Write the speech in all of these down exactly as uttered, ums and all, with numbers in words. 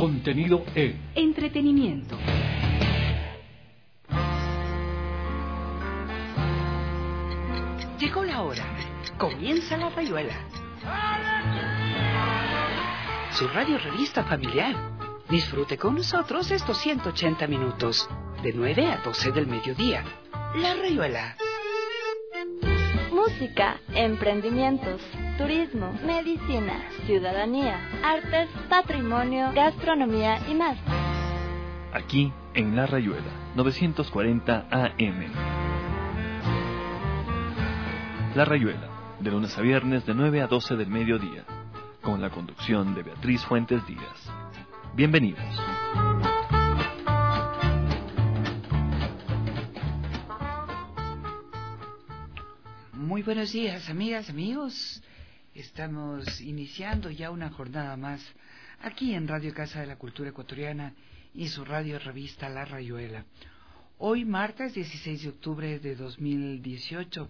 Contenido E. Entretenimiento. Llegó la hora. Comienza La Rayuela. Su radio revista familiar. Disfrute con nosotros estos ciento ochenta minutos, de nueve a doce del mediodía. La Rayuela. Música, emprendimientos, turismo, medicina, ciudadanía, artes, patrimonio, gastronomía y más. Aquí en La Rayuela, novecientos cuarenta A M. La Rayuela, de lunes a viernes de nueve a doce del mediodía, con la conducción de Beatriz Fuentes Díaz. Bienvenidos. Muy buenos días, amigas, amigos. Estamos iniciando ya una jornada más aquí en Radio Casa de la Cultura Ecuatoriana y su radio revista La Rayuela. Hoy martes dieciséis de octubre de dos mil dieciocho.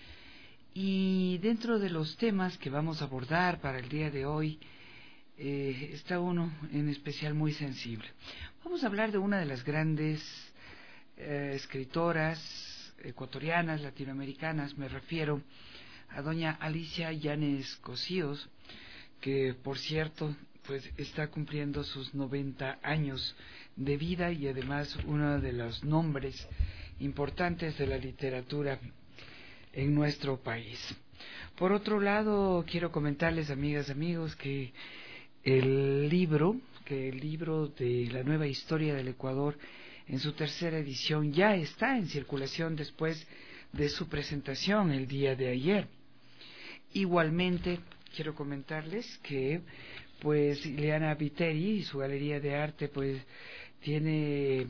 Y dentro de los temas que vamos a abordar para el día de hoy, eh, está uno en especial muy sensible. Vamos a hablar de una de las grandes eh, escritoras ecuatorianas, latinoamericanas. Me refiero a doña Alicia Yáñez Cosíos, que por cierto pues está cumpliendo sus noventa años de vida y además uno de los nombres importantes de la literatura en nuestro país. Por otro lado, quiero comentarles, amigas, amigos, que el libro, que el libro de la nueva historia del Ecuador, en su tercera edición, ya está en circulación después de su presentación el día de ayer. Igualmente, quiero comentarles que, pues, Ileana Viteri y su galería de arte, pues, tiene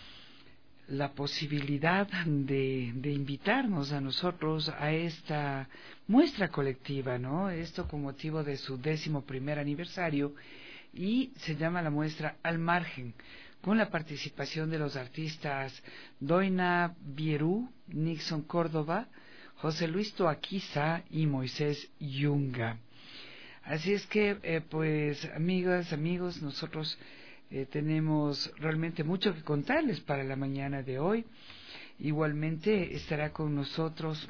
la posibilidad de, de invitarnos a nosotros a esta muestra colectiva, ¿no? Esto con motivo de su décimo primer aniversario, y se llama la muestra Al Margen, con la participación de los artistas Doina Bierú, Nixon Córdoba, José Luis Toaquiza y Moisés Yunga. Así es que, eh, pues, amigas, amigos, nosotros Eh, tenemos realmente mucho que contarles para la mañana de hoy. Igualmente estará con nosotros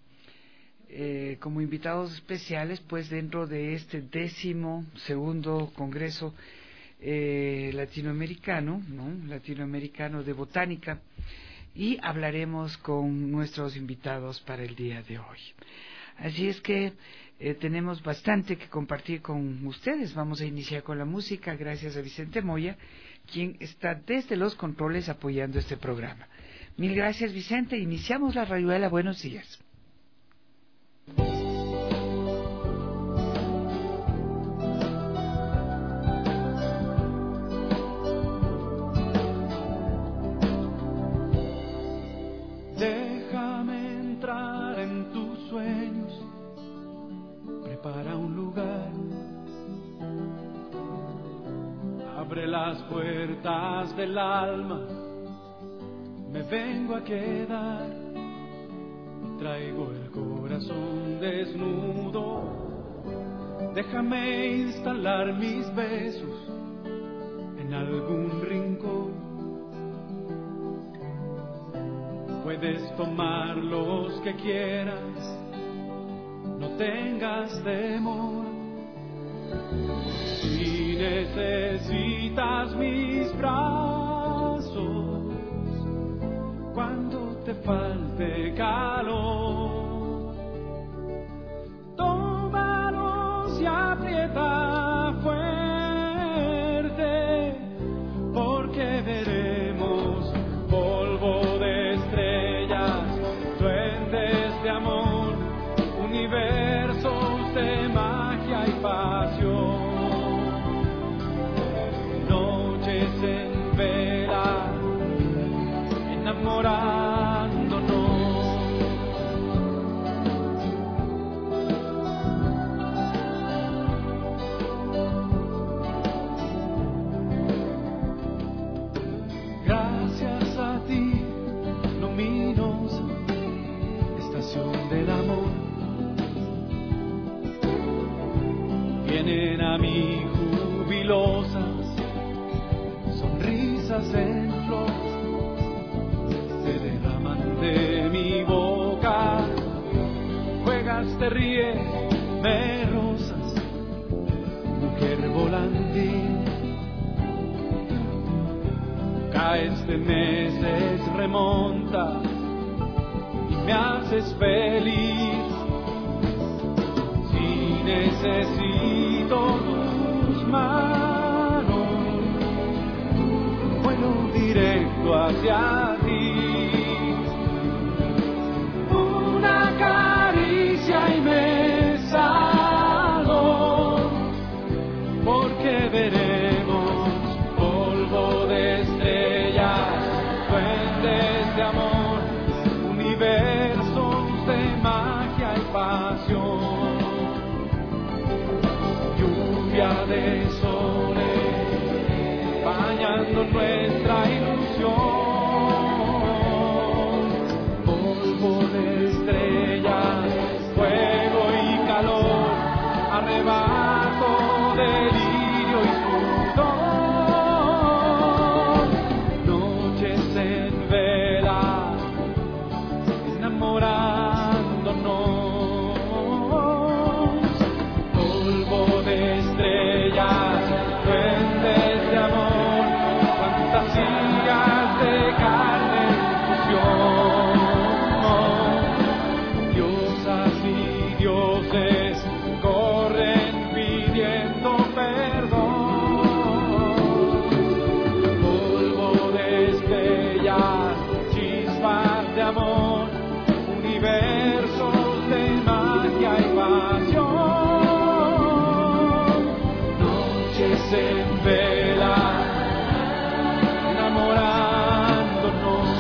eh, como invitados especiales, pues dentro de este décimo segundo congreso eh, latinoamericano, ¿no? latinoamericano de botánica, y hablaremos con nuestros invitados para el día de hoy. Así es que eh, tenemos bastante que compartir con ustedes. Vamos a iniciar con la música, gracias a Vicente Moya, quien está desde los controles apoyando este programa. Mil gracias, Vicente. Iniciamos La Rayuela. Buenos días. Déjame entrar en tus sueños, prepara un lugar, abre las puertas del alma, me vengo a quedar, traigo el corazón desnudo, déjame instalar mis besos en algún rincón. Puedes tomar los que quieras, no tengas temor. Si necesitas mis brazos, cuando te falte calor, tómalos y aprieta fuerte, porque veremos polvo de estrellas, duendes de amor, universos de magia y pasión, noches en vela, enamorándonos. rosas en flor se derraman de mi boca. Juegas, te ríes, me rozas, mujer volantín. Caes de meses, remontas y me haces feliz. Si necesito tus manos, vuelo directo hacia ti. Una caricia y me salvo, porque veremos polvo de estrellas, fuentes de amor, universos de magia y pasión, lluvia de soles bañando nuestra ilusión. Arrebato, delirio y sudor, noches en vela, enamorándonos, polvo de estrellas, duendes de amor, fantasías de carne y fusión, diosas y dioses corren pidiendo perdón, polvo de estrellas, chispas de amor, universos de magia y pasión, noches en vela, enamorándonos.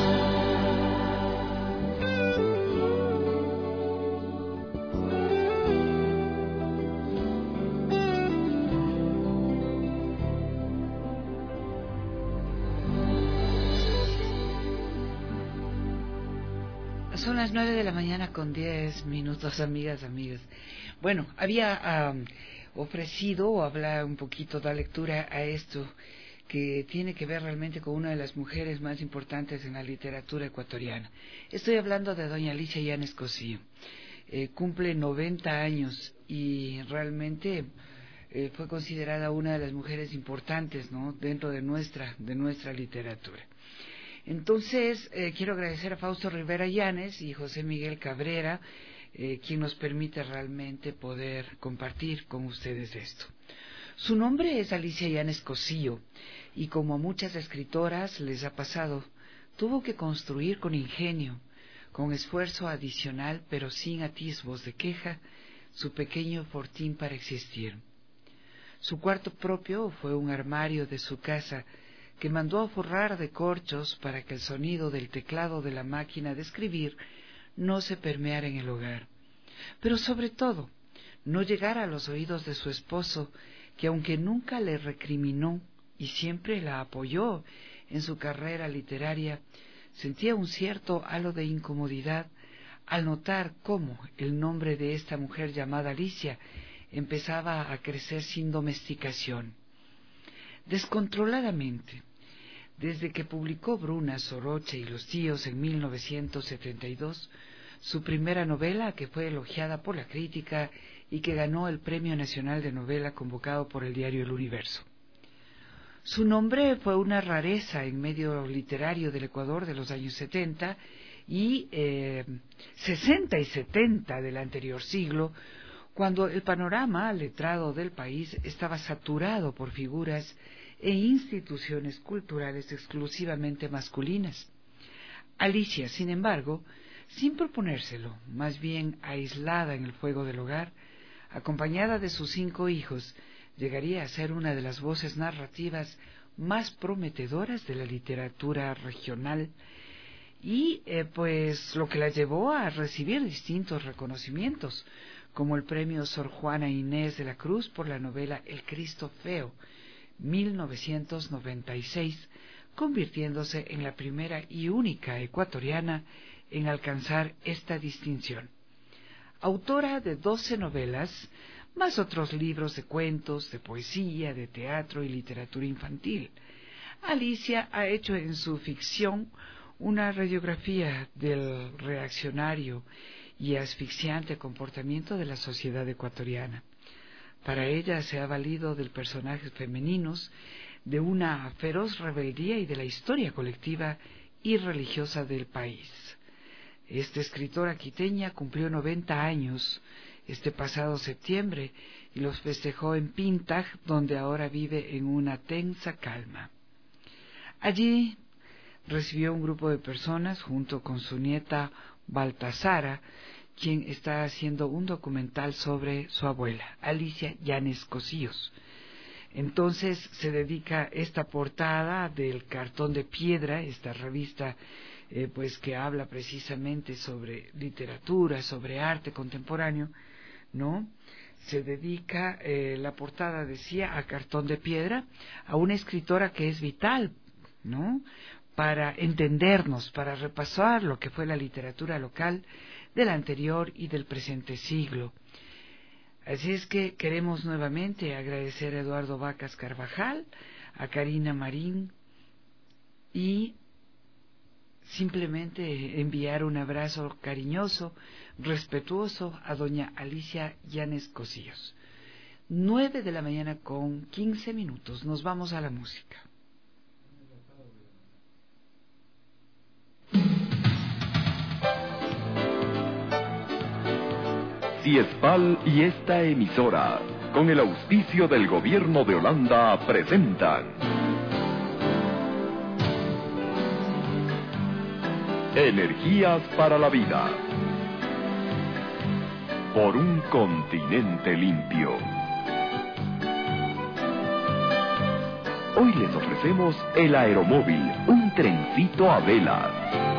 Son las nueve de la mañana con diez minutos, amigas, amigas. Bueno, había um, ofrecido o hablar un poquito, dar lectura a esto que tiene que ver realmente con una de las mujeres más importantes en la literatura ecuatoriana. Estoy hablando de doña Alicia Yanes Cosío. Eh, cumple noventa años y realmente eh, fue considerada una de las mujeres importantes, ¿no?, dentro de nuestra, de nuestra literatura. Entonces, eh, quiero agradecer a Fausto Rivera Yanes y José Miguel Cabrera, eh, quien nos permite realmente poder compartir con ustedes esto. Su nombre es Alicia Yanes Cosío, y como a muchas escritoras les ha pasado, tuvo que construir con ingenio, con esfuerzo adicional, pero sin atisbos de queja, su pequeño fortín para existir. Su cuarto propio fue un armario de su casa, que mandó a forrar de corchos para que el sonido del teclado de la máquina de escribir no se permeara en el hogar. Pero sobre todo, no llegara a los oídos de su esposo, que aunque nunca le recriminó y siempre la apoyó en su carrera literaria, sentía un cierto halo de incomodidad al notar cómo el nombre de esta mujer llamada Alicia empezaba a crecer sin domesticación. Descontroladamente, desde que publicó Bruna, Soroche y los tíos en mil novecientos setenta y dos, su primera novela, que fue elogiada por la crítica y que ganó el Premio Nacional de Novela convocado por el diario El Universo. Su nombre fue una rareza en medio literario del Ecuador de los años setenta y eh, sesenta y setenta del anterior siglo, cuando el panorama letrado del país estaba saturado por figuras e instituciones culturales exclusivamente masculinas. Alicia, sin embargo, sin proponérselo, más bien aislada en el fuego del hogar, acompañada de sus cinco hijos, llegaría a ser una de las voces narrativas más prometedoras de la literatura regional y eh, pues lo que la llevó a recibir distintos reconocimientos, como el premio Sor Juana Inés de la Cruz por la novela El Cristo Feo, mil novecientos noventa y seis, convirtiéndose en la primera y única ecuatoriana en alcanzar esta distinción. Autora de doce novelas, más otros libros de cuentos, de poesía, de teatro y literatura infantil. Alicia ha hecho en su ficción una radiografía del reaccionario y asfixiante comportamiento de la sociedad ecuatoriana. Para ella se ha valido de personajes femeninos, de una feroz rebeldía y de la historia colectiva y religiosa del país. Esta escritora quiteña cumplió noventa años este pasado septiembre y los festejó en Pintag, donde ahora vive en una tensa calma. Allí recibió un grupo de personas junto con su nieta Baltasara, quien está haciendo un documental sobre su abuela, Alicia Yanes Cosíos. Entonces se dedica esta portada del Cartón de Piedra, esta revista eh, pues que habla precisamente sobre literatura, sobre arte contemporáneo, ¿no? Se dedica, eh, la portada decía, a Cartón de Piedra, a una escritora que es vital, ¿no?, para entendernos, para repasar lo que fue la literatura local del anterior y del presente siglo. Así es que queremos nuevamente agradecer a Eduardo Vacas Carvajal, a Karina Marín y simplemente enviar un abrazo cariñoso, respetuoso a doña Alicia Yanes Cosíos. Nueve de la mañana con quince minutos. Nos vamos a la música. Ciespal y esta emisora, con el auspicio del Gobierno de Holanda, presentan Energías para la Vida, por un continente limpio. Hoy les ofrecemos el Aeromóvil, un trencito a velas.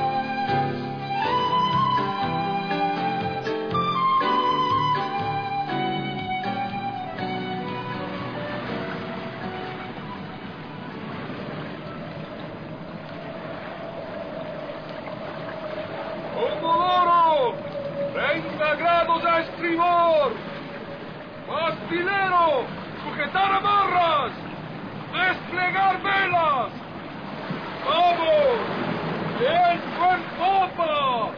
treinta grados a estribor. Mastilero, sujetar amarras. Desplegar velas. ¡Vamos! ¡Viento en popa!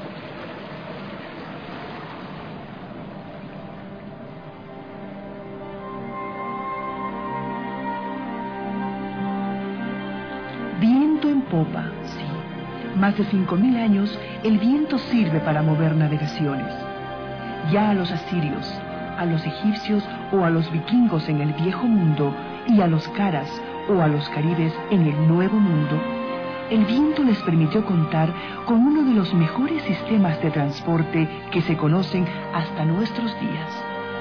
Viento en popa, sí. Más de cinco mil años, el viento sirve para mover navegaciones. Ya a los asirios, a los egipcios o a los vikingos en el viejo mundo y a los caras o a los caribes en el nuevo mundo, el viento les permitió contar con uno de los mejores sistemas de transporte que se conocen hasta nuestros días.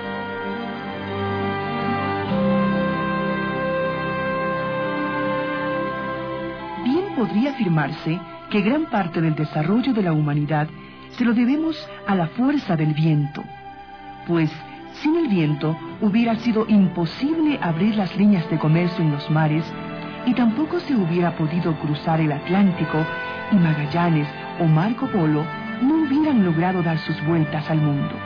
Bien podría afirmarse que gran parte del desarrollo de la humanidad se lo debemos a la fuerza del viento, pues sin el viento hubiera sido imposible abrir las líneas de comercio en los mares y tampoco se hubiera podido cruzar el Atlántico y Magallanes o Marco Polo no hubieran logrado dar sus vueltas al mundo.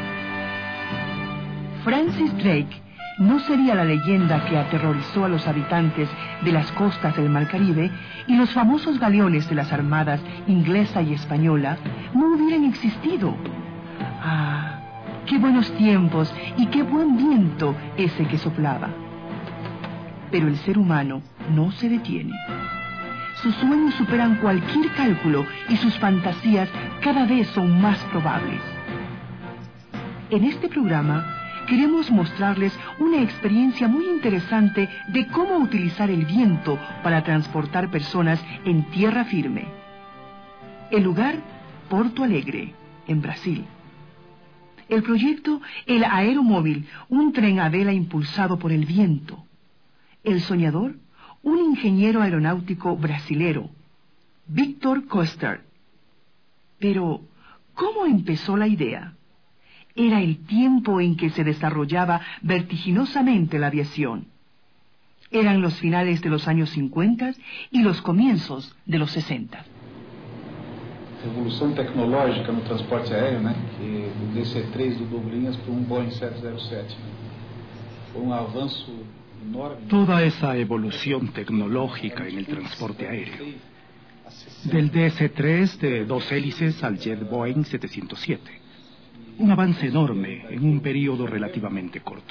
Francis Drake no sería la leyenda que aterrorizó a los habitantes de las costas del Mar Caribe y los famosos galeones de las armadas inglesa y española no hubieran existido. Ah, qué buenos tiempos y qué buen viento ese que soplaba. Pero el ser humano no se detiene. Sus sueños superan cualquier cálculo y sus fantasías cada vez son más probables. En este programa queremos mostrarles una experiencia muy interesante de cómo utilizar el viento para transportar personas en tierra firme. El lugar, Porto Alegre, en Brasil. El proyecto, el Aeromóvil, un tren a vela impulsado por el viento. El soñador, un ingeniero aeronáutico brasilero, Victor Koester. Pero, ¿cómo empezó la idea? Era el tiempo en que se desarrollaba vertiginosamente la aviación. Eran los finales de los años cincuenta y los comienzos de los sesenta. Revolução tecnológica no transporte aéreo, né? Que do D C três do Douglas para um Boeing sete zero sete. Né? Foi um avanço toda esa evolución tecnológica en el transporte aéreo. Del D S tres de dos hélices al jet Boeing setecientos siete. Un avance enorme en un periodo relativamente corto.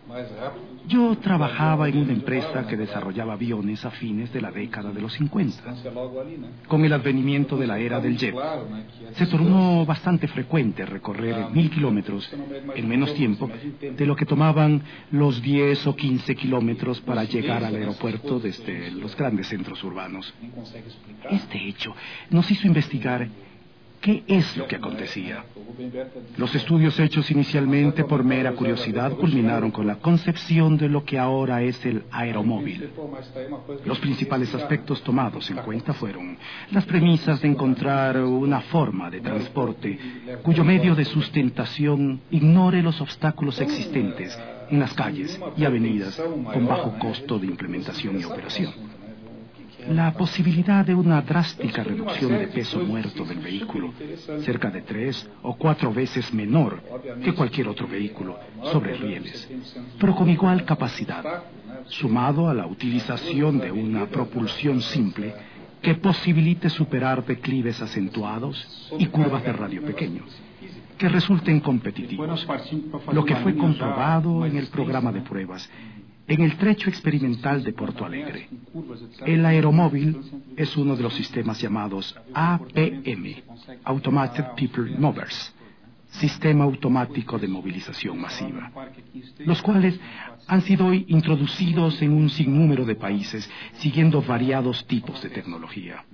Yo trabajaba en una empresa que desarrollaba aviones a fines de la década de los cincuenta. Con el advenimiento de la era del jet, se tornó bastante frecuente recorrer mil kilómetros en menos tiempo de lo que tomaban los diez o quince kilómetros para llegar al aeropuerto desde los grandes centros urbanos. Este hecho nos hizo investigar ¿qué es lo que acontecía? Los estudios hechos inicialmente por mera curiosidad culminaron con la concepción de lo que ahora es el aeromóvil. Los principales aspectos tomados en cuenta fueron las premisas de encontrar una forma de transporte cuyo medio de sustentación ignore los obstáculos existentes en las calles y avenidas con bajo costo de implementación y operación. La posibilidad de una drástica reducción de peso muerto del vehículo, cerca de tres o cuatro veces menor que cualquier otro vehículo sobre rieles, pero con igual capacidad, sumado a la utilización de una propulsión simple que posibilite superar declives acentuados y curvas de radio pequeños, que resulten competitivos, lo que fue comprobado en el programa de pruebas en el trecho experimental de Porto Alegre. El aeromóvil es uno de los sistemas llamados A P M, Automated People Movers, Sistema Automático de Movilización Masiva, los cuales han sido introducidos en un sinnúmero de países siguiendo variados tipos de tecnología.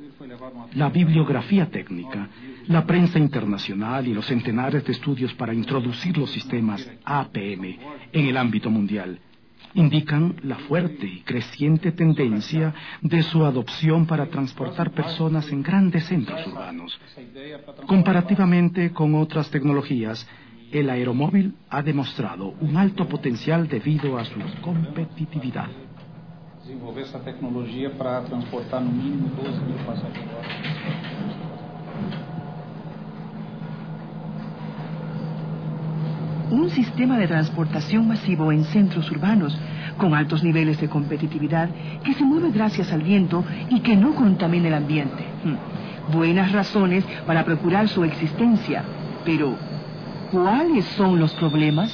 La bibliografía técnica, la prensa internacional y los centenares de estudios para introducir los sistemas A P M en el ámbito mundial indican la fuerte y creciente tendencia de su adopción para transportar personas en grandes centros urbanos. Comparativamente con otras tecnologías, el aeromóvil ha demostrado un alto potencial debido a su competitividad. Desenvolver essa tecnologia para transportar no mínimo doze mil passageiros. Un sistema de transportación masivo en centros urbanos con altos niveles de competitividad que se mueve gracias al viento y que no contamina el ambiente. Hmm. Buenas razones para procurar su existencia, pero ¿cuáles son los problemas?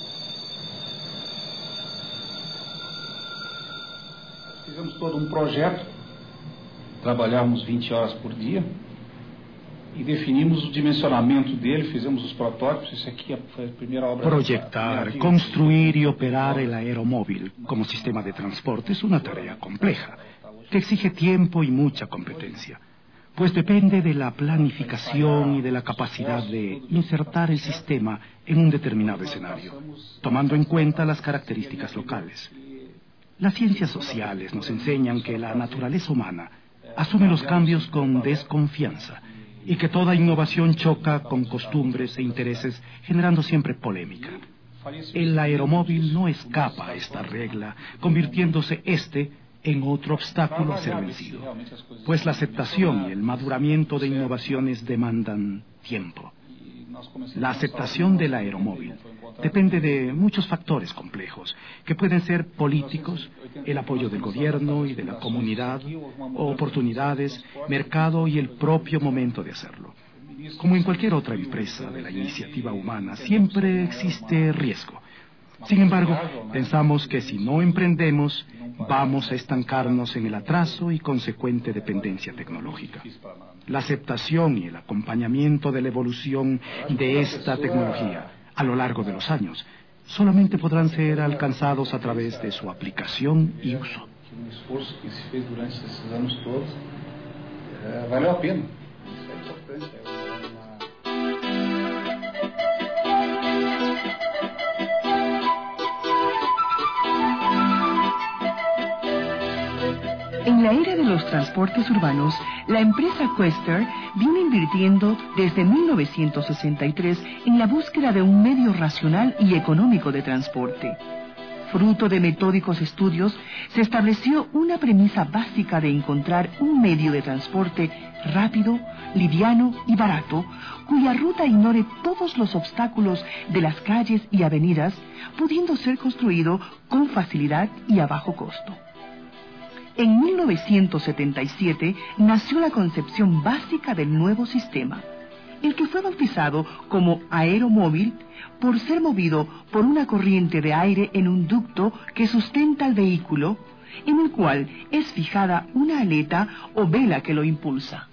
Fizemos todo um projeto, trabalhávamos veinte horas por dia e definimos o dimensionamento dele, fizemos os protótipos. Isso aqui foi a primeira obra. Proyectar, construir y operar el aeromóvil como sistema de transporte es una tarea compleja que exige tiempo y mucha competencia, pues depende de la planificación y de la capacidad de insertar el sistema en un determinado escenario, tomando en cuenta las características locales. Las ciencias sociales nos enseñan que la naturaleza humana asume los cambios con desconfianza y que toda innovación choca con costumbres e intereses, generando siempre polémica. El aeromóvil no escapa a esta regla, convirtiéndose este en otro obstáculo a ser vencido, pues la aceptación y el maduramiento de innovaciones demandan tiempo. La aceptación del aeromóvil depende de muchos factores complejos, que pueden ser políticos, el apoyo del gobierno y de la comunidad, oportunidades, mercado y el propio momento de hacerlo. Como en cualquier otra empresa de la iniciativa humana, siempre existe riesgo. Sin embargo, pensamos que si no emprendemos, vamos a estancarnos en el atraso y consecuente dependencia tecnológica. La aceptación y el acompañamiento de la evolución de esta tecnología a lo largo de los años solamente podrán ser alcanzados a través de su aplicación y uso. Un esfuerzo que se fez durante esses anos todos eh, valeu a pena. Isso é importante. En la era de los transportes urbanos, la empresa Quester viene invirtiendo desde mil novecientos sesenta y tres en la búsqueda de un medio racional y económico de transporte. Fruto de metódicos estudios, se estableció una premisa básica de encontrar un medio de transporte rápido, liviano y barato, cuya ruta ignore todos los obstáculos de las calles y avenidas, pudiendo ser construido con facilidad y a bajo costo. En mil novecientos setenta y siete nació la concepción básica del nuevo sistema, el que fue bautizado como aeromóvil por ser movido por una corriente de aire en un ducto que sustenta el vehículo, en el cual es fijada una aleta o vela que lo impulsa.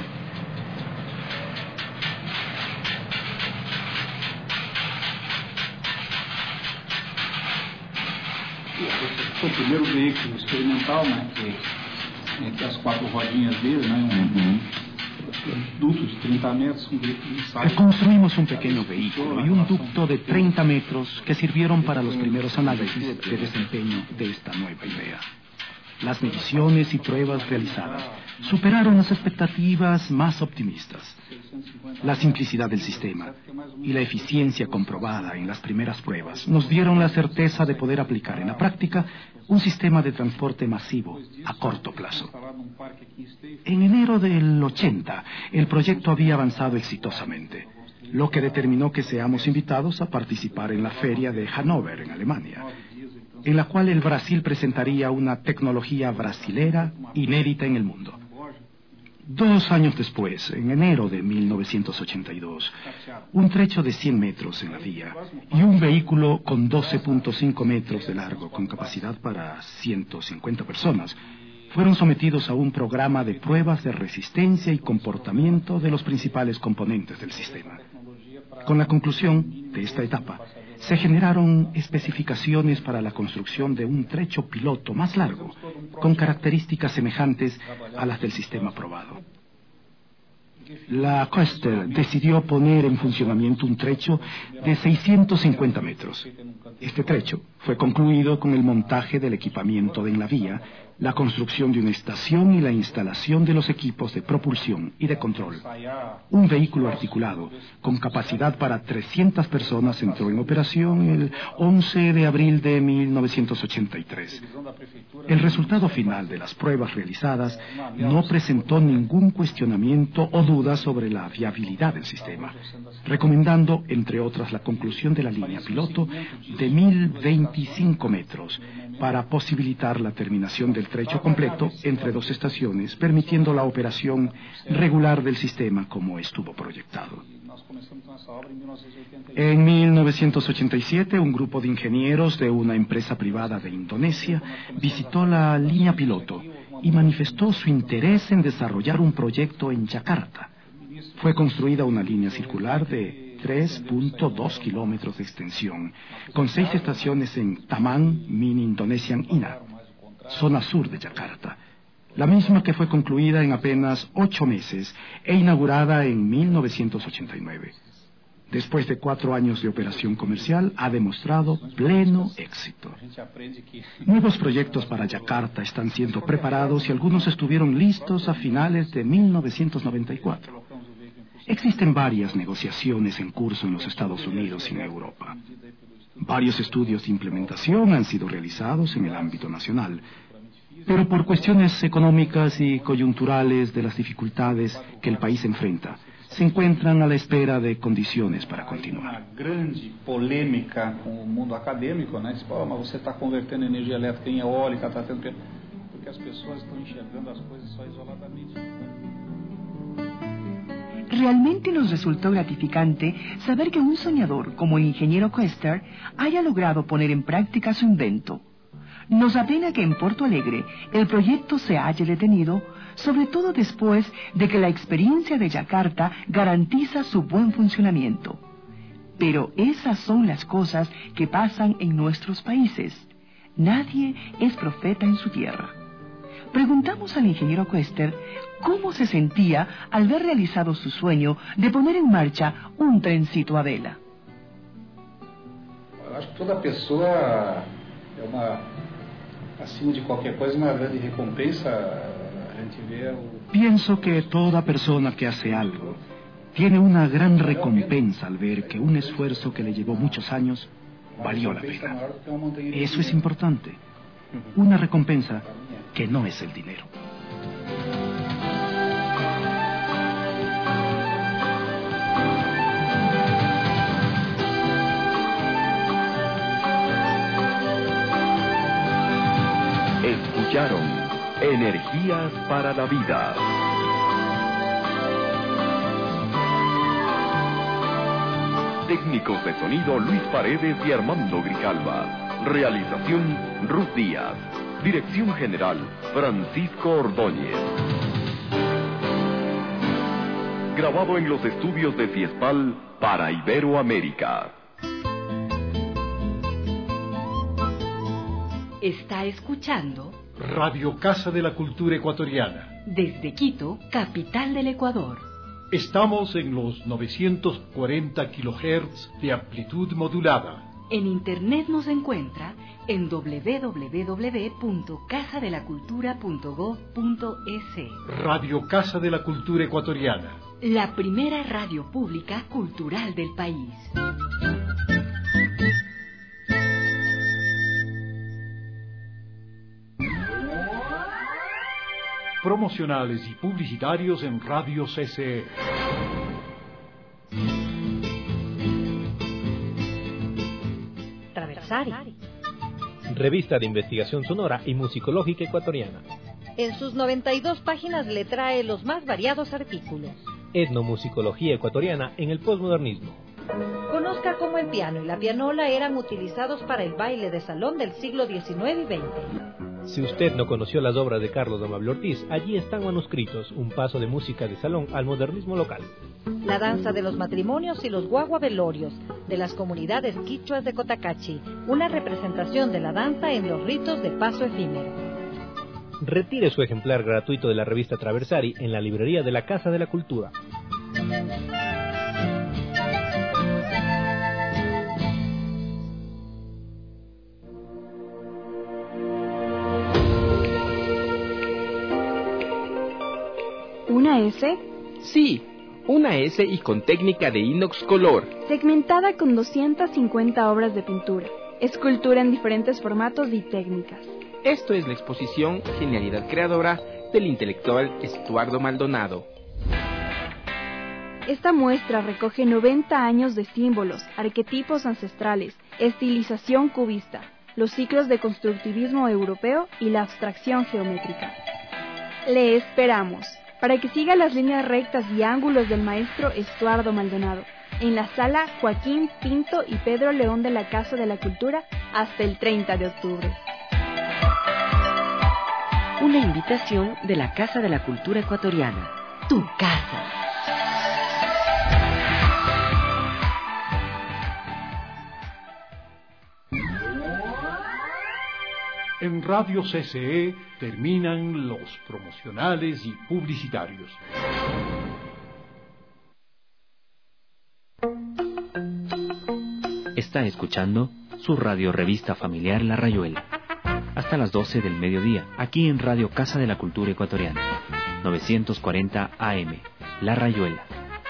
Foi o primeiro veículo experimental, né, que, é, que as quatro rodinhas dele, né, um, um ducto de treinta metros, un vehículo. Construimos un pequeño vehículo y un ducto de treinta metros que sirvieron para los primeros análisis de desempeño de esta nueva idea. Las mediciones y pruebas realizadas superaron las expectativas más optimistas. La simplicidad del sistema y la eficiencia comprobada en las primeras pruebas nos dieron la certeza de poder aplicar en la práctica un sistema de transporte masivo a corto plazo. En enero del ochenta, el proyecto había avanzado exitosamente, lo que determinó que seamos invitados a participar en la feria de Hannover, en Alemania, en la cual el Brasil presentaría una tecnología brasilera inédita en el mundo. Dos años después, en enero de mil novecientos ochenta y dos, un trecho de cien metros en la vía y un vehículo con doce punto cinco metros de largo con capacidad para ciento cincuenta personas fueron sometidos a un programa de pruebas de resistencia y comportamiento de los principales componentes del sistema. Con la conclusión de esta etapa, se generaron especificaciones para la construcción de un trecho piloto más largo, con características semejantes a las del sistema probado. La Coester decidió poner en funcionamiento un trecho de seiscientos cincuenta metros. Este trecho fue concluido con el montaje del equipamiento en la vía, la construcción de una estación y la instalación de los equipos de propulsión y de control. Un vehículo articulado con capacidad para trescientas personas entró en operación el once de abril de mil novecientos ochenta y tres. El resultado final de las pruebas realizadas no presentó ningún cuestionamiento o duda sobre la viabilidad del sistema, recomendando, entre otras, la conclusión de la línea piloto de mil veinticinco metros para posibilitar la terminación del trecho completo entre dos estaciones, permitiendo la operación regular del sistema como estuvo proyectado. En mil novecientos ochenta y siete, un grupo de ingenieros de una empresa privada de Indonesia visitó la línea piloto y manifestó su interés en desarrollar un proyecto en Yakarta. Fue construida una línea circular de tres punto dos kilómetros de extensión, con seis estaciones en Taman, Mini Indonesian Ina, zona sur de Yakarta, la misma que fue concluida en apenas ocho meses e inaugurada en mil novecientos ochenta y nueve. Después de cuatro años de operación comercial, ha demostrado pleno éxito. Nuevos proyectos para Yakarta están siendo preparados y algunos estuvieron listos a finales de mil novecientos noventa y cuatro. Existen varias negociaciones en curso en los Estados Unidos y en Europa. Varios estudios de implementación han sido realizados en el ámbito nacional, pero por cuestiones económicas y coyunturales de las dificultades que el país enfrenta, se encuentran a la espera de condiciones para continuar. Uma grande polêmica com o mundo acadêmico, né? Tipo, oh, mas você está convertendo energia elétrica em eólica, está tendo que... porque as pessoas estão enxergando as coisas só isoladamente. Realmente nos resultó gratificante saber que un soñador como el ingeniero Coester haya logrado poner en práctica su invento. Nos apena que en Porto Alegre el proyecto se haya detenido, sobre todo después de que la experiencia de Yakarta garantiza su buen funcionamiento. Pero esas son las cosas que pasan en nuestros países. Nadie es profeta en su tierra. Preguntamos al ingeniero Coester cómo se sentía al ver realizado su sueño de poner en marcha un trencito a vela. Eu acho que toda pessoa é uma, acima de qualquer coisa, uma grande recompensa. A gente vê o... Pienso que toda persona que hace algo tiene una gran recompensa al ver que un esfuerzo que le llevó muchos años valió la pena. Eso es importante. Una recompensa que no es el dinero. Escucharon Energías para la Vida. Técnicos de sonido Luis Paredes y Armando Grijalva. Realización Ruth Díaz. Dirección General Francisco Ordóñez. Grabado en los estudios de Fiespal para Iberoamérica. Está escuchando Radio Casa de la Cultura Ecuatoriana. Desde Quito, capital del Ecuador. Estamos en los novecientos cuarenta kilohertz de amplitud modulada. En internet nos encuentra en doble u doble u doble u punto casa de la cultura punto gob punto es. Radio Casa de la Cultura Ecuatoriana. La primera radio pública cultural del país. Promocionales y publicitarios en Radio C C E. Traversari. Revista de investigación sonora y musicológica ecuatoriana. En sus noventa y dos páginas le trae los más variados artículos. Etnomusicología ecuatoriana en el posmodernismo. Conozca cómo el piano y la pianola eran utilizados para el baile de salón del siglo diecinueve y veinte. Si usted no conoció las obras de Carlos Amable Ortiz, allí están manuscritos, un paso de música de salón al modernismo local. La danza de los matrimonios y los guaguavelorios de las comunidades quichuas de Cotacachi, una representación de la danza en los ritos de paso efímero. Retire su ejemplar gratuito de la revista Traversari en la librería de la Casa de la Cultura. ¿Una S? Sí, una S y con técnica de inox color. Segmentada con doscientas cincuenta obras de pintura, escultura en diferentes formatos y técnicas. Esto es la exposición Genialidad Creadora del intelectual Estuardo Maldonado. Esta muestra recoge noventa años de símbolos, arquetipos ancestrales, estilización cubista, los ciclos de constructivismo europeo y la abstracción geométrica. Le esperamos para que siga las líneas rectas y ángulos del maestro Estuardo Maldonado, en la sala Joaquín Pinto y Pedro León de la Casa de la Cultura hasta el treinta de octubre. Una invitación de la Casa de la Cultura Ecuatoriana. Tu casa. En Radio C C E terminan los promocionales y publicitarios. Está escuchando su radio revista familiar La Rayuela. Hasta las doce del mediodía, aquí en Radio Casa de la Cultura Ecuatoriana. novecientos cuarenta A M, La Rayuela.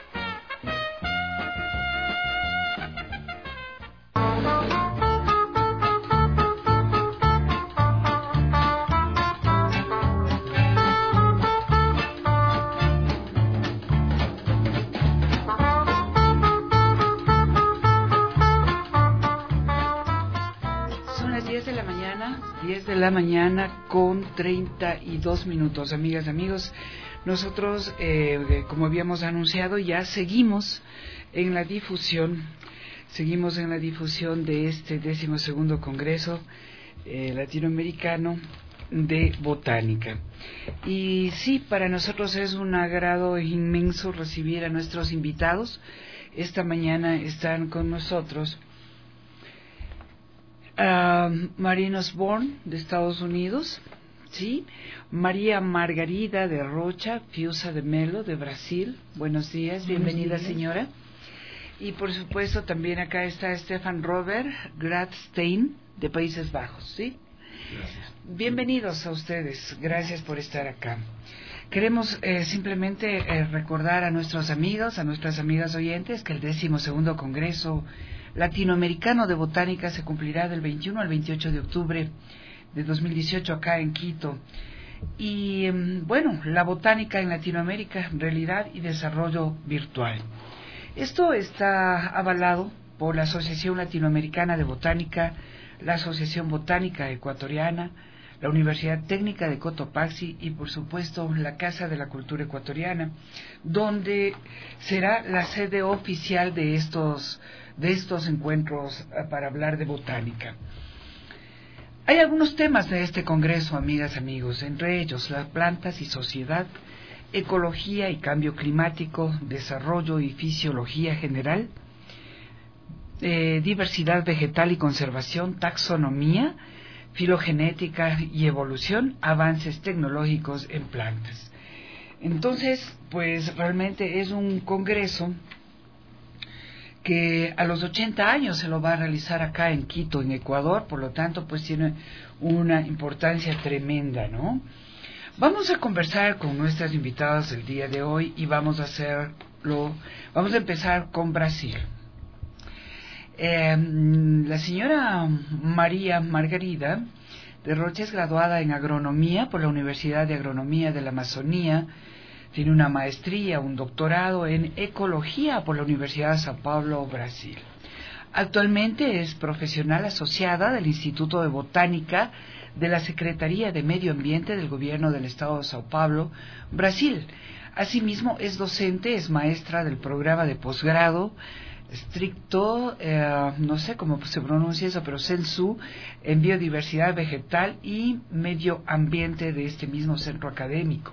La mañana con treinta y dos minutos, amigas, amigos. Nosotros, eh, como habíamos anunciado, ya seguimos en la difusión, seguimos en la difusión de este decimosegundo Congreso eh, Latinoamericano de Botánica. Y sí, para nosotros es un agrado inmenso recibir a nuestros invitados. Esta mañana están con nosotros Uh, Marina Osborne de Estados Unidos, sí, María Margarida de Rocha, Fiusa de Melo de Brasil. Buenos días, bienvenida. Buenos días, señora. Y por supuesto también acá está Stefan Robert Gradstein de Países Bajos, sí. Gracias. Bienvenidos a ustedes, gracias por estar acá. Queremos eh, simplemente eh, recordar a nuestros amigos, a nuestras amigas oyentes, que el décimo segundo Congreso Latinoamericano de Botánica se cumplirá del veintiuno al veintiocho de octubre de dos mil dieciocho acá en Quito. Y bueno, la botánica en Latinoamérica, realidad y desarrollo virtual. Esto está avalado por la Asociación Latinoamericana de Botánica, la Asociación Botánica Ecuatoriana, la Universidad Técnica de Cotopaxi y por supuesto la Casa de la Cultura Ecuatoriana, donde será la sede oficial de estos, de estos encuentros para hablar de botánica. Hay algunos temas de este congreso, amigas, amigos, entre ellos las plantas y sociedad, ecología y cambio climático, desarrollo y fisiología general, eh, diversidad vegetal y conservación, taxonomía, filogenética y evolución, avances tecnológicos en plantas. Entonces, pues realmente es un congreso que a los ochenta años se lo va a realizar acá en Quito, en Ecuador, por lo tanto, pues tiene una importancia tremenda, ¿no? Vamos a conversar con nuestras invitadas el día de hoy y vamos a hacerlo, vamos a empezar con Brasil. Eh, la señora María Margarida de Rocha es graduada en agronomía por la Universidad de Agronomía de la Amazonía. Tiene una maestría, un doctorado en ecología por la Universidad de Sao Paulo, Brasil. Actualmente es profesional asociada del Instituto de Botánica de la Secretaría de Medio Ambiente del Gobierno del Estado de Sao Paulo, Brasil. Asimismo, es docente, es maestra del programa de posgrado estricto, eh, no sé cómo se pronuncia eso, pero Sensu, en biodiversidad vegetal y medio ambiente de este mismo centro académico.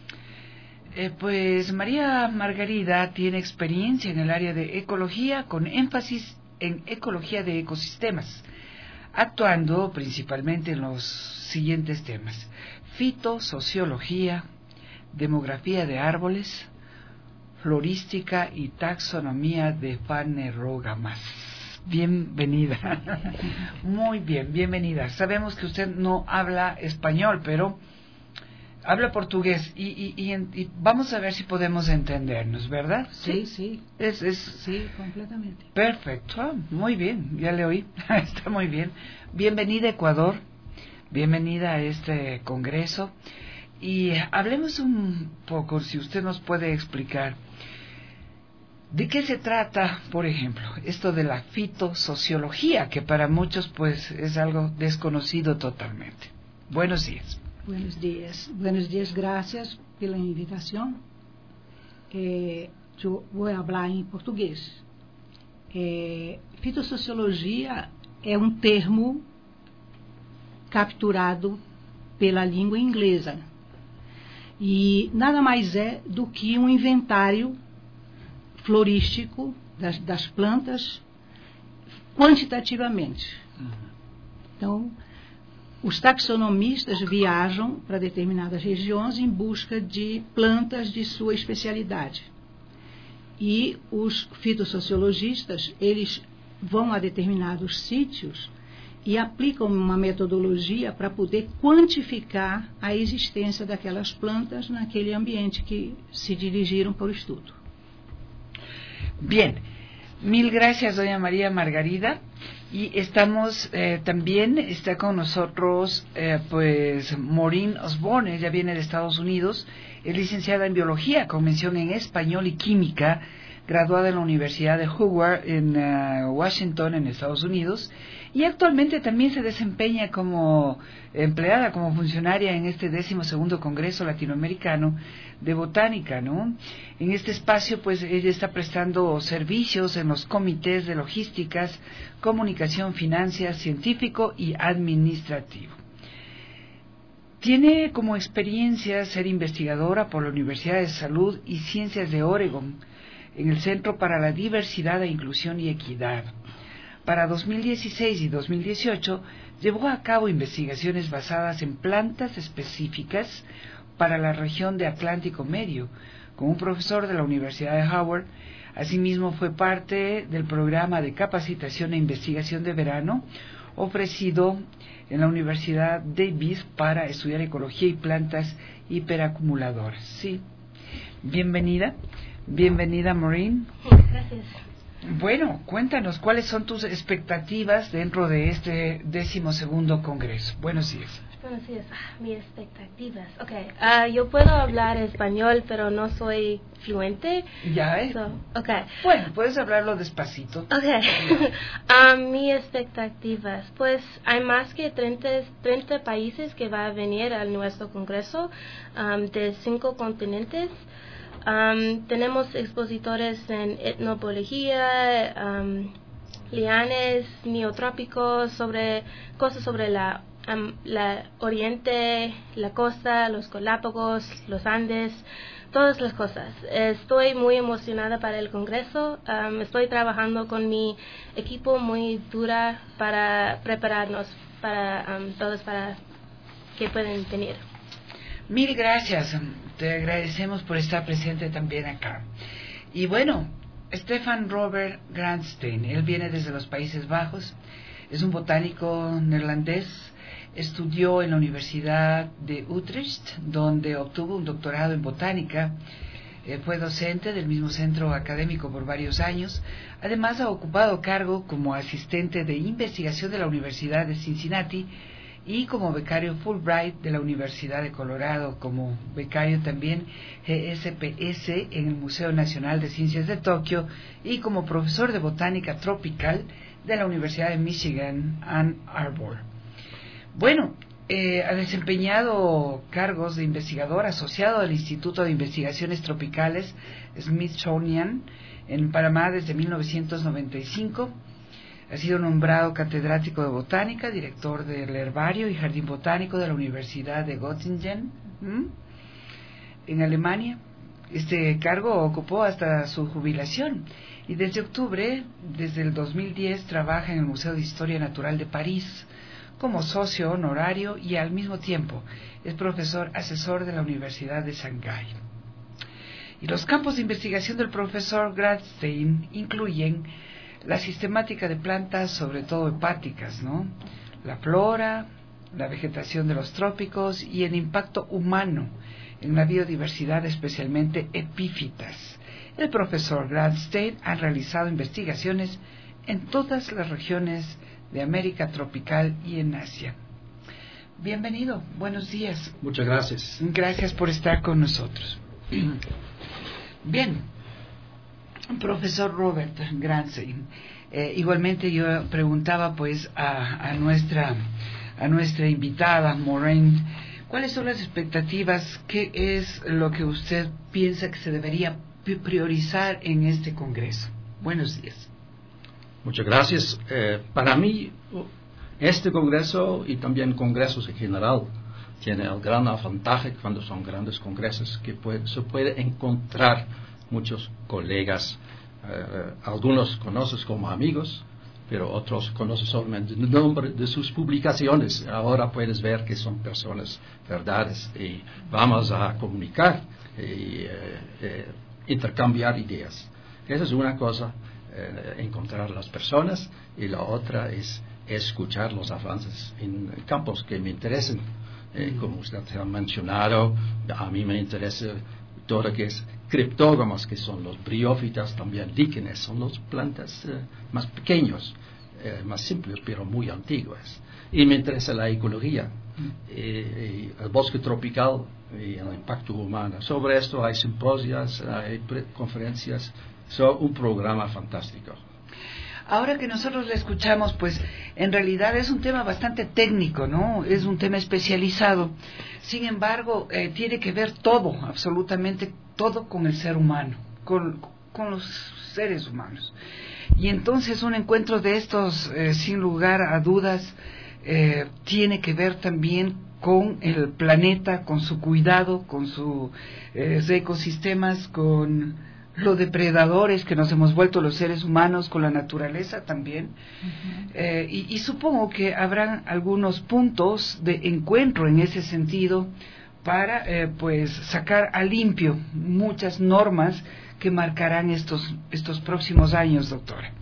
Eh, pues María Margarida tiene experiencia en el área de ecología con énfasis en ecología de ecosistemas, actuando principalmente en los siguientes temas: fitosociología, demografía de árboles, florística y taxonomía de fanerógamas. Bienvenida. Muy bien, bienvenida. Sabemos que usted no habla español, pero habla portugués y, y, y, y vamos a ver si podemos entendernos, ¿verdad? Sí, sí. Es, es... Sí, completamente. Perfecto, ah, muy bien, ya le oí. Está muy bien. Bienvenida a Ecuador, bienvenida a este congreso. Y hablemos un poco, si usted nos puede explicar, ¿de qué se trata, por ejemplo, esto de la fitosociología, que para muchos pues es algo desconocido totalmente? Buenos días. Buenos días. Buenos días, gracias pela invitação. Eh, eu vou falar em português. Eh, fitossociologia é um termo capturado pela língua inglesa e nada mais é do que um inventário florístico das, das plantas quantitativamente. Então, os taxonomistas viajam para determinadas regiões em busca de plantas de sua especialidade. E os fitossociologistas, eles vão a determinados sítios e aplicam uma metodologia para poder quantificar a existência daquelas plantas naquele ambiente que se dirigiram para o estudo. Bien, mil gracias, doña María Margarida. Y estamos eh, también, está con nosotros eh, pues Maureen Osborne, ella viene de Estados Unidos, es licenciada en Biología, con mención en Español y Química, graduada en la Universidad de Howard en uh, Washington, en Estados Unidos, y actualmente también se desempeña como empleada, como funcionaria en este décimo segundo Congreso Latinoamericano de Botánica, ¿no? En este espacio, pues, ella está prestando servicios en los comités de logísticas, comunicación, finanzas, científico y administrativo. Tiene como experiencia ser investigadora por la Universidad de Salud y Ciencias de Oregon, en el Centro para la Diversidad e Inclusión y Equidad. Para dos mil dieciséis y dos mil dieciocho llevó a cabo investigaciones basadas en plantas específicas para la región de Atlántico Medio, con un profesor de la Universidad de Howard. Asimismo fue parte del programa de capacitación e investigación de verano ofrecido en la Universidad Davis para estudiar ecología y plantas hiperacumuladoras. Sí. Bienvenida. Bienvenida, Maureen. Gracias. Bueno, cuéntanos, ¿cuáles son tus expectativas dentro de este decimosegundo congreso? Buenos días. Buenos días. Ah, mis expectativas. Okay. Uh, yo puedo hablar español, pero no soy fluente. Ya, ¿eh? So, okay. Bueno, puedes hablarlo despacito. Okay. um, mis expectativas. Pues hay más que treinta, treinta países que van a venir a nuestro congreso um, de cinco continentes. Um, tenemos expositores en etnobiología, um, lianes, neotrópicos, sobre cosas sobre la Um, la Oriente, la costa, los Galápagos, los Andes, todas las cosas. Estoy muy emocionada para el Congreso. Um, estoy trabajando con mi equipo muy dura para prepararnos para um, todos para que puedan venir. Mil gracias. Te agradecemos por estar presente también acá. Y bueno, Stefan Robert Grantstein, él viene desde los Países Bajos, es un botánico neerlandés. Estudió en la Universidad de Utrecht, donde obtuvo un doctorado en botánica. Eh, fue docente del mismo centro académico por varios años. Además, ha ocupado cargo como asistente de investigación de la Universidad de Cincinnati y como becario Fulbright de la Universidad de Colorado, como becario también G S P S en el Museo Nacional de Ciencias de Tokio y como profesor de botánica tropical de la Universidad de Michigan, Ann Arbor. Bueno, eh, ha desempeñado cargos de investigador asociado al Instituto de Investigaciones Tropicales Smithsonian en Panamá desde mil novecientos noventa y cinco. Ha sido nombrado catedrático de botánica, director del herbario y jardín botánico de la Universidad de Göttingen, ¿m? en Alemania. Este cargo ocupó hasta su jubilación y desde octubre, desde el dos mil diez, trabaja en el Museo de Historia Natural de París como socio honorario y al mismo tiempo es profesor asesor de la Universidad de Shanghái. Y los campos de investigación del profesor Grantstein incluyen la sistemática de plantas, sobre todo hepáticas, ¿no? La flora, la vegetación de los trópicos y el impacto humano en la biodiversidad, especialmente epífitas. El profesor Grantstein ha realizado investigaciones en todas las regiones de América tropical y en Asia. Bienvenido, buenos días. Muchas gracias. Gracias por estar con nosotros. Bien, profesor Robert Grantstein, eh, igualmente yo preguntaba pues a, a nuestra a nuestra invitada Maureen, ¿cuáles son las expectativas? ¿Qué es lo que usted piensa que se debería priorizar en este congreso? Buenos días. Muchas gracias. Eh, para mí, este congreso y también congresos en general tiene el gran avantaje cuando son grandes congresos que puede, se puede encontrar muchos colegas. Eh, algunos conoces como amigos, pero otros conoces solamente el nombre de sus publicaciones. Ahora puedes ver que son personas verdades y vamos a comunicar y eh, eh, intercambiar ideas. Esa es una cosa. Eh, encontrar las personas y la otra es escuchar los avances en campos que me interesan, eh, como usted ha mencionado. A mí me interesa todo lo que es criptógamas, que son los briófitas, también líquenes, son las plantas eh, más pequeños, eh, más simples pero muy antiguas, y me interesa la ecología, eh, el bosque tropical y el impacto humano. Sobre esto hay simposios, hay conferencias. So, un programa fantástico. Ahora que nosotros le escuchamos, pues en realidad es un tema bastante técnico, ¿no? Es un tema especializado. Sin embargo, eh, tiene que ver todo, absolutamente todo con el ser humano, con, con los seres humanos. Y entonces un encuentro de estos, eh, sin lugar a dudas, eh, tiene que ver también con el planeta, con su cuidado, con sus eh, ecosistemas, con los depredadores que nos hemos vuelto los seres humanos, con la naturaleza también. Uh-huh. eh, y, y supongo que habrán algunos puntos de encuentro en ese sentido para eh, pues sacar a limpio muchas normas que marcarán estos estos próximos años, doctora.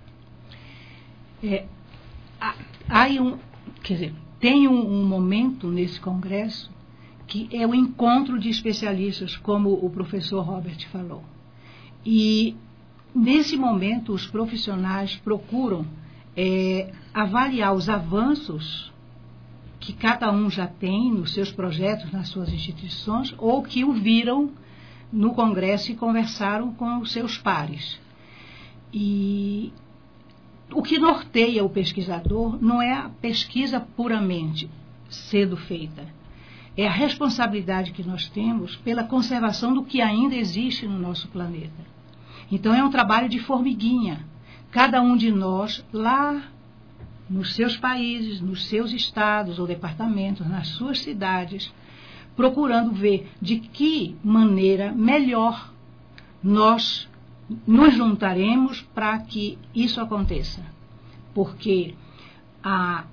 É, há um, quer dizer, tem um, um momento nesse congresso que é o encontro de especialistas, como o professor Robert falou. E nesse momento, os profissionais procuram é, avaliar os avanços que cada um já tem nos seus projetos, nas suas instituições, ou que o viram no Congresso e conversaram com os seus pares. E o que norteia o pesquisador não é a pesquisa puramente sendo feita, é a responsabilidade que nós temos pela conservação do que ainda existe no nosso planeta. Então é um trabalho de formiguinha. Cada um de nós, lá nos seus países, nos seus estados ou departamentos, nas suas cidades, procurando ver de que maneira melhor nós nos juntaremos para que isso aconteça. Porque a,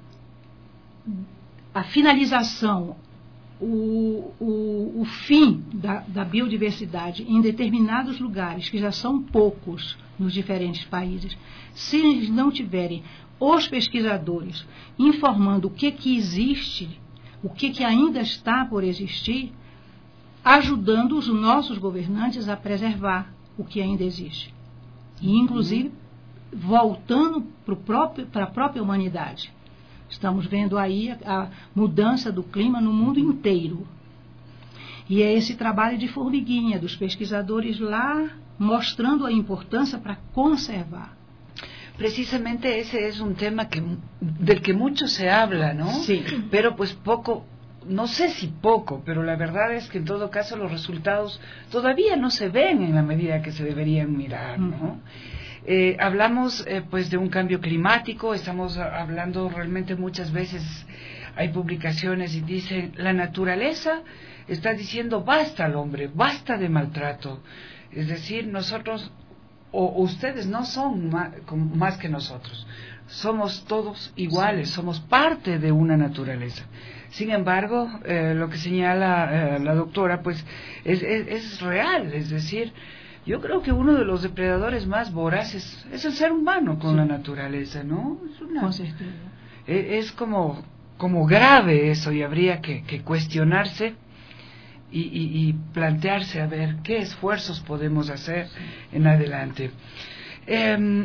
a finalização, o, o, o fim da, da biodiversidade em determinados lugares, que já são poucos nos diferentes países, se eles não tiverem os pesquisadores informando o que, que existe, o que, que ainda está por existir, ajudando os nossos governantes a preservar o que ainda existe. E, inclusive, voltando para a própria humanidade. Estamos vendo aí a, a mudança do clima no mundo inteiro. E é esse trabalho de formiguinha dos pesquisadores lá mostrando a importância para conservar. Precisamente ese es un tema que, del que mucho se habla, ¿no? Sí. Pero pues poco, no sé si poco, pero la verdad es que en todo caso los resultados todavía no se ven en la medida que se deberían mirar, ¿no? Uh-huh. Eh, hablamos eh, pues de un cambio climático, estamos hablando realmente muchas veces, hay publicaciones y dicen, la naturaleza está diciendo basta al hombre, basta de maltrato. Es decir, nosotros, o ustedes no son más, más que nosotros, somos todos iguales, somos parte de una naturaleza. Sin embargo, eh, lo que señala eh, la doctora, pues es, es, es real, es decir, yo creo que uno de los depredadores más voraces es el ser humano con sí. la naturaleza, ¿no? Es, una, es, es como, como grave eso y habría que, que cuestionarse y, y, y plantearse a ver qué esfuerzos podemos hacer sí. en adelante. Eh,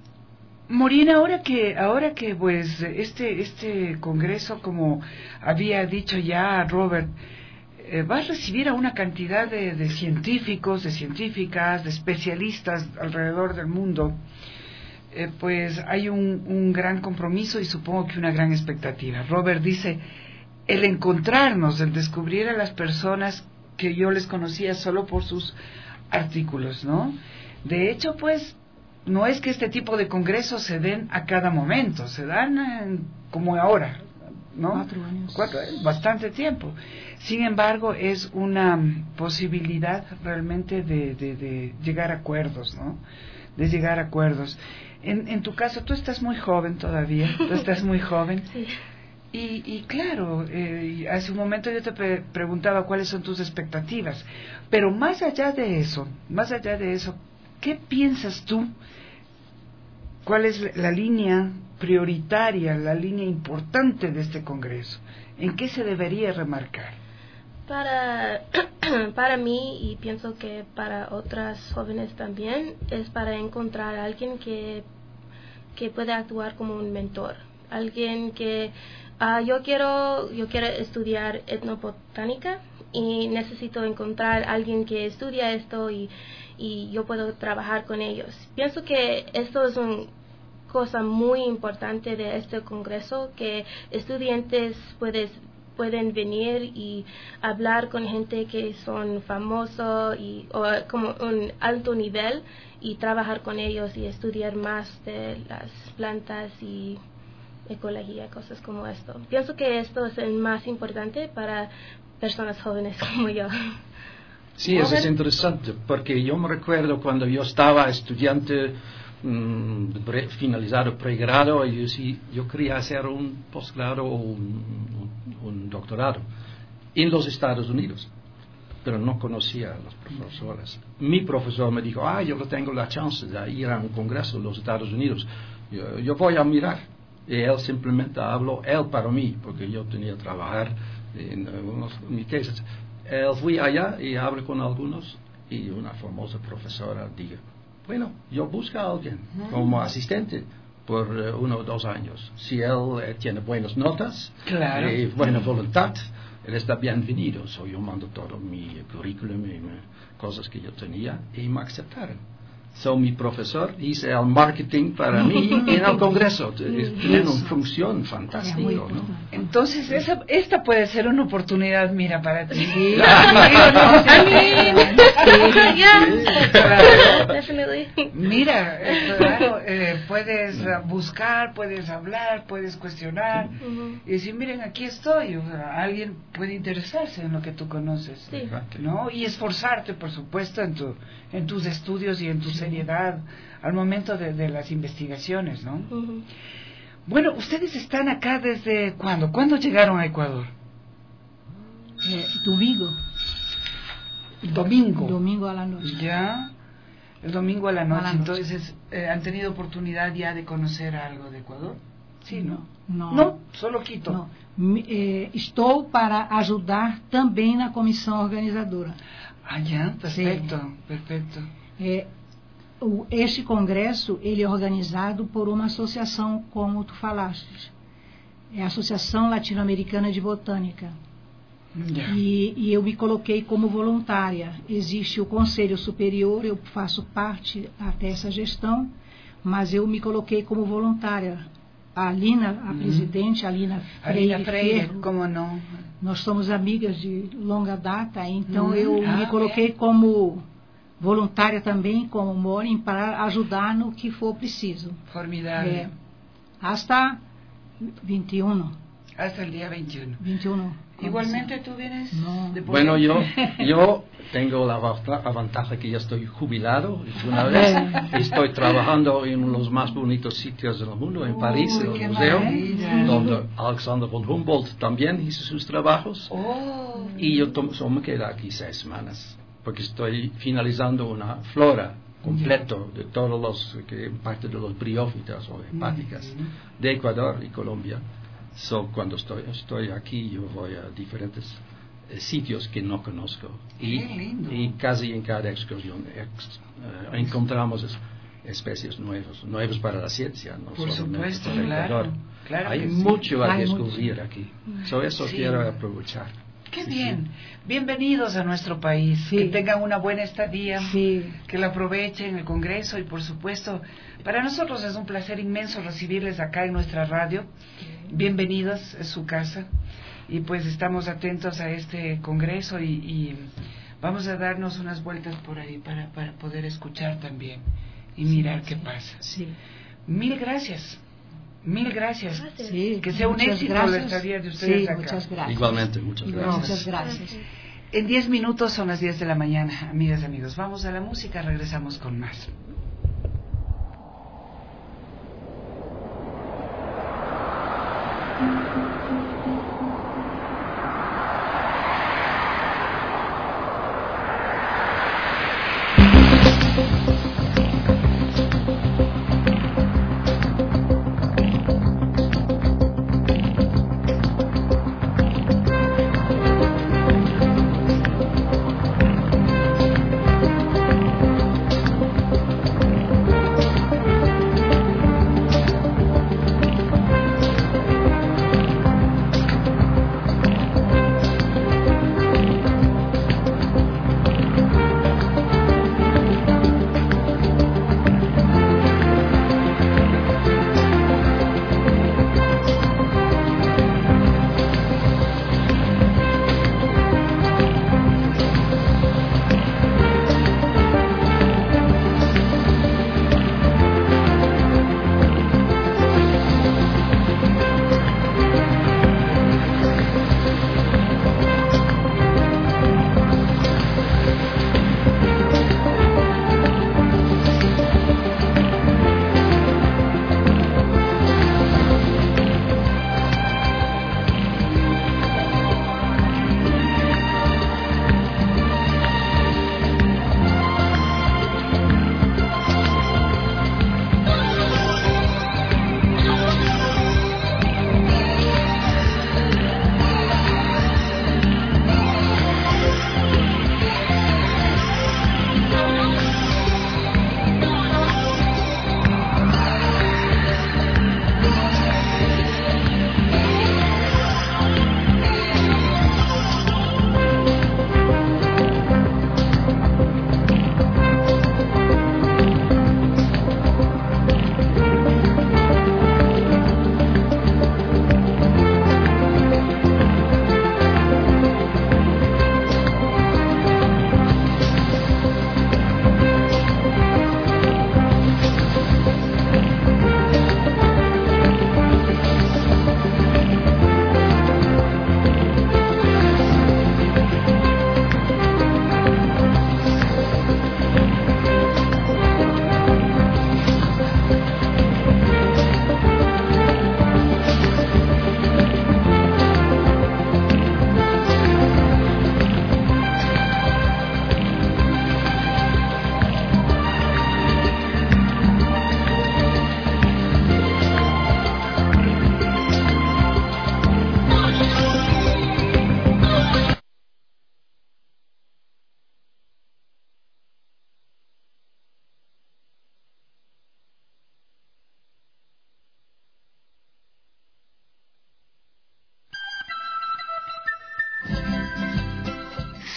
Morina, ahora que, ahora que pues este, este congreso, como había dicho ya Robert, eh, va a recibir a una cantidad de, de científicos, de científicas, de especialistas alrededor del mundo, eh, pues hay un, un gran compromiso y supongo que una gran expectativa. Robert dice, el encontrarnos, el descubrir a las personas que yo les conocía solo por sus artículos, ¿no? De hecho, pues, no es que este tipo de congresos se den a cada momento, se dan en, como ahora, ¿no? Cuatro años. Cuatro, bastante tiempo. Sin embargo, es una posibilidad realmente de, de, de llegar a acuerdos, ¿no? De llegar a acuerdos. En, en tu caso, tú estás muy joven todavía, tú estás muy joven. Sí. Y, y claro, eh, hace un momento yo te pre- preguntaba cuáles son tus expectativas, pero más allá de eso, más allá de eso, ¿qué piensas tú? ¿Cuál es la línea prioritaria, la línea importante de este Congreso? ¿En qué se debería remarcar? Para, para mí, y pienso que para otras jóvenes también, es para encontrar a alguien que, que pueda actuar como un mentor. Alguien que, uh, yo quiero yo quiero estudiar etnobotánica y necesito encontrar a alguien que estudia esto y, y yo puedo trabajar con ellos. Pienso que esto es una cosa muy importante de este congreso, que estudiantes puedes, pueden venir y hablar con gente que son famosos y o como un alto nivel y trabajar con ellos y estudiar más de las plantas y ecología, cosas como esto. Pienso que esto es el más importante para personas jóvenes como yo. Sí, eso es interesante, porque yo me recuerdo cuando yo estaba estudiante, mmm, pre, finalizado pregrado, y yo, sí, yo quería hacer un posgrado o un, un, un doctorado en los Estados Unidos, pero no conocía a los profesores. Mi profesor me dijo, ah, yo no tengo la chance de ir a un congreso en los Estados Unidos, yo, yo voy a mirar. Y él simplemente habló, él para mí, porque yo tenía que trabajar en unos mi tesis. Él fui allá y hablé con algunos y una famosa profesora dijo, bueno, yo busco a alguien como asistente por uh, uno o dos años. Si él eh, tiene buenas notas claro. y buena voluntad, él está bienvenido. So, yo mando todo mi currículum y mi, cosas que yo tenía y me aceptaron. So, mi profesor hizo el marketing para mí en el Congreso. Tiene una función fantástica, ¿no? Entonces, esa, esta puede ser una oportunidad, mira, para ti. Sí. Mira, claro, eh, puedes uh, buscar, puedes hablar, puedes cuestionar uh-huh. y decir, miren, aquí estoy. O sea, alguien puede interesarse en lo que tú conoces, sí. ¿no? Y esforzarte, por supuesto, en tu, en tus estudios y en tu seriedad al momento de, de las investigaciones, ¿no? Uh-huh. Bueno, ustedes están acá desde ¿cuándo? ¿Cuándo llegaron a Ecuador? Eh, domingo. Domingo. Domingo a la noche. Ya. El domingo a la noche. A la noche. Entonces, eh, ¿han tenido oportunidad ya de conocer algo de Ecuador? Sí, ¿no? No. No, solo Quito. Não. Eh, estou para ajudar também na comissão organizadora. Ah, ya, perfecto, Sim. perfecto. É, o, este congresso, ele é organizado por uma associação, como tu falaste. É a Associação Latino-Americana de Botânica. Yeah. E, e eu me coloquei como voluntária. Existe o Conselho Superior, eu faço parte até essa gestão, mas eu me coloquei como voluntária. A Alina, a uhum. presidente, a Alina Freire, Alina Freire, Ferro, como não? Nós somos amigas de longa data, então uhum. eu ah, me coloquei é. como voluntária também, como Morin, para ajudar no que for preciso. Formidável. É, hasta vinte e um. Hasta el día veintiuno. veintiuno. Igualmente tú vienes no. de Bueno, yo, yo tengo la ventaja que ya estoy jubilado una vez. Estoy trabajando en los más bonitos sitios del mundo, en París, en el museo, maravilla. Donde Alexander von Humboldt también hizo sus trabajos. Oh. Y yo tomo, solo me quedo aquí seis semanas, porque estoy finalizando una flora completo de todos los, que parte de los briófitas o hepáticas mm-hmm. de Ecuador y Colombia. So, cuando estoy, estoy aquí, yo voy a diferentes eh, sitios que no conozco. Y, y casi en cada excursión ex, eh, encontramos es, especies nuevas, nuevas para la ciencia. No Por supuesto, para claro, claro. Hay que mucho sí. a Hay descubrir mucho. aquí. So, eso sí. Quiero aprovechar. Qué sí, bien. Sí. Bienvenidos a nuestro país. Sí. Que tengan una buena estadía. Sí. Que la aprovechen el Congreso y, por supuesto, para nosotros es un placer inmenso recibirles acá en nuestra radio. Bienvenidos, es su casa. Y pues estamos atentos a este Congreso y, y vamos a darnos unas vueltas por ahí para, para poder escuchar también y sí, mirar sí, qué pasa. Sí. Mil gracias. Mil gracias. Sí, que sea un éxito la estadía de ustedes sí, acá. Muchas gracias. Igualmente, muchas gracias. Muchas gracias. En diez minutos son las diez de la mañana, amigas y amigos. Vamos a la música, regresamos con más.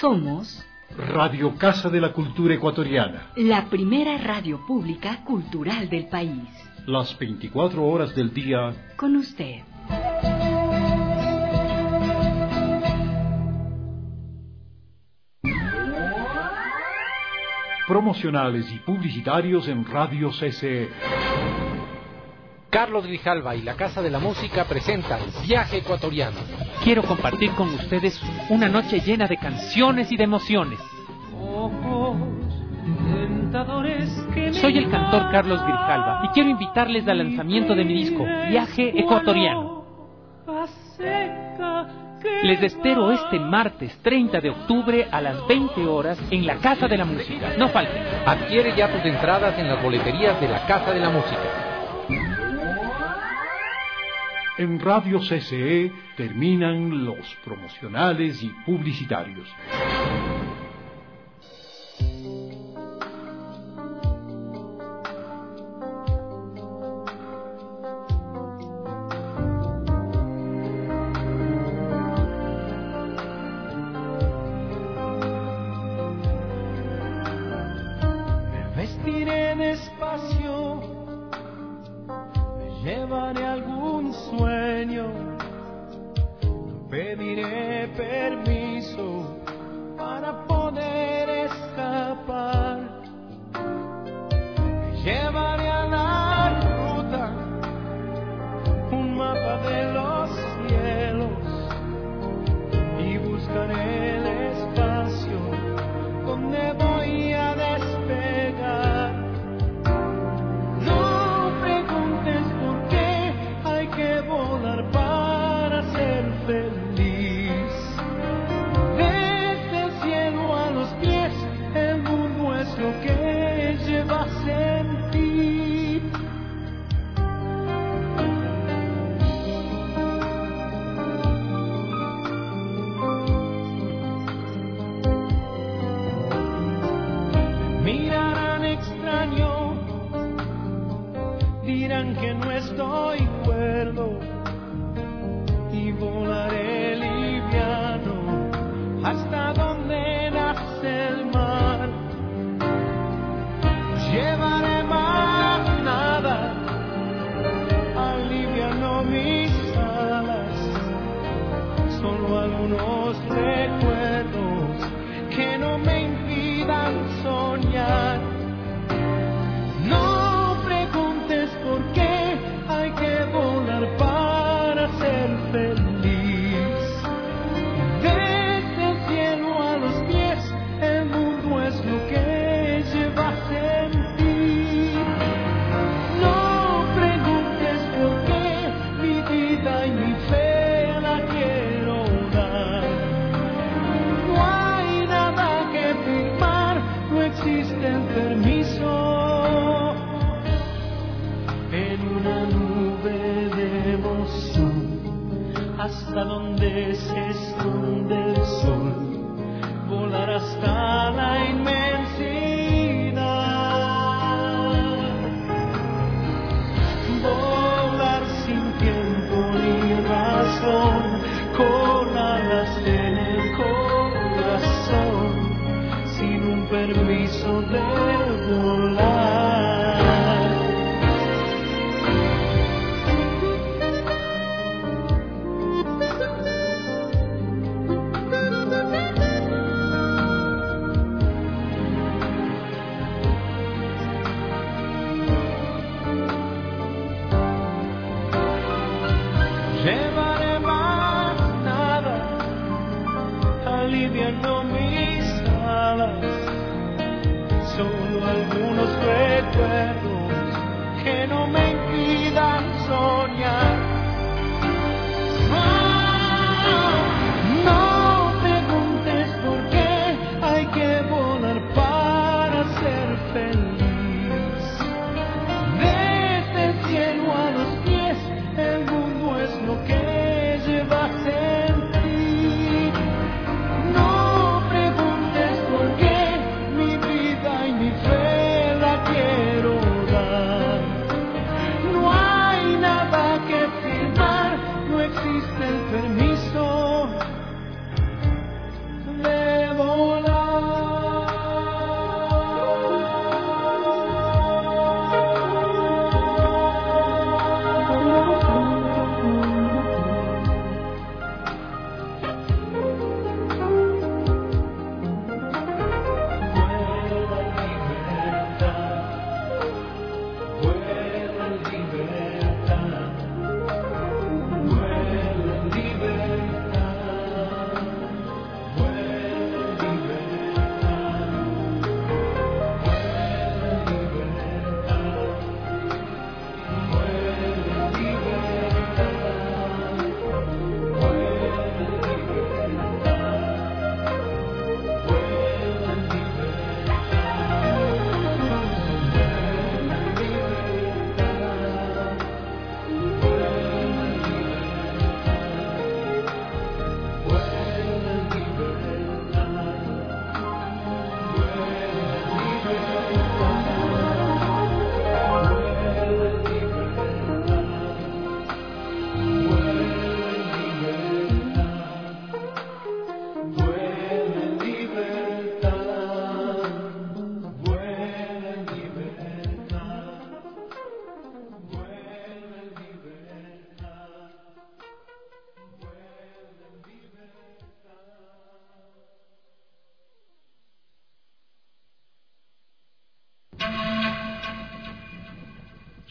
Somos Radio Casa de la Cultura Ecuatoriana, la primera radio pública cultural del país. Las veinticuatro horas del día con usted. Promocionales y publicitarios en Radio C C E. Carlos Grijalva y la Casa de la Música presentan Viaje Ecuatoriano. Quiero compartir con ustedes una noche llena de canciones y de emociones. Soy el cantor Carlos Grijalva y quiero invitarles al lanzamiento de mi disco Viaje Ecuatoriano. Les espero este martes treinta de octubre a las veinte horas en la Casa de la Música. No falten. Adquiere ya tus entradas en las boleterías de la Casa de la Música. En Radio C C E terminan los promocionales y publicitarios. Me vestiré despacio, me llevaré algún sueño, no pediré permiso para poder escapar. Me llevaré a la ruta un mapa de los cielos y buscaré el espacio donde voy a despegar. No preguntes por qué hay que volar para ser feliz. Desde el cielo a los pies, el mundo es lo que llevas en ti. Mirarán extraño, dirán que no estoy cuerdo y volaré liviano hasta donde nace el mar. No llevaré más nada, aliviano mis alas, solo algunos recuerdos que no me impidan soñar. No preguntes por qué hay que volar para ser feliz. Desde el cielo a los pies, el mundo es lo que llevas en ti. No preguntes por qué mi vida y mi fe la quiero dar. No hay nada que firmar, no existe el permiso. En una nube de emoción, hasta donde se esconde el sol, volar hasta la inmensidad. Volar sin tiempo ni razón, con alas en el corazón, sin un permiso de volar. Llevaré más nada, aliviando mis alas, solo algunos recuerdos que no me impidan soñar. No, no preguntes por qué hay que volar para ser feliz. Desde el cielo a los pies, el mundo es lo que llevas en ti. No preguntes por qué mi vida y mi fe la quiero dar. No hay nada que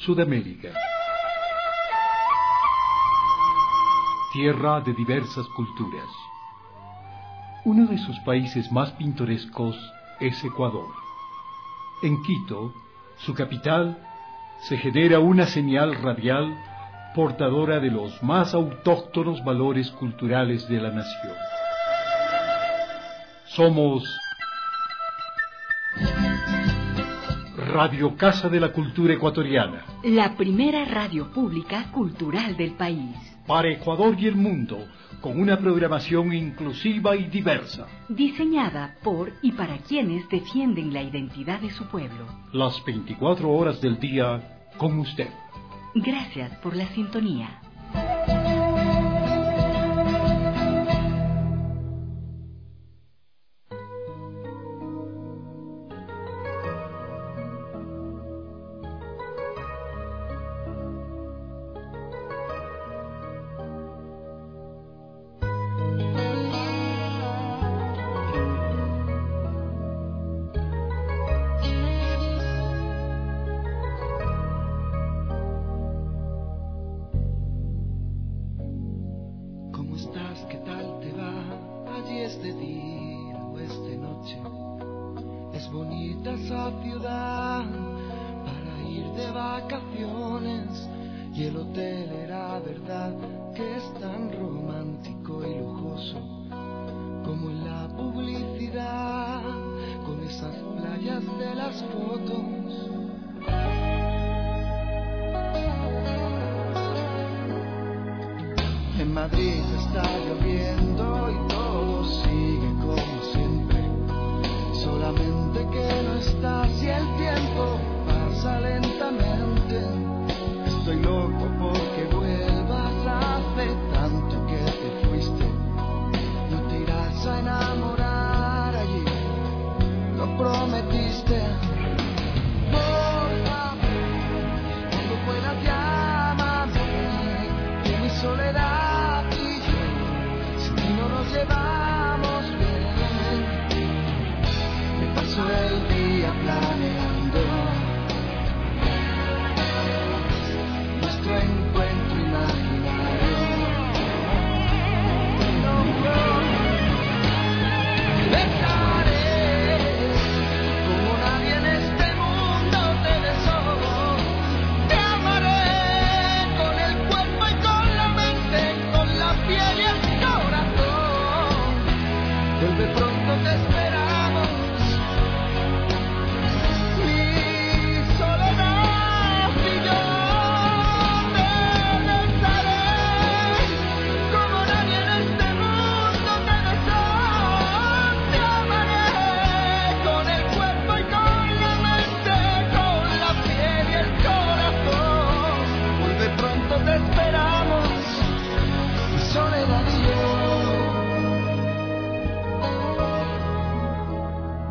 Sudamérica. Tierra de diversas culturas. Uno de sus países más pintorescos es Ecuador. En Quito, su capital, se genera una señal radial portadora de los más autóctonos valores culturales de la nación. Somos Radio Casa de la Cultura Ecuatoriana, la primera radio pública cultural del país. Para Ecuador y el mundo, con una programación inclusiva y diversa. Diseñada por y para quienes defienden la identidad de su pueblo. Las veinticuatro horas del día con usted. Gracias por la sintonía. En Madrid está lloviendo y todo sigue como siempre, solamente que no estás y el tiempo pasa lentamente. Estoy loco porque vuelvas, hace tanto que te fuiste, no te irás a enamorar allí, lo prometiste. Por favor, cuando puedas llámame, que mi soledad y yo, si no nos llevamos bien, me paso el día planeando nuestro encuentro imaginario. No, no, besaré como nadie en este mundo te besó. Te amaré con el cuerpo y con la mente, con la piel y el corazón. Vuelve pronto, te esperamos. Mi soledad y yo te besaré como nadie en este mundo te besó. Te amaré con el cuerpo y con la mente, con la piel y el corazón. Vuelve pronto, te esperamos, mi soledad y yo.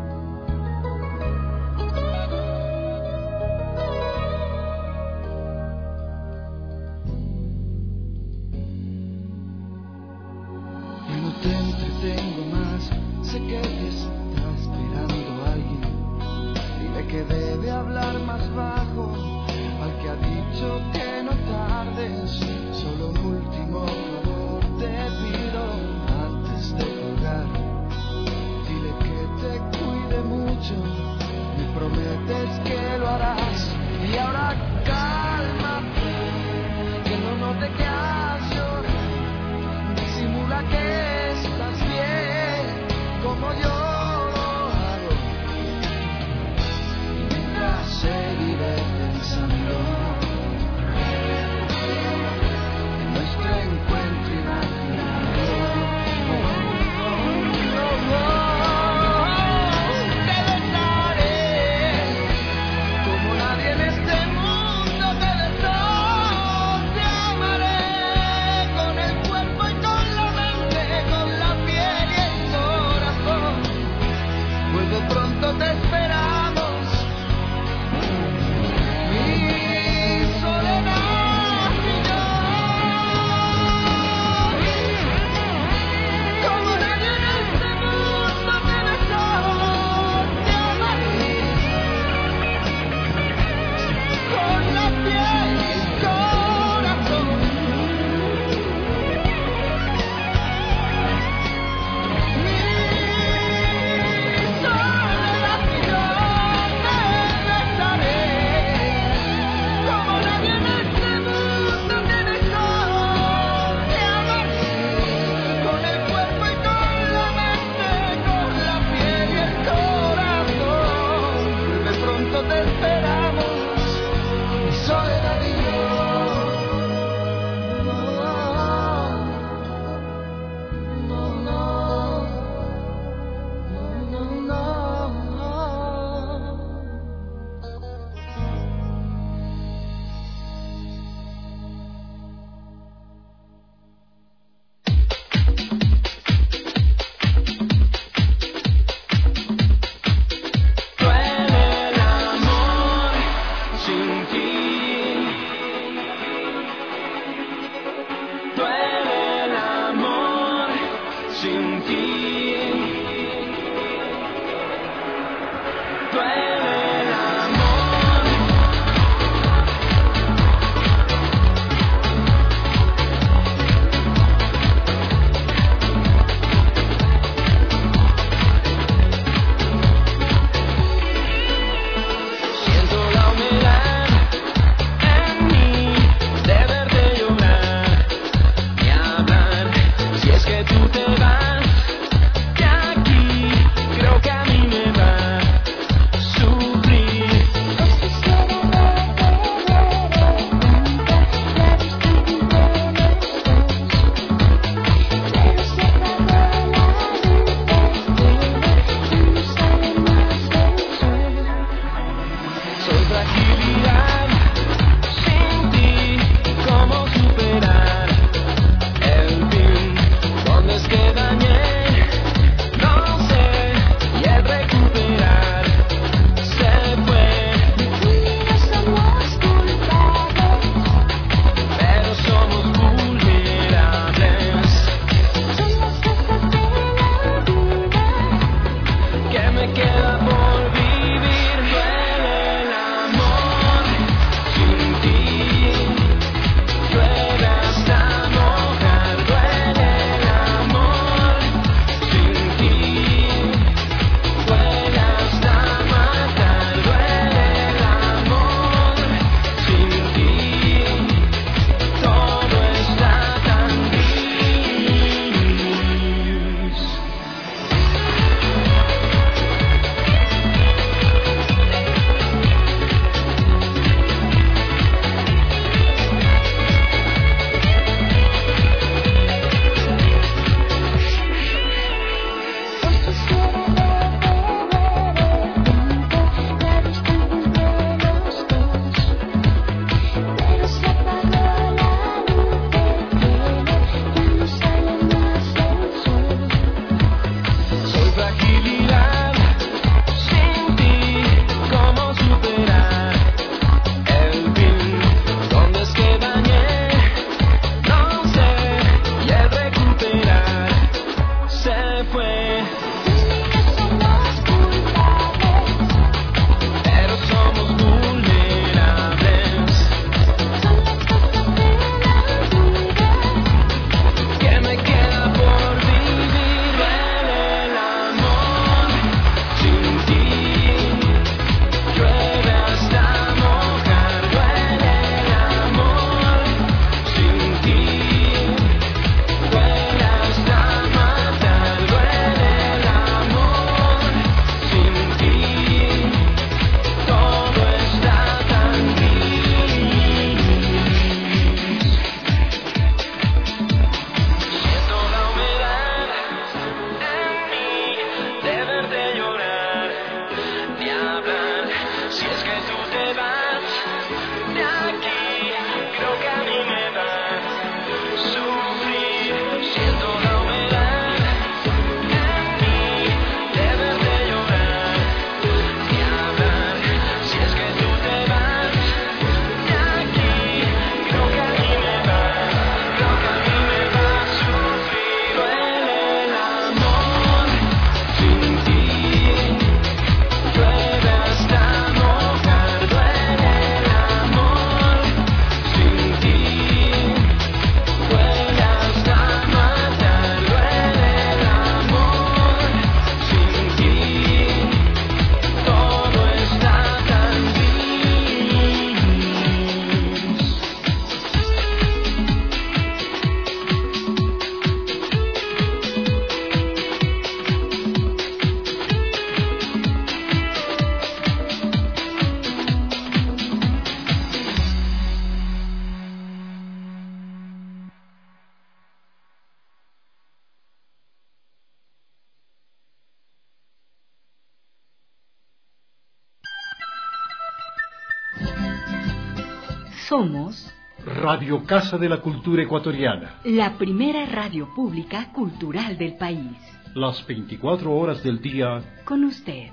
Somos Radio Casa de la Cultura Ecuatoriana, la primera radio pública cultural del país. Las veinticuatro horas del día con usted.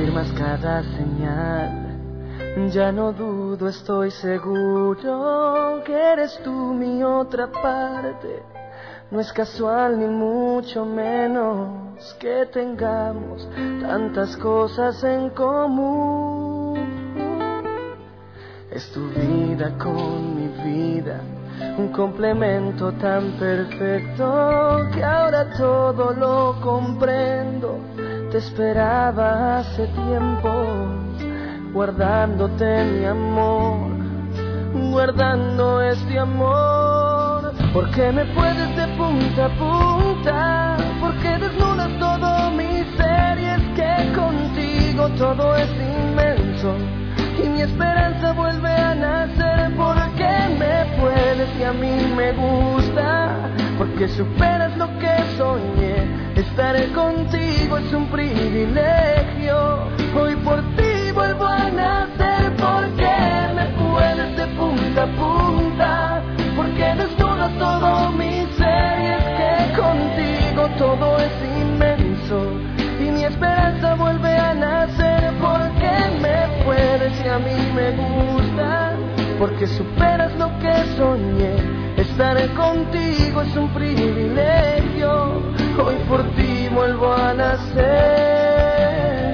confirmas cada señal. Ya no dudo, estoy seguro que eres tú mi otra parte. No es casual ni mucho menos que tengamos tantas cosas en común. Es tu vida con mi vida, un complemento tan perfecto que ahora todo lo comprendo. Te esperaba hace tiempo, guardándote mi amor, guardando este amor. Porque me puedes de punta a punta, porque desnudas todo mi ser. Y es que contigo todo es inmenso y mi esperanza vuelve a nacer. Porque me puedes y a mí me gusta, porque superas lo que soñé. Estar contigo es un privilegio, hoy por ti vuelvo a nacer. Porque me puedes de punta a punta, porque desnudas todo mi ser. Y es que contigo todo es inmenso y mi esperanza vuelve a nacer. Porque me puedes y a mí me gusta, porque superas lo que soñé. Estar contigo es un privilegio, hoy por ti vuelvo a nacer.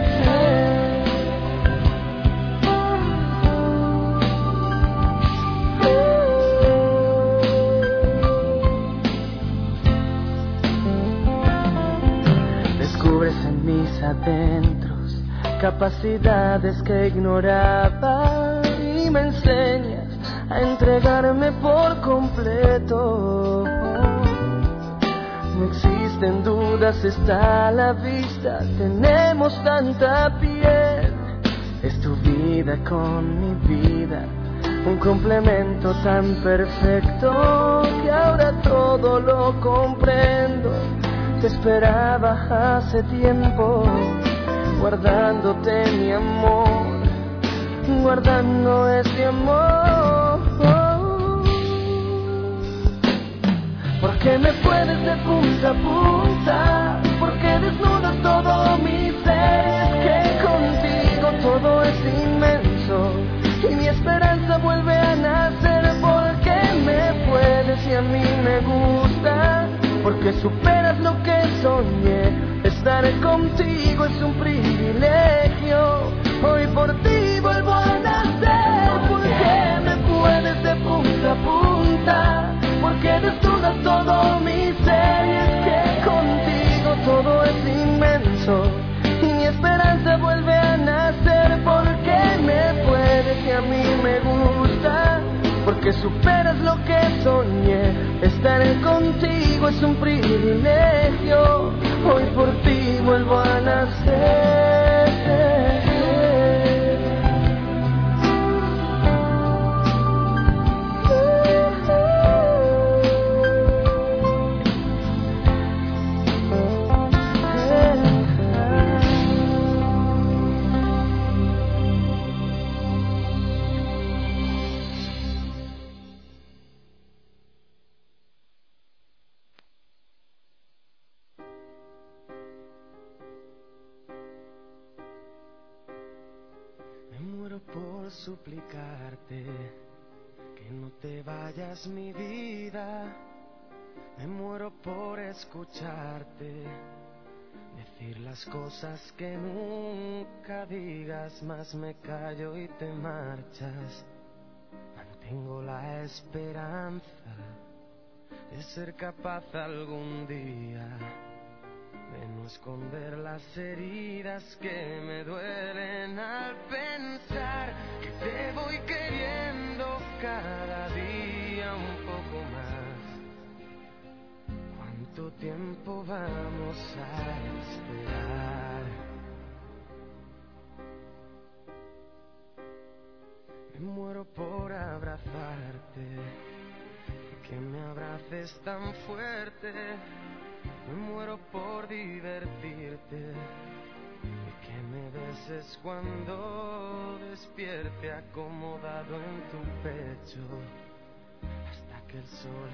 Descubres en mis adentros capacidades que ignoraba y me enseñas a entregarme por completo. No existen dudas, está a la vista, tenemos tanta piel. Es tu vida con mi vida, un complemento tan perfecto que ahora todo lo comprendo. Te esperaba hace tiempo, guardándote mi amor, guardando este amor. Porque me puedes de punta a punta, porque desnudas todo mi ser. Es que contigo todo es inmenso y mi esperanza vuelve a nacer. Porque me puedes y a mí me gusta, porque superas lo que soñé. Estar contigo es un privilegio, hoy por ti vuelvo a nacer. Porque me puedes de punta a punta, porque desnudas todo mi ser. Y es que contigo todo es inmenso y mi esperanza vuelve a nacer. Porque me puedes y a mí me gusta, porque superas lo que soñé. Estar contigo es un privilegio, hoy por ti vuelvo a nacer. Suplicarte que no te vayas, mi vida. Me muero por escucharte decir las cosas que nunca digas, mas me callo y te marchas. Mantengo la esperanza de ser capaz algún día de no esconder las heridas que me duelen al pensar que te voy queriendo cada día un poco más. ¿Cuánto tiempo vamos a esperar? Me muero por abrazarte, que me abraces tan fuerte. Me muero por divertirte y que me beses cuando despierte acomodado en tu pecho, hasta que el sol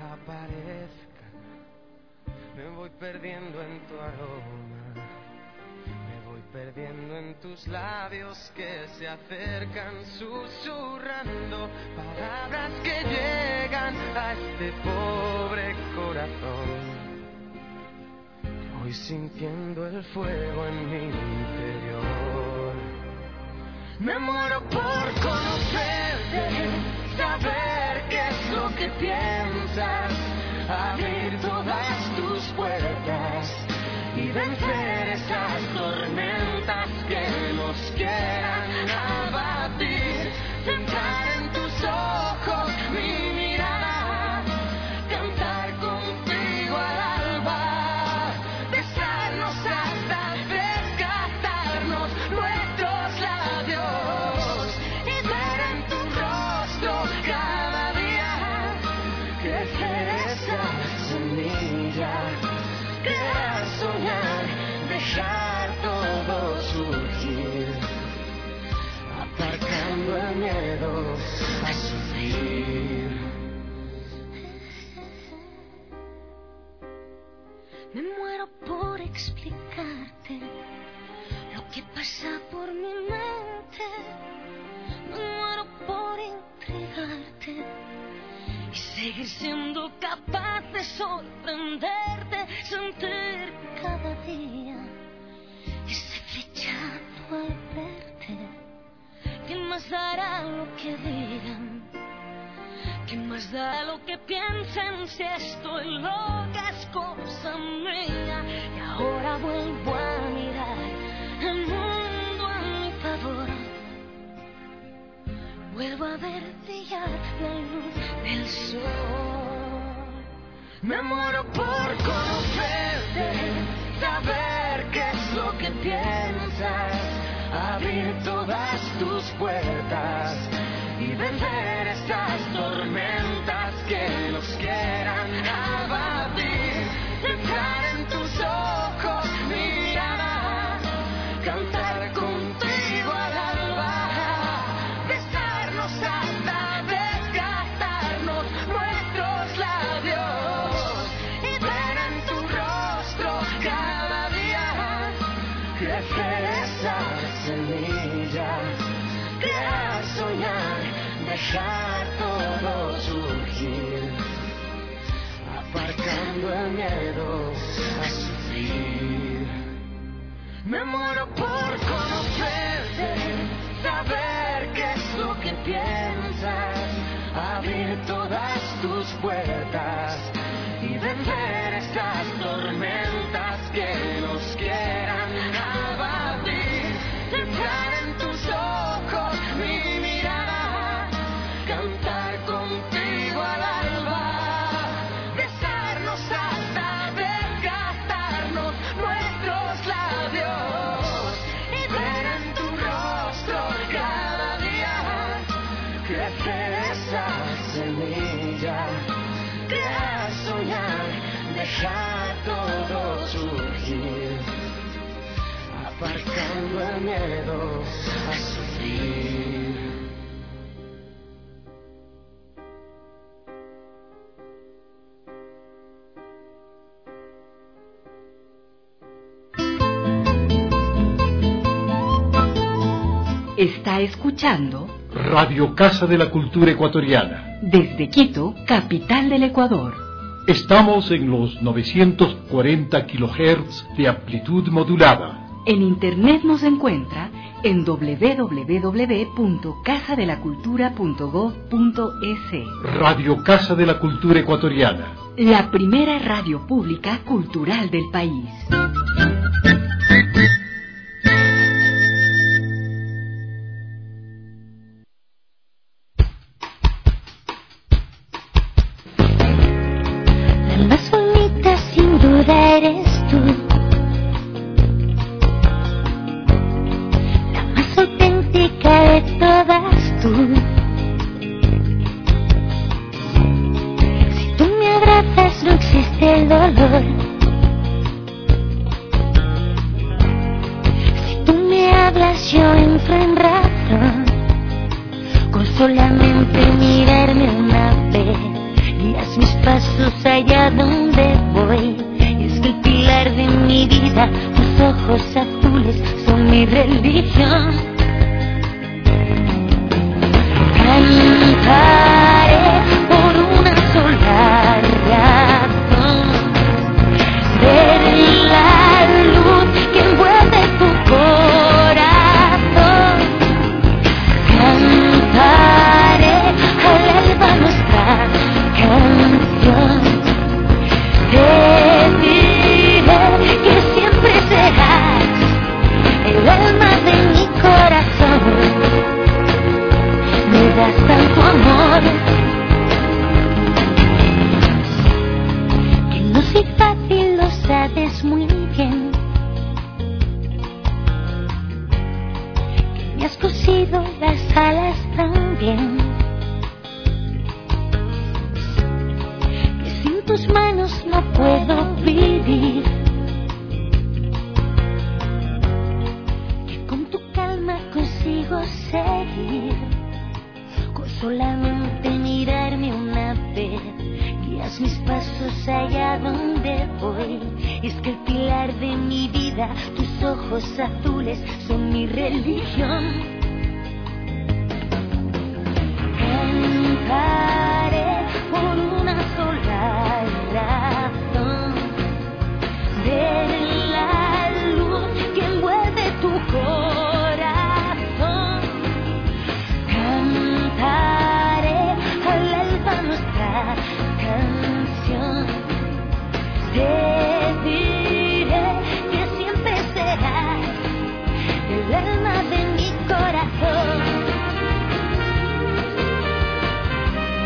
aparezca. Me voy perdiendo en tu aroma, me voy perdiendo en tus labios que se acercan susurrando palabras que llegan a este pobre corazón. Voy sintiendo el fuego en mi interior. Me muero por conocerte, saber qué es lo que piensas, abrir todas tus puertas y vencer esas tormentas que nos quieran abatir. Entrar en tus ojos mi mirada, cantar contigo al alba, besarnos hasta desgastarnos nuestros labios y ver en tu rostro cada día crecer esa semilla, crear, soñar, dejar todo surgir, aparcando el miedo a sufrir. Me muero por explicarte lo que pasa por mi mente. Me muero por entregarte y seguir siendo capaz de sorprenderte, sentir cada día ese flechazo al verte. ¿Qué más dará lo que digan? ¿Qué más da lo que piensen si estoy loca? Es cosa mía. Y ahora vuelvo a mirar el mundo a mi favor. Vuelvo a ver brillar la luz del sol. Me muero por conocerte, saber qué es lo que piensas, abrir todas tus puertas y vencer esas tormentas que nos quieran abatir. Entrar en tus ojos mi mirada, cantar contigo al alba, besarnos hasta desgastarnos nuestros labios y ver en tu rostro cada día crecer esa semilla, crear, soñar, dejar todo surgir, aparcando el miedo a sufrir. Me muero por conocerte, saber qué es lo que piensas, abrir todas tus puertas y vencer esas tormentas que nos quieran abatir. Entrar en tus ojos mi mirada, cantar contigo al alba, besarnos hasta desgastarnos nuestros labios y ver en tu rostro cada día crecer esa semilla, crear, soñar, dejar todo surgir, aparcando el miedo a sufrir. Está escuchando Radio Casa de la Cultura Ecuatoriana. Desde Quito, capital del Ecuador. Estamos en los novecientos cuarenta kilohertz de amplitud modulada. En internet nos encuentra en doble u doble u doble u punto casa de la cultura punto gob punto es. Radio Casa de la Cultura Ecuatoriana. La primera radio pública cultural del país. La más bonita sin duda eres tú. La más auténtica de todas tú. Si tú me abrazas no existe el dolor. Si tú me hablas yo entro en razón. Con solamente mirarme una vez guías mis pasos allá donde voy. Y es que el pilar de mi vida, tus ojos azules son mi religión. Cantaré por una sola razón, ver la luz que envuelve tu corazón. Cantaré al alba nuestra canción. Te diré que siempre serás el alma de mi corazón. Me das tanto amor que no soy fácil, lo sabes muy bien. Que me has cosido las alas también. Que sin tus manos no puedo vivir. Que con tu calma consigo seguir. Solamente mirarme una vez, guías mis pasos allá donde voy. Es que el pilar de mi vida, tus ojos azules, son mi religión. Cantaré por una sola razón, ver la luz que envuelve tu corazón. Cantaré al alba nuestra canción. Te diré que siempre serás el alma de mi corazón.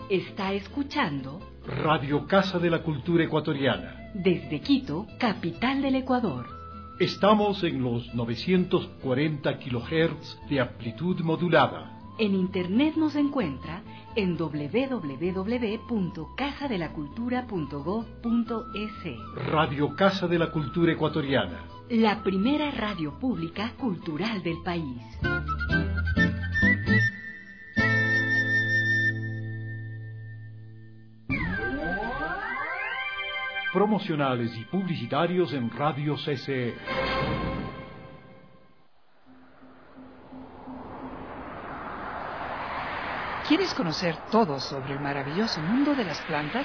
Está escuchando Radio Casa de la Cultura Ecuatoriana. Desde Quito, capital del Ecuador. Estamos en los novecientos cuarenta kilohertz de amplitud modulada. En internet nos encuentra en doble u doble u doble u punto casa de la cultura punto gob punto es. Radio Casa de la Cultura Ecuatoriana. La primera radio pública cultural del país. Promocionales y publicitarios en Radio C C E. ¿Quieres conocer todo sobre el maravilloso mundo de las plantas?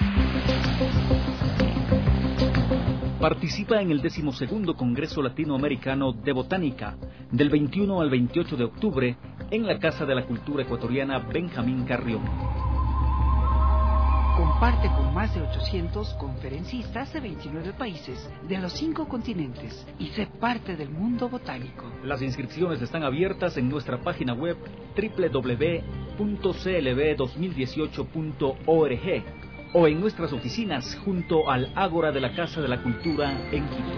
Participa en el decimosegundo Congreso Latinoamericano de Botánica, del veintiuno al veintiocho de octubre, en la Casa de la Cultura Ecuatoriana Benjamín Carrión. Comparte con más de ochocientos conferencistas de veintinueve países de los cinco continentes y sé parte del mundo botánico. Las inscripciones están abiertas en nuestra página web doble u doble u doble u punto c l b dos mil dieciocho punto org o en nuestras oficinas junto al Ágora de la Casa de la Cultura en Quito.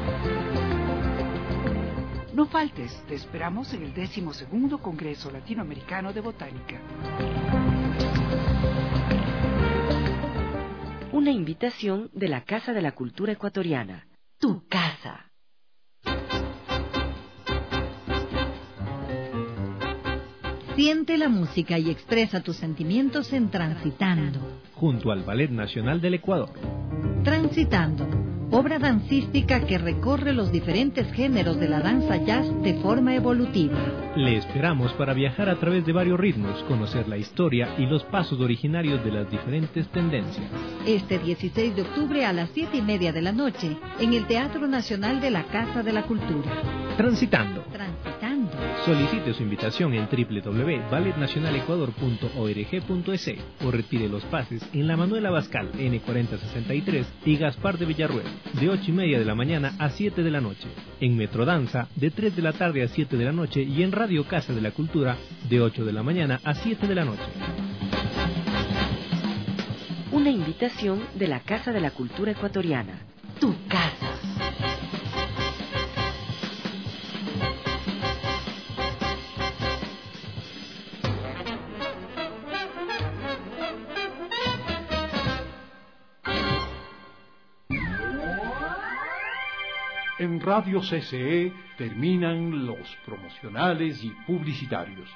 No faltes, te esperamos en el decimosegundo Congreso Latinoamericano de Botánica. Una invitación de la Casa de la Cultura Ecuatoriana. Tu casa. Siente la música y expresa tus sentimientos en Transitando. Junto al Ballet Nacional del Ecuador. Transitando, obra dancística que recorre los diferentes géneros de la danza jazz de forma evolutiva. Le esperamos para viajar a través de varios ritmos, conocer la historia y los pasos originarios de las diferentes tendencias. Este dieciséis de octubre a las siete y media de la noche, en el Teatro Nacional de la Casa de la Cultura. Transitando. Transitando. Solicite su invitación en doble u doble u doble u punto ballet nacional ecuador punto org punto es o retire los pases en la Manuel Abascal N cuarenta sesenta y tres y Gaspar de Villarruel, de ocho y media de la mañana a siete de la noche. En Metrodanza, de tres de la tarde a siete de la noche y en Radio Casa de la Cultura, de ocho de la mañana a siete de la noche. Una invitación de la Casa de la Cultura Ecuatoriana. Tu casa. En Radio C C E terminan los promocionales y publicitarios.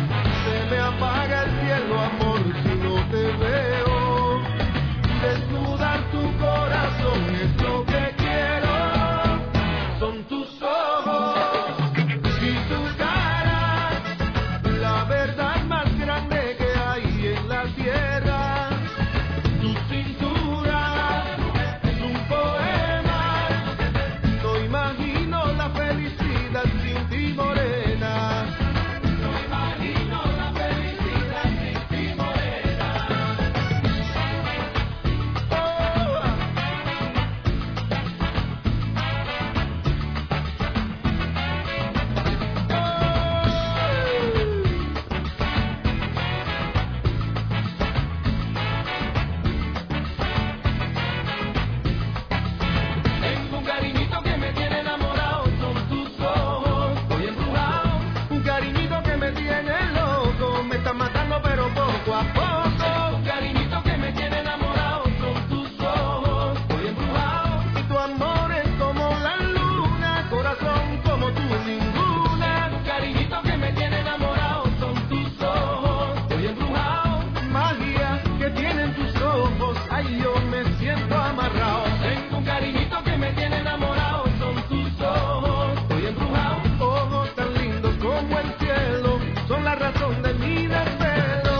Se me apaga el cielo, amor, si no te veo desnudo. razón de mi desvelo.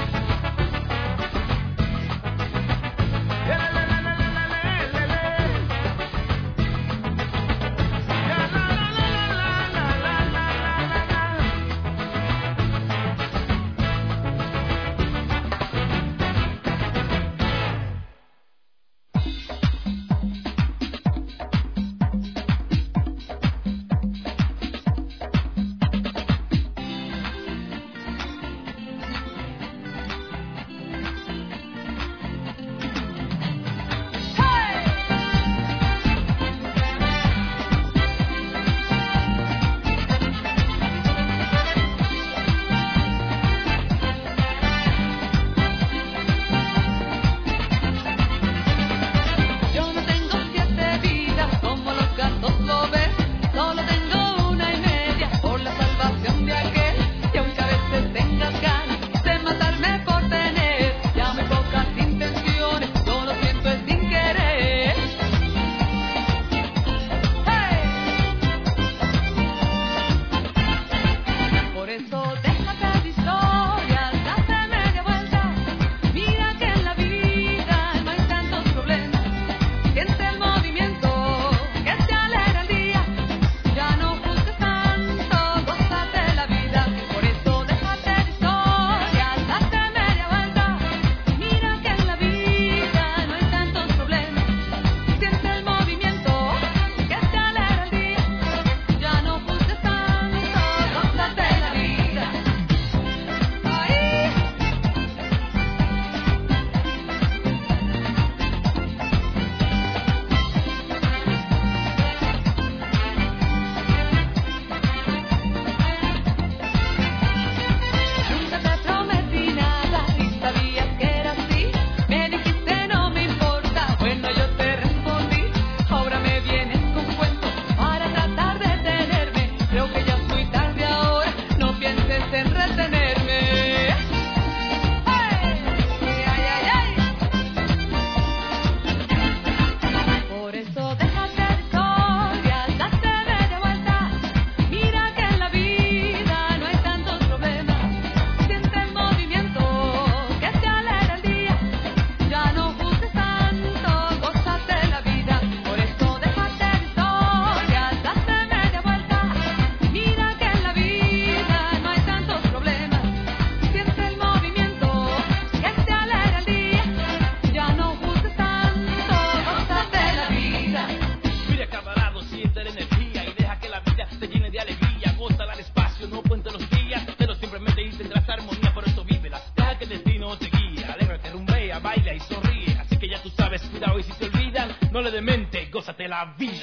La vida.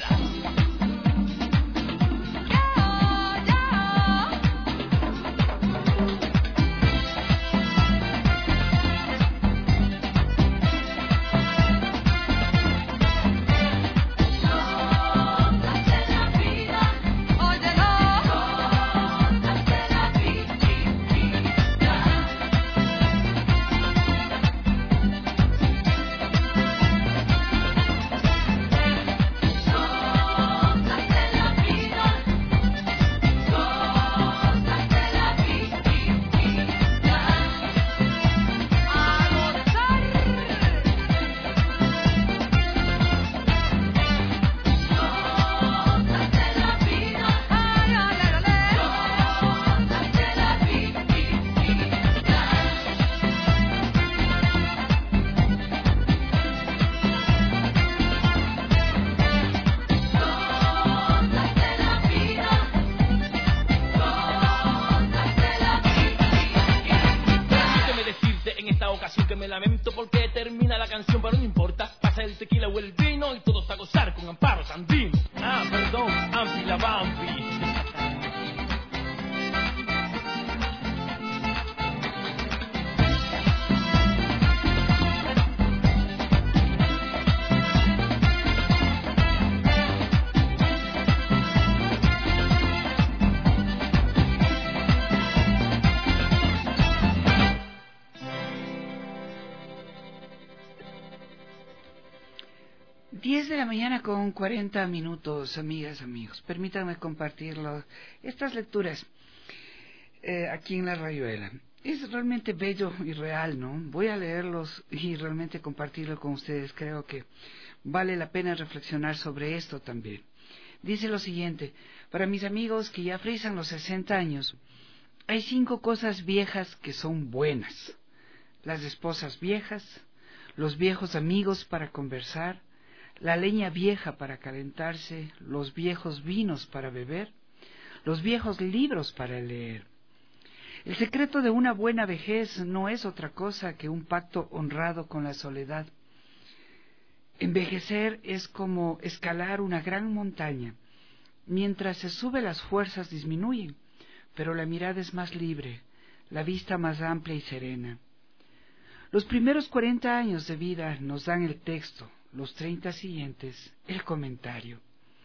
lamento porque termina la canción, pero no importa. Pasa el tequila o el vino y todos a gozar con Amparo Sandino. Ah, perdón, Ampi la Bampi. diez de la mañana con cuarenta minutos, amigas, amigos. Permítanme compartirlo. Estas lecturas. eh, aquí en la Rayuela. Es realmente bello y real, ¿no? Voy a leerlos y realmente compartirlo con ustedes. Creo que vale la pena reflexionar sobre esto también. Dice lo siguiente: para mis amigos que ya frisan los sesenta años, hay cinco cosas viejas que son buenas. Las esposas viejas, los viejos amigos para conversar, la leña vieja para calentarse, los viejos vinos para beber, los viejos libros para leer. El secreto de una buena vejez no es otra cosa que un pacto honrado con la soledad. Envejecer es como escalar una gran montaña. Mientras se sube, las fuerzas disminuyen, pero la mirada es más libre, la vista más amplia y serena. Los primeros cuarenta años de vida nos dan el texto, los treinta siguientes el comentario.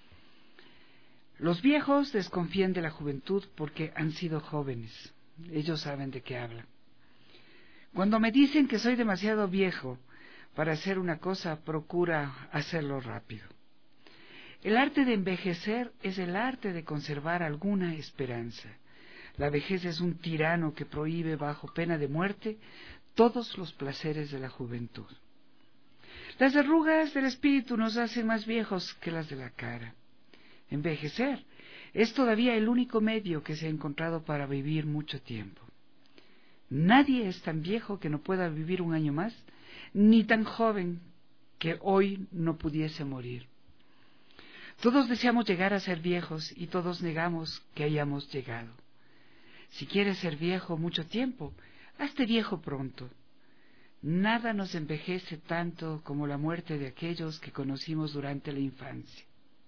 Los viejos desconfían de la juventud porque han sido jóvenes. Ellos saben de qué hablan. Cuando me dicen que soy demasiado viejo para hacer una cosa, procura hacerlo rápido. El arte de envejecer es el arte de conservar alguna esperanza. La vejez es un tirano que prohíbe bajo pena de muerte todos los placeres de la juventud. Las arrugas del espíritu nos hacen más viejos que las de la cara. Envejecer es todavía el único medio que se ha encontrado para vivir mucho tiempo. Nadie es tan viejo que no pueda vivir un año más, ni tan joven que hoy no pudiese morir. Todos deseamos llegar a ser viejos y todos negamos que hayamos llegado. Si quieres ser viejo mucho tiempo, hazte viejo pronto. Nada nos envejece tanto como la muerte de aquellos que conocimos durante la infancia.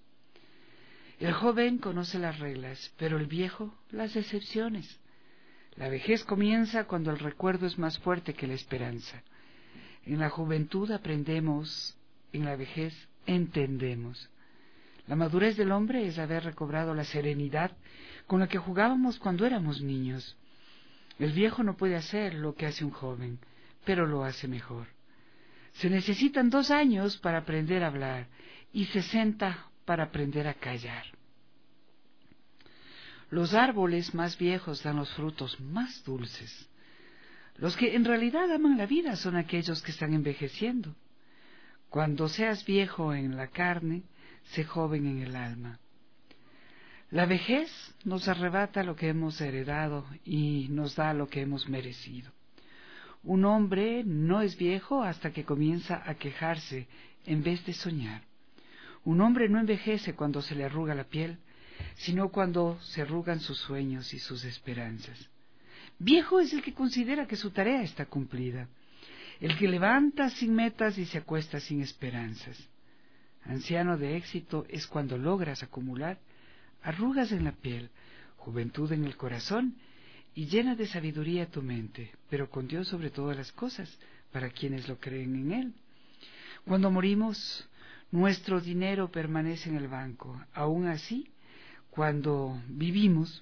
El joven conoce las reglas, pero el viejo las excepciones. La vejez comienza cuando el recuerdo es más fuerte que la esperanza. En la juventud aprendemos, en la vejez entendemos. La madurez del hombre es haber recobrado la serenidad con la que jugábamos cuando éramos niños. El viejo no puede hacer lo que hace un joven, pero lo hace mejor. Se necesitan dos años para aprender a hablar y sesenta para aprender a callar. Los árboles más viejos dan los frutos más dulces. Los que en realidad aman la vida son aquellos que están envejeciendo. Cuando seas viejo en la carne, sé joven en el alma. La vejez nos arrebata lo que hemos heredado y nos da lo que hemos merecido. Un hombre no es viejo hasta que comienza a quejarse en vez de soñar. Un hombre no envejece cuando se le arruga la piel, sino cuando se arrugan sus sueños y sus esperanzas. Viejo es el que considera que su tarea está cumplida, el que levanta sin metas y se acuesta sin esperanzas. Anciano de éxito es cuando logras acumular arrugas en la piel, juventud en el corazón y llena de sabiduría tu mente, pero con Dios sobre todas las cosas, para quienes lo creen en Él. Cuando morimos, nuestro dinero permanece en el banco. Aún así, cuando vivimos,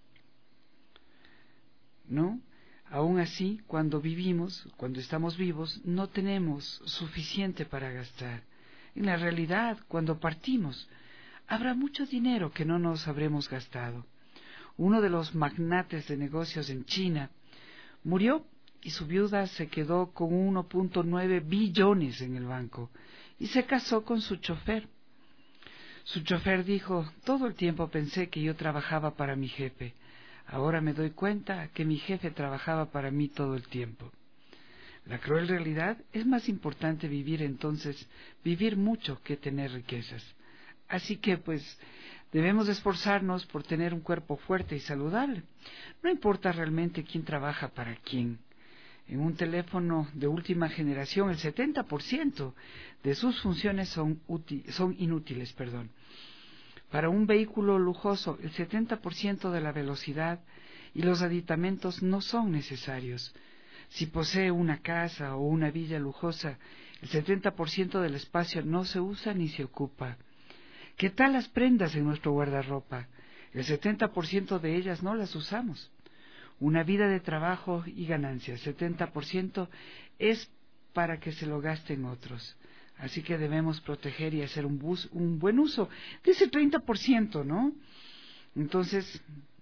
¿no? Aún así, cuando vivimos, cuando estamos vivos, no tenemos suficiente para gastar. En la realidad, cuando partimos, habrá mucho dinero que no nos habremos gastado. Uno de los magnates de negocios en China murió y su viuda se quedó con uno punto nueve billones en el banco y se casó con su chofer. Su chofer dijo: todo el tiempo pensé que yo trabajaba para mi jefe. Ahora me doy cuenta que mi jefe trabajaba para mí todo el tiempo. La cruel realidad es más importante vivir entonces, vivir mucho que tener riquezas. Así que pues debemos esforzarnos por tener un cuerpo fuerte y saludable. No importa realmente quién trabaja para quién. En un teléfono de última generación, el setenta por ciento de sus funciones son, útil, son inútiles. Perdón. Para un vehículo lujoso, el setenta por ciento de la velocidad y los aditamentos no son necesarios. Si posee una casa o una villa lujosa, el setenta por ciento del espacio no se usa ni se ocupa. ¿Qué tal las prendas en nuestro guardarropa? El setenta por ciento de ellas no las usamos. Una vida de trabajo y ganancias, setenta por ciento es para que se lo gasten otros. Así que debemos proteger y hacer un, bus, un buen uso de ese treinta por ciento, ¿no? Entonces,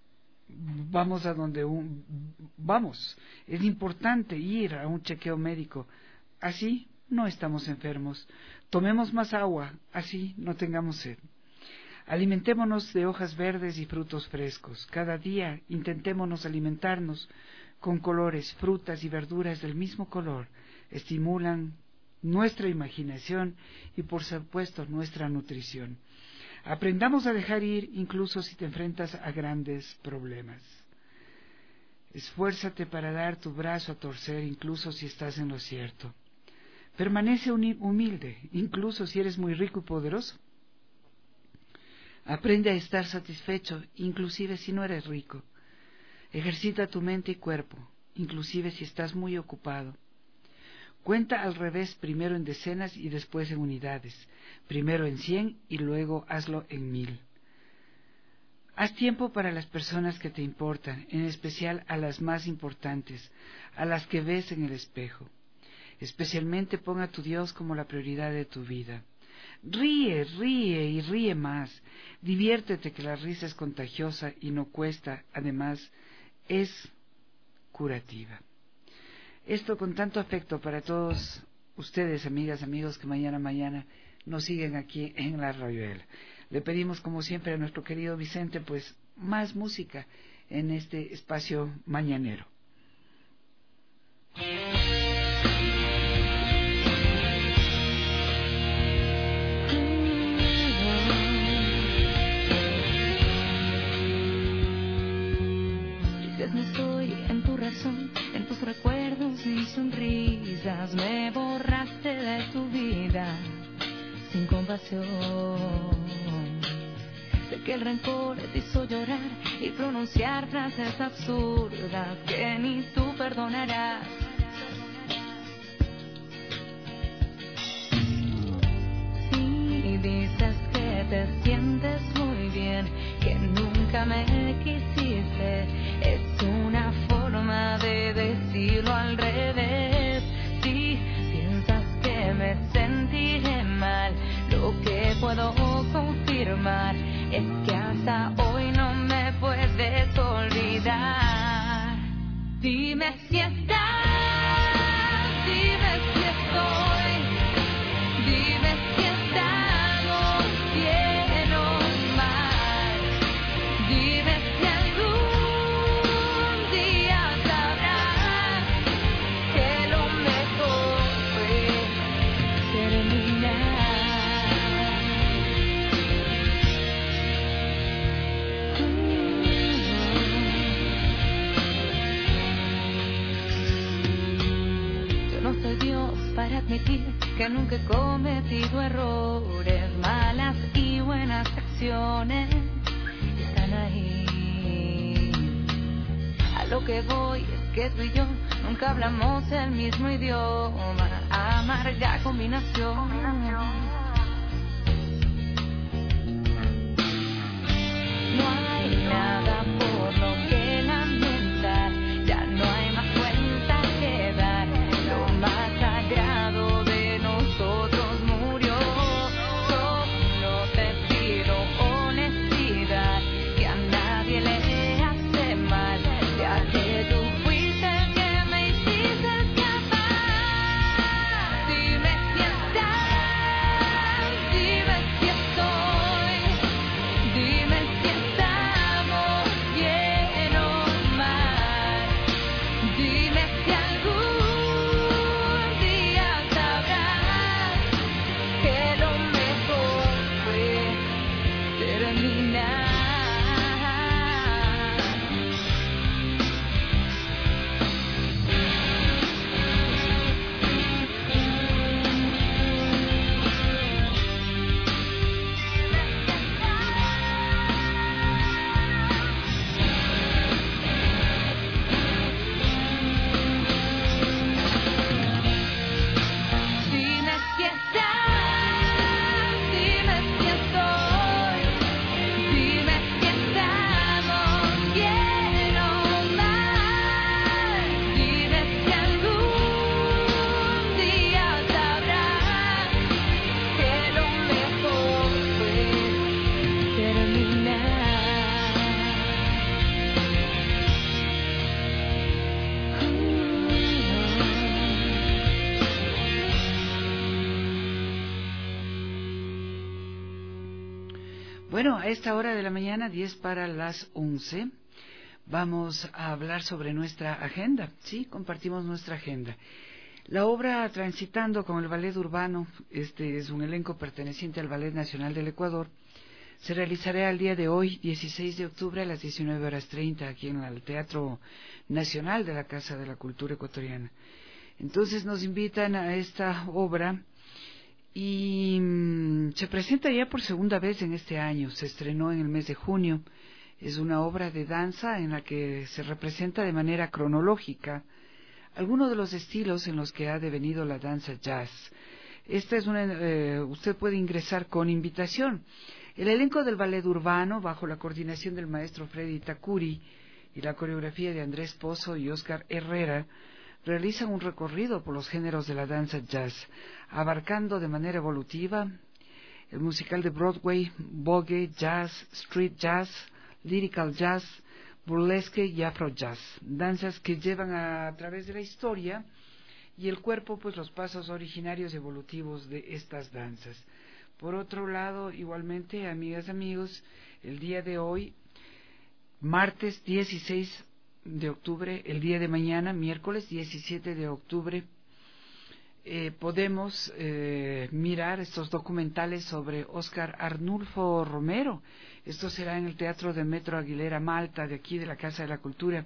vamos a donde un, vamos, es importante ir a un chequeo médico, así no estamos enfermos. Tomemos más agua, así no tengamos sed. Alimentémonos de hojas verdes y frutos frescos. Cada día intentémonos alimentarnos con colores, frutas y verduras del mismo color. Estimulan nuestra imaginación y, por supuesto, nuestra nutrición. Aprendamos a dejar ir incluso si te enfrentas a grandes problemas. Esfuérzate para dar tu brazo a torcer incluso si estás en lo cierto. Permanece humilde, incluso si eres muy rico y poderoso. Aprende a estar satisfecho, inclusive si no eres rico. Ejercita tu mente y cuerpo, inclusive si estás muy ocupado. Cuenta al revés, primero en decenas y después en unidades. Primero en cien y luego hazlo en mil. Haz tiempo para las personas que te importan, en especial a las más importantes, a las que ves en el espejo. Especialmente pon a tu Dios como la prioridad de tu vida. Ríe, ríe y ríe más. Diviértete, que la risa es contagiosa y no cuesta, además es curativa. Esto con tanto afecto para todos ustedes, amigas, amigos, que mañana, mañana nos siguen aquí en la Rayuela. Le pedimos, como siempre, a nuestro querido Vicente, pues, más música en este espacio mañanero. No estoy en tu razón, en tus recuerdos y sonrisas. Me borraste de tu vida sin compasión. Sé que el rencor te hizo llorar y pronunciar frases absurdas que ni tú perdonarás. Si dices que te sientes muy bien, que nunca me quisiste, es una forma de decirlo al revés. Si piensas que me sentiré mal, lo que puedo confirmar es que hasta hoy no me puedes olvidar. Dime si estás, dime si estoy, dime si estamos bien o mal. Dime si algún día sabrás que lo mejor fue terminar. Yo no soy Dios para admitir que nunca he cometido errores. Malas y buenas acciones están ahí. A lo que voy es que tú y yo nunca hablamos el mismo idioma. Amarga combinación. No hay nada por lo que lamentar, ya no hay más cuenta que dar. Lo más sagrado de nosotros murió. Solo te pido honestidad, que a nadie le hace mal, ya que tú fuiste el que me hiciste escapar. Dime si estás, dime si estoy, dime si estamos Bueno, a esta hora de la mañana, diez para las once, vamos a hablar sobre nuestra agenda. Sí, compartimos nuestra agenda. La obra Transitando con el Ballet Urbano, este es un elenco perteneciente al Ballet Nacional del Ecuador, se realizará el día de hoy, dieciséis de octubre, a las diecinueve horas treinta, aquí en el Teatro Nacional de la Casa de la Cultura Ecuatoriana. Entonces nos invitan a esta obra y mmm, se presenta ya por segunda vez en este año. Se estrenó en el mes de junio. Es una obra de danza en la que se representa de manera cronológica algunos de los estilos en los que ha devenido la danza jazz. Esta es una, eh, usted puede ingresar con invitación. El elenco del ballet urbano, bajo la coordinación del maestro Freddy Takuri y la coreografía de Andrés Pozo y Oscar Herrera, realizan un recorrido por los géneros de la danza jazz, abarcando de manera evolutiva el musical de Broadway, bogue, jazz, street jazz, lyrical jazz, burlesque y afro jazz, danzas que llevan a, a través de la historia y el cuerpo pues los pasos originarios y evolutivos de estas danzas. Por otro lado, igualmente, amigas, amigos, el día de hoy, martes dieciséis de octubre, el día de mañana, miércoles diecisiete de octubre, eh, podemos eh, mirar estos documentales sobre Óscar Arnulfo Romero. Esto será en el Teatro de Metro Aguilera Malta, de aquí de la Casa de la Cultura.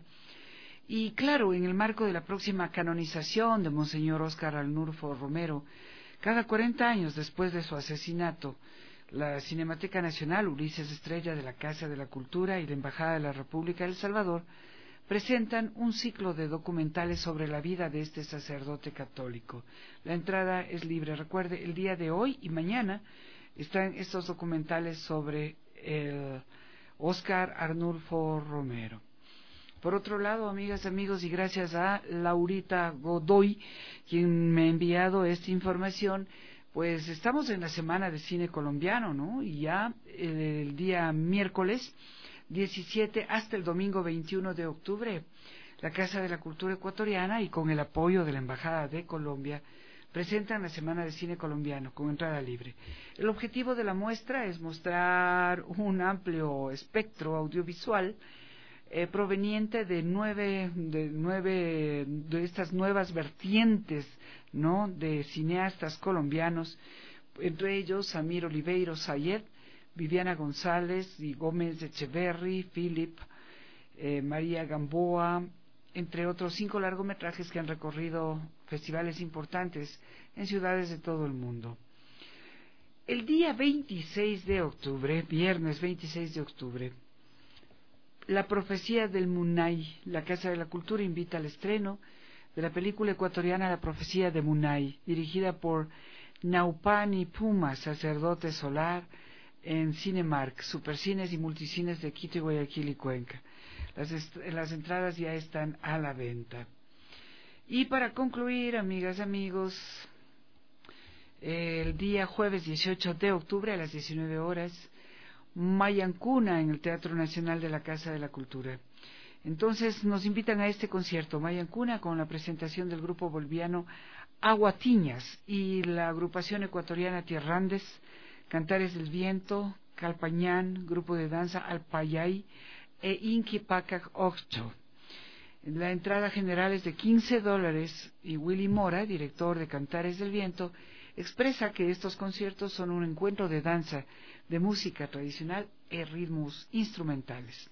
Y claro, en el marco de la próxima canonización de Monseñor Óscar Arnulfo Romero, cada cuarenta años después de su asesinato, la Cinemateca Nacional Ulises Estrella de la Casa de la Cultura y la Embajada de la República de El Salvador presentan un ciclo de documentales sobre la vida de este sacerdote católico. La entrada es libre. Recuerde, el día de hoy y mañana están estos documentales sobre el Óscar Arnulfo Romero. Por otro lado, amigas, amigos, y gracias a Laurita Godoy, quien me ha enviado esta información, pues estamos en la Semana de Cine Colombiano, ¿no? Y ya el día miércoles diecisiete hasta el domingo veintiuno de octubre, la Casa de la Cultura Ecuatoriana y con el apoyo de la Embajada de Colombia presentan la Semana de Cine Colombiano con entrada libre. El objetivo de la muestra es mostrar un amplio espectro audiovisual Eh, proveniente de nueve, de nueve de estas nuevas vertientes, ¿no?, de cineastas colombianos, entre ellos Samir Oliveiro Sayed, Viviana González y Gómez Echeverry, Philip, eh, María Gamboa, entre otros cinco largometrajes que han recorrido festivales importantes en ciudades de todo el mundo. El día veintiséis de octubre, viernes veintiséis de octubre, La Profecía del Munay, la Casa de la Cultura invita al estreno de la película ecuatoriana La Profecía de Munay, dirigida por Naupani Puma, sacerdote solar, en Cinemark, Supercines y Multicines de Quito y Guayaquil y Cuenca. Las, las entradas ya están a la venta. Y para concluir, amigas, amigos, el día jueves dieciocho de octubre a las diecinueve horas, Mayancuna en el Teatro Nacional de la Casa de la Cultura. Entonces nos invitan a este concierto, Mayancuna, con la presentación del grupo boliviano Aguatiñas y la agrupación ecuatoriana Tierrandes, Cantares del Viento, Calpañán, grupo de danza Alpayay e Inki Pacac Ocho. La entrada general es de quince dólares y Willy Mora, director de Cantares del Viento, expresa que estos conciertos son un encuentro de danza, de música tradicional y ritmos instrumentales.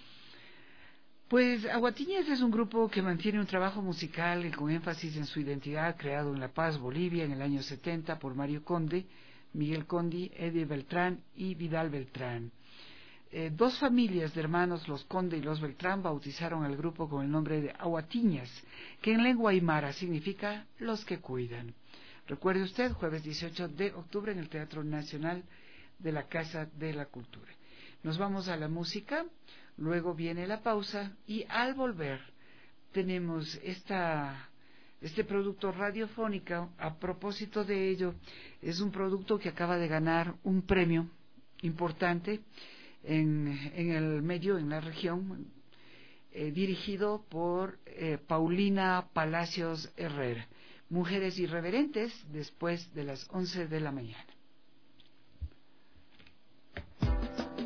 Pues Aguatiñas es un grupo que mantiene un trabajo musical con énfasis en su identidad, creado en La Paz, Bolivia, en el año setenta por Mario Conde, Miguel Condi, Eddie Beltrán y Vidal Beltrán. Eh, dos familias de hermanos, los Conde y los Beltrán, bautizaron al grupo con el nombre de Aguatiñas, que en lengua aymara significa los que cuidan. Recuerde usted, jueves dieciocho de octubre en el Teatro Nacional de la Casa de la Cultura. Nos vamos a la música, luego viene la pausa y al volver tenemos esta, este producto radiofónico. A propósito de ello, es un producto que acaba de ganar un premio importante en, en el medio, en la región, eh, dirigido por eh, Paulina Palacios Herrera. Mujeres Irreverentes, después de las once de la mañana.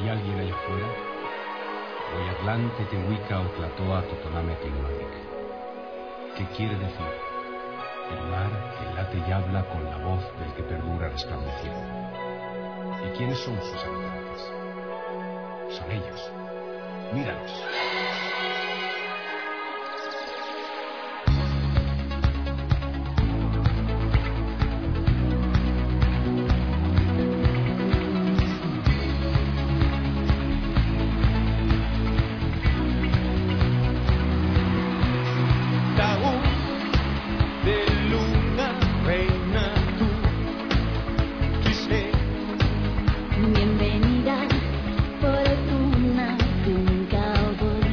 alguien allá afuera? Oyatlante Tehuica Otlatoa Totoname Tecmanic. ¿Qué quiere decir? El mar que late y habla con la voz del que perdura resplandeciendo. ¿Y quiénes son sus habitantes? Son ellos. Míralos. Bienvenida fortuna, un cowboy.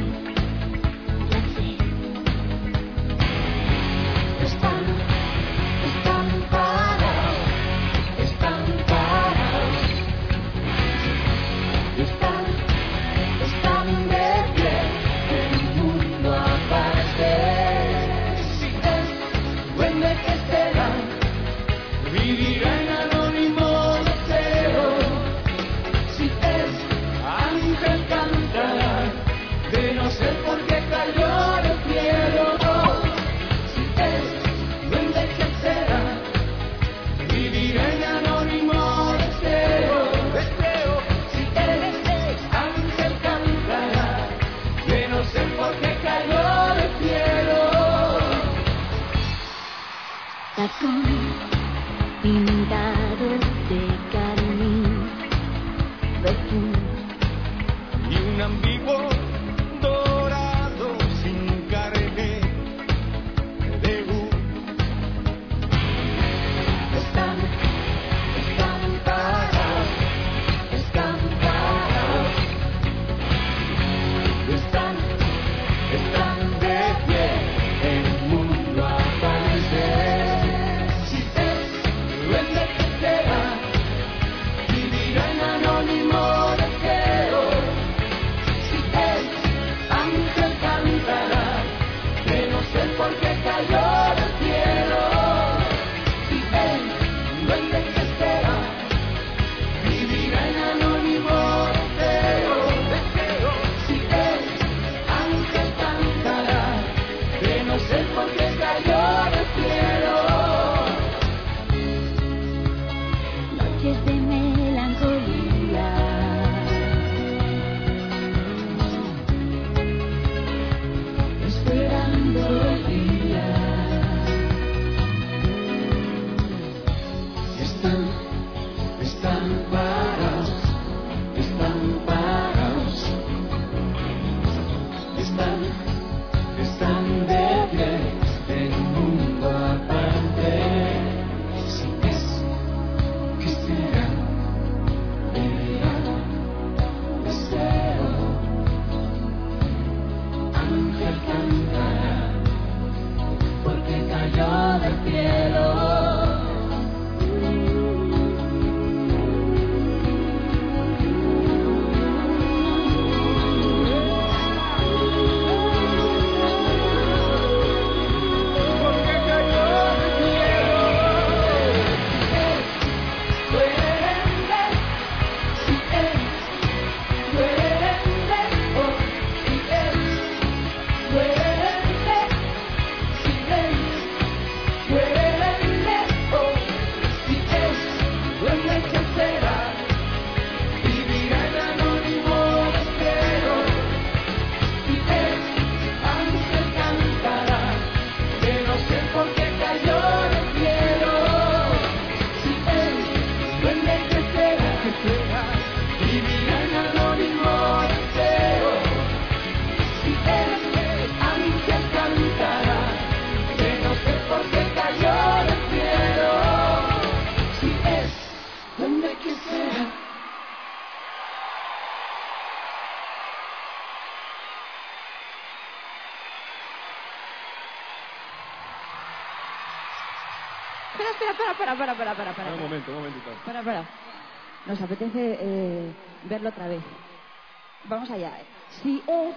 Espera, espera, para, para, para, para, para, para. Un momento, un momentito. Para, para. Nos apetece eh, verlo otra vez. Vamos allá. Si es...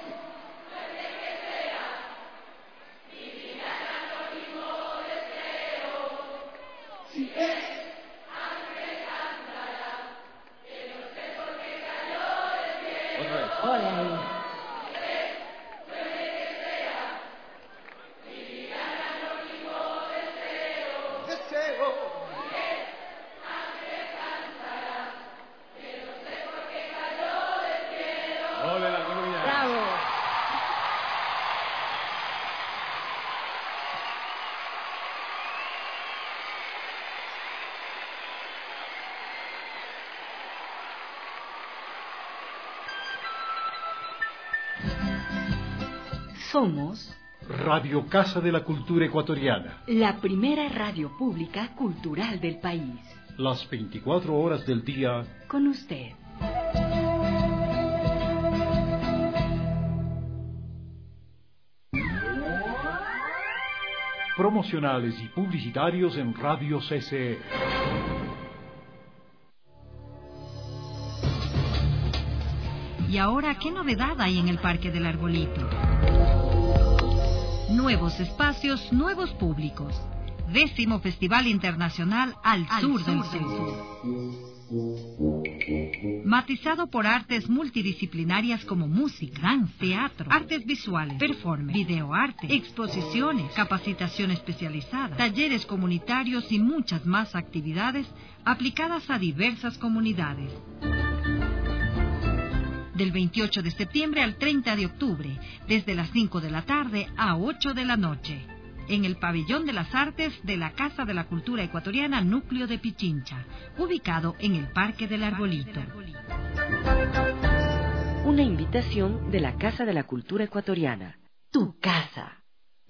Si es... Somos Radio Casa de la Cultura Ecuatoriana. la primera radio pública cultural del país. Las veinticuatro horas del día. Con usted. Promocionales y publicitarios en Radio C C E. Y ahora, ¿qué novedad hay en el Parque del Arbolito? Nuevos espacios, nuevos públicos. Décimo Festival Internacional Al, Al Sur, sur del Sur. sur. Matizado por artes multidisciplinarias como música, danza, teatro, artes visuales, performance, videoarte, exposiciones, capacitación especializada, talleres comunitarios y muchas más actividades aplicadas a diversas comunidades. Del veintiocho de septiembre al treinta de octubre, desde las cinco de la tarde a ocho de la noche, en el Pabellón de las Artes de la Casa de la Cultura Ecuatoriana Núcleo de Pichincha, ubicado en el Parque del Arbolito. Una invitación de la Casa de la Cultura Ecuatoriana. Tu casa.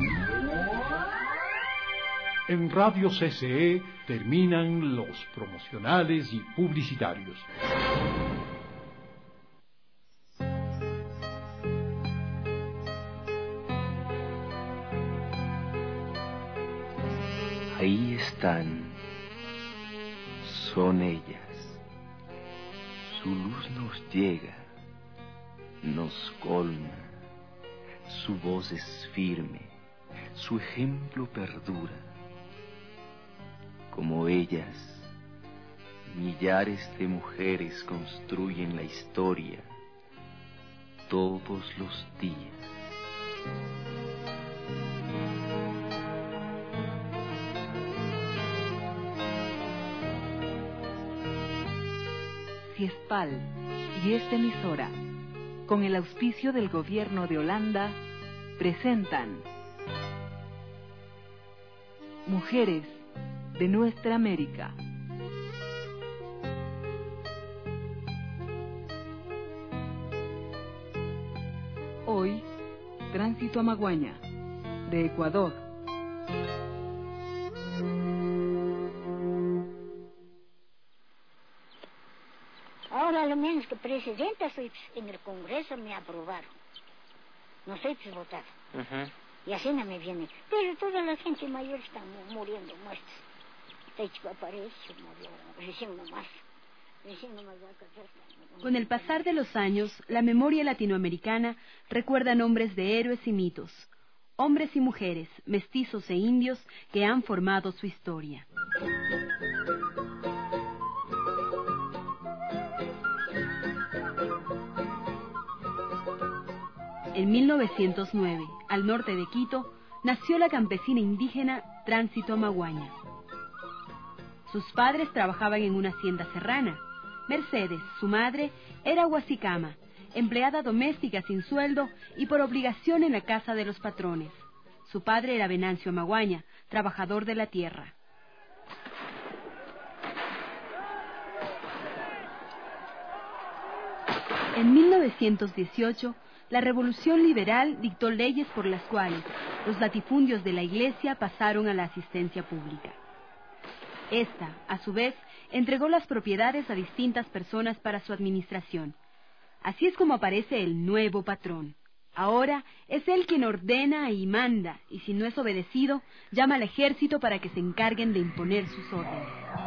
En Radio C C E terminan los promocionales y publicitarios. Ahí están, son ellas. Su luz nos llega, nos colma, su voz es firme, su ejemplo perdura. Como ellas, millares de mujeres construyen la historia todos los días. Ciespal y esta emisora, con el auspicio del Gobierno de Holanda, presentan Mujeres de Nuestra América. Hoy, Tránsito a Maguaña, de Ecuador. Ahora lo menos que presidenta soy en el Congreso me aprobaron. No soy pues votada. Uh-huh. Y así no me viene. Pero toda la gente mayor está muriendo muertos. Techo aparece, murió recién nomás. Recién nomás va a casar. Con el pasar de los años, la memoria latinoamericana recuerda nombres de héroes y mitos, hombres y mujeres, mestizos e indios que han formado su historia. En mil novecientos nueve, al norte de Quito, nació la campesina indígena Tránsito a Maguaña. Sus padres trabajaban en una hacienda serrana. Mercedes, su madre, era huasicama, empleada doméstica sin sueldo y por obligación en la casa de los patrones. Su padre era Venancio Maguaña, trabajador de la tierra. En mil novecientos dieciocho, la Revolución Liberal dictó leyes por las cuales los latifundios de la Iglesia pasaron a la asistencia pública. Esta, a su vez, entregó las propiedades a distintas personas para su administración. Así es como aparece el nuevo patrón. Ahora es él quien ordena y manda, y si no es obedecido, llama al ejército para que se encarguen de imponer sus órdenes.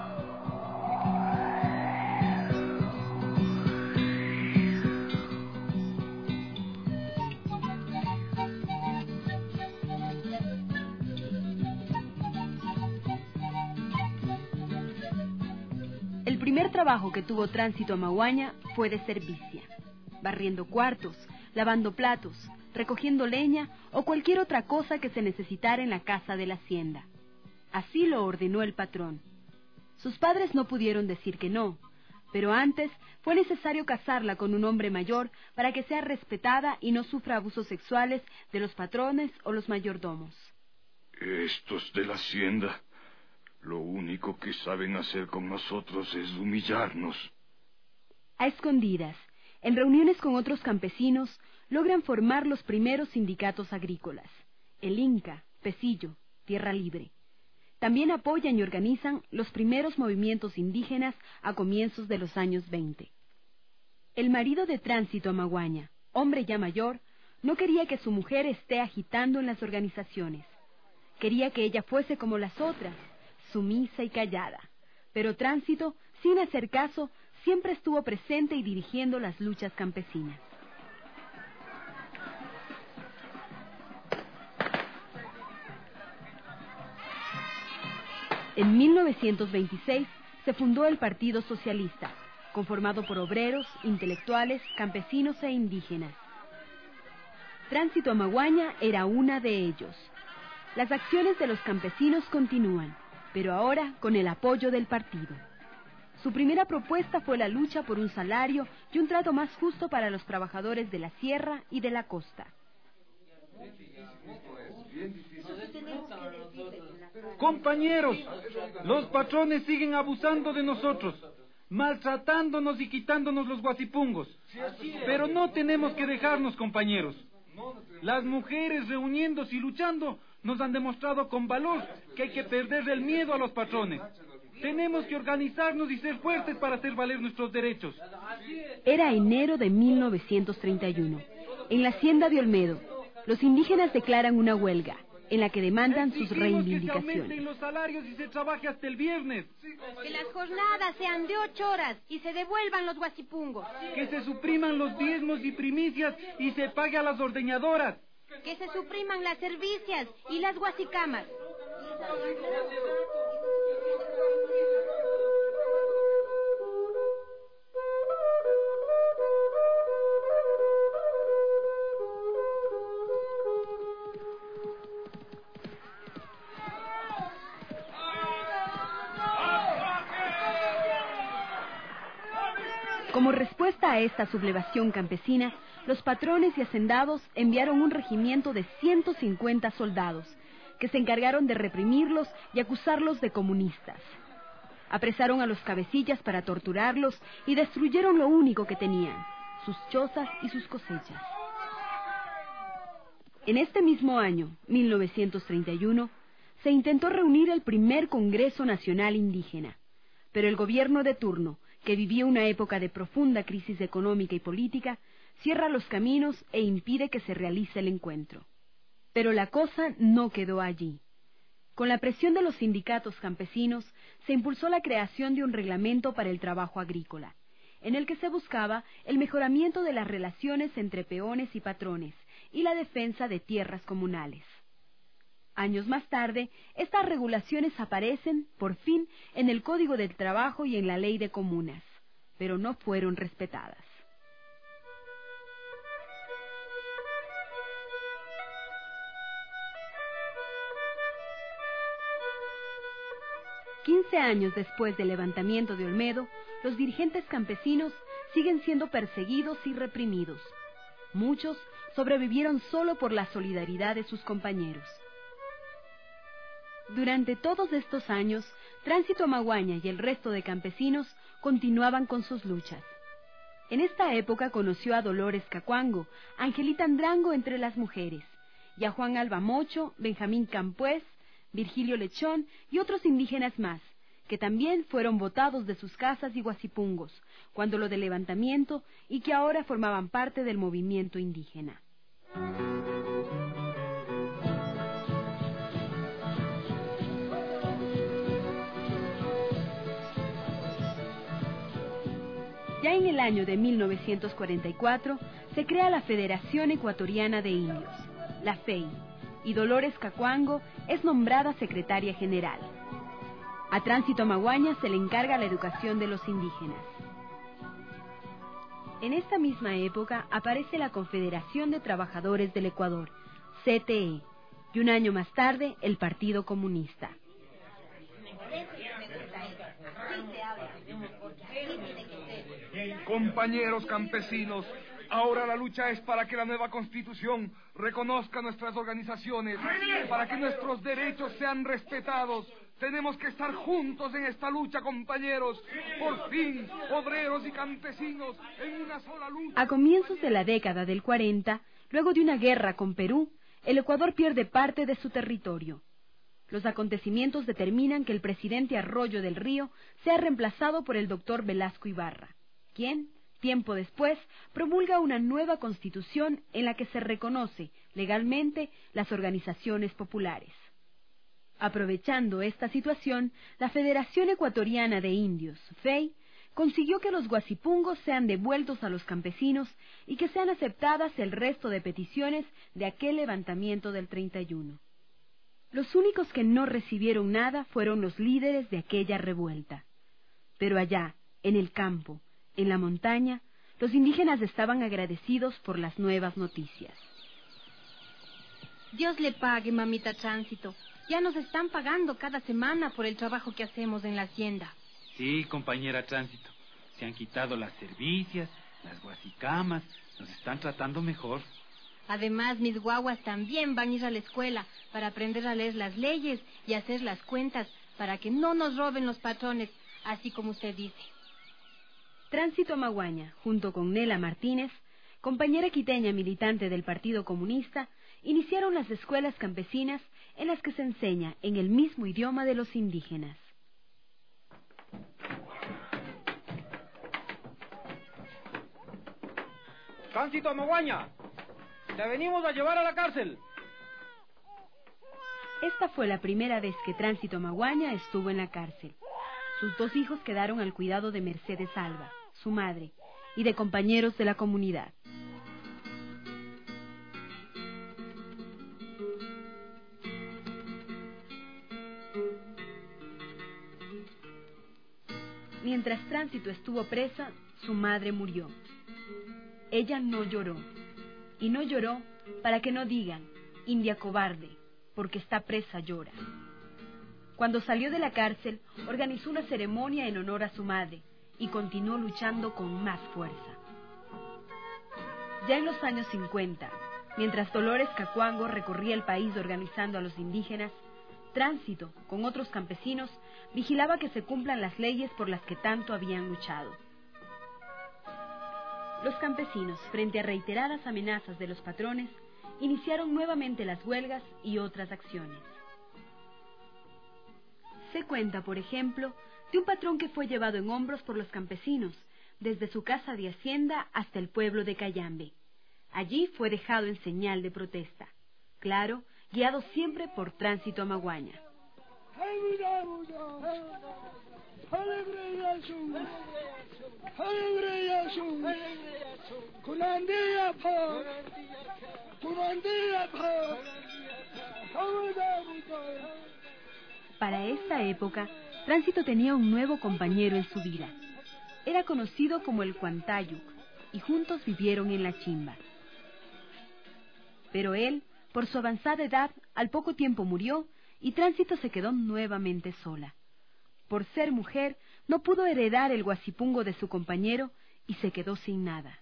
El primer trabajo que tuvo Tránsito a Maguaña fue de servicia, barriendo cuartos, lavando platos, recogiendo leña o cualquier otra cosa que se necesitara en la casa de la hacienda. Así lo ordenó el patrón. Sus padres no pudieron decir que no, pero antes fue necesario casarla con un hombre mayor para que sea respetada y no sufra abusos sexuales de los patrones o los mayordomos. Estos de la hacienda, lo único que saben hacer con nosotros es humillarnos. A escondidas, En reuniones con otros campesinos, logran formar los primeros sindicatos agrícolas, el Inca, Pesillo, Tierra Libre. También apoyan y organizan los primeros movimientos indígenas a comienzos de los años veinte. El marido de Tránsito Amaguaña, hombre ya mayor, no quería que su mujer esté agitando en las organizaciones. Quería que ella fuese como las otras, sumisa y callada. Pero Tránsito, sin hacer caso, siempre estuvo presente y dirigiendo las luchas campesinas. En mil novecientos veintiséis se fundó el Partido Socialista, conformado por obreros, intelectuales, campesinos e indígenas. Tránsito Amaguaña era una de ellos. Las acciones de los campesinos continúan, pero ahora con el apoyo del partido. Su primera propuesta fue la lucha por un salario y un trato más justo para los trabajadores de la sierra y de la costa. Compañeros, los patrones siguen abusando de nosotros, maltratándonos y quitándonos los guasipungos. Pero no tenemos que dejarnos, compañeros. Las mujeres reuniéndose y luchando nos han demostrado con valor que hay que perder el miedo a los patrones. Tenemos que organizarnos y ser fuertes para hacer valer nuestros derechos. Era enero de mil novecientos treinta y uno. En la hacienda de Olmedo, los indígenas declaran una huelga en la que demandan sus reivindicaciones. Que se aumenten los salarios y se trabaje hasta el viernes. Que las jornadas sean de ocho horas y se devuelvan los guasipungos. Que se supriman los diezmos y primicias y se pague a las ordeñadoras. Que se supriman las servicias y las guasicamas. Como respuesta a esta sublevación campesina, los patrones y hacendados enviaron un regimiento de ciento cincuenta soldados, que se encargaron de reprimirlos y acusarlos de comunistas. Apresaron a los cabecillas para torturarlos y destruyeron lo único que tenían, sus chozas y sus cosechas. En este mismo año, mil novecientos treinta y uno, se intentó reunir el primer Congreso Nacional Indígena, pero el gobierno de turno, que vivía una época de profunda crisis económica y política, cierra los caminos e impide que se realice el encuentro. Pero la cosa no quedó allí. Con la presión de los sindicatos campesinos, se impulsó la creación de un reglamento para el trabajo agrícola, en el que se buscaba el mejoramiento de las relaciones entre peones y patrones y la defensa de tierras comunales. Años más tarde, estas regulaciones aparecen, por fin, en el Código del Trabajo y en la Ley de Comunas, pero no fueron respetadas. Quince años después del levantamiento de Olmedo, los dirigentes campesinos siguen siendo perseguidos y reprimidos. Muchos sobrevivieron solo por la solidaridad de sus compañeros. Durante todos estos años, Tránsito Amaguaña y el resto de campesinos continuaban con sus luchas. En esta época conoció a Dolores Cacuango, Angelita Andrango entre las mujeres, y a Juan Alba Mocho, Benjamín Campués, Virgilio Lechón y otros indígenas más, que también fueron botados de sus casas y guasipungos, cuando lo del levantamiento, y que ahora formaban parte del movimiento indígena. Ya en el año de mil novecientos cuarenta y cuatro se crea la Federación Ecuatoriana de Indios, la F E I, y Dolores Cacuango es nombrada secretaria general. A Tránsito Amaguaña se le encarga la educación de los indígenas. En esta misma época aparece la Confederación de Trabajadores del Ecuador, C T E, y un año más tarde el Partido Comunista. Compañeros campesinos, ahora la lucha es para que la nueva Constitución reconozca nuestras organizaciones, para que nuestros derechos sean respetados, Tenemos que estar juntos en esta lucha, compañeros. Por fin, obreros y campesinos en una sola lucha. A comienzos de la década del cuarenta, luego de una guerra con Perú, el Ecuador pierde parte de su territorio. Los acontecimientos determinan que el presidente Arroyo del Río sea reemplazado por el doctor Velasco Ibarra, quien, tiempo después, promulga una nueva constitución en la que se reconoce legalmente las organizaciones populares. Aprovechando esta situación, la Federación Ecuatoriana de Indios, F E I, consiguió que los guasipungos sean devueltos a los campesinos y que sean aceptadas el resto de peticiones de aquel levantamiento del treinta y uno. Los únicos que no recibieron nada fueron los líderes de aquella revuelta. Pero allá, en el campo, en la montaña, los indígenas estaban agradecidos por las nuevas noticias. Dios le pague, mamita Tránsito. Ya nos están pagando cada semana por el trabajo que hacemos en la hacienda. Sí, compañera Tránsito. Se han quitado las servicias, las guasicamas, nos están tratando mejor. Además, mis guaguas también van a ir a la escuela para aprender a leer las leyes y hacer las cuentas para que no nos roben los patrones, así como usted dice. Tránsito Maguaña, junto con Nela Martínez, compañera quiteña militante del Partido Comunista, iniciaron las escuelas campesinas en las que se enseña en el mismo idioma de los indígenas. Tránsito Maguaña, te venimos a llevar a la cárcel. Esta fue la primera vez que Tránsito Maguaña estuvo en la cárcel. Sus dos hijos quedaron al cuidado de Mercedes Alba, su madre, y de compañeros de la comunidad. Mientras Tránsito estuvo presa, su madre murió. Ella no lloró. Y no lloró para que no digan, India cobarde, porque está presa llora. Cuando salió de la cárcel, organizó una ceremonia en honor a su madre y continuó luchando con más fuerza. Ya en los años cincuenta, mientras Dolores Cacuango recorría el país organizando a los indígenas, Tránsito, con otros campesinos, vigilaba que se cumplan las leyes por las que tanto habían luchado. Los campesinos, frente a reiteradas amenazas de los patrones, iniciaron nuevamente las huelgas y otras acciones. Se cuenta, por ejemplo, de un patrón que fue llevado en hombros por los campesinos, desde su casa de hacienda hasta el pueblo de Cayambe. Allí fue dejado en señal de protesta, claro, guiado siempre por Tránsito Maguaña. Para esta época, Tránsito tenía un nuevo compañero en su vida. Era conocido como el Cuantayuc, y juntos vivieron en la chimba. Pero él, por su avanzada edad, al poco tiempo murió, y Tránsito se quedó nuevamente sola. Por ser mujer, no pudo heredar el guasipungo de su compañero, y se quedó sin nada.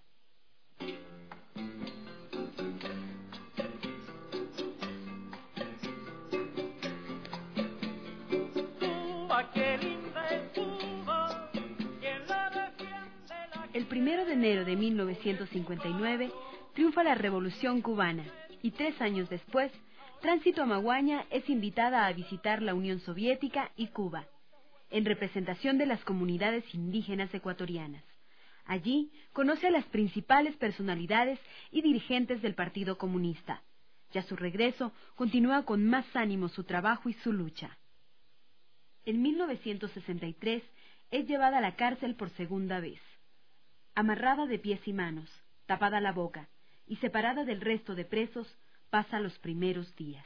El primero de enero de mil novecientos cincuenta y nueve triunfa la Revolución Cubana y tres años después, Tránsito Maguaña es invitada a visitar la Unión Soviética y Cuba, en representación de las comunidades indígenas ecuatorianas. Allí conoce a las principales personalidades y dirigentes del Partido Comunista. Y a su regreso continúa con más ánimo su trabajo y su lucha. En mil novecientos sesenta y tres es llevada a la cárcel por segunda vez. Amarrada de pies y manos, tapada la boca y separada del resto de presos, pasa los primeros días.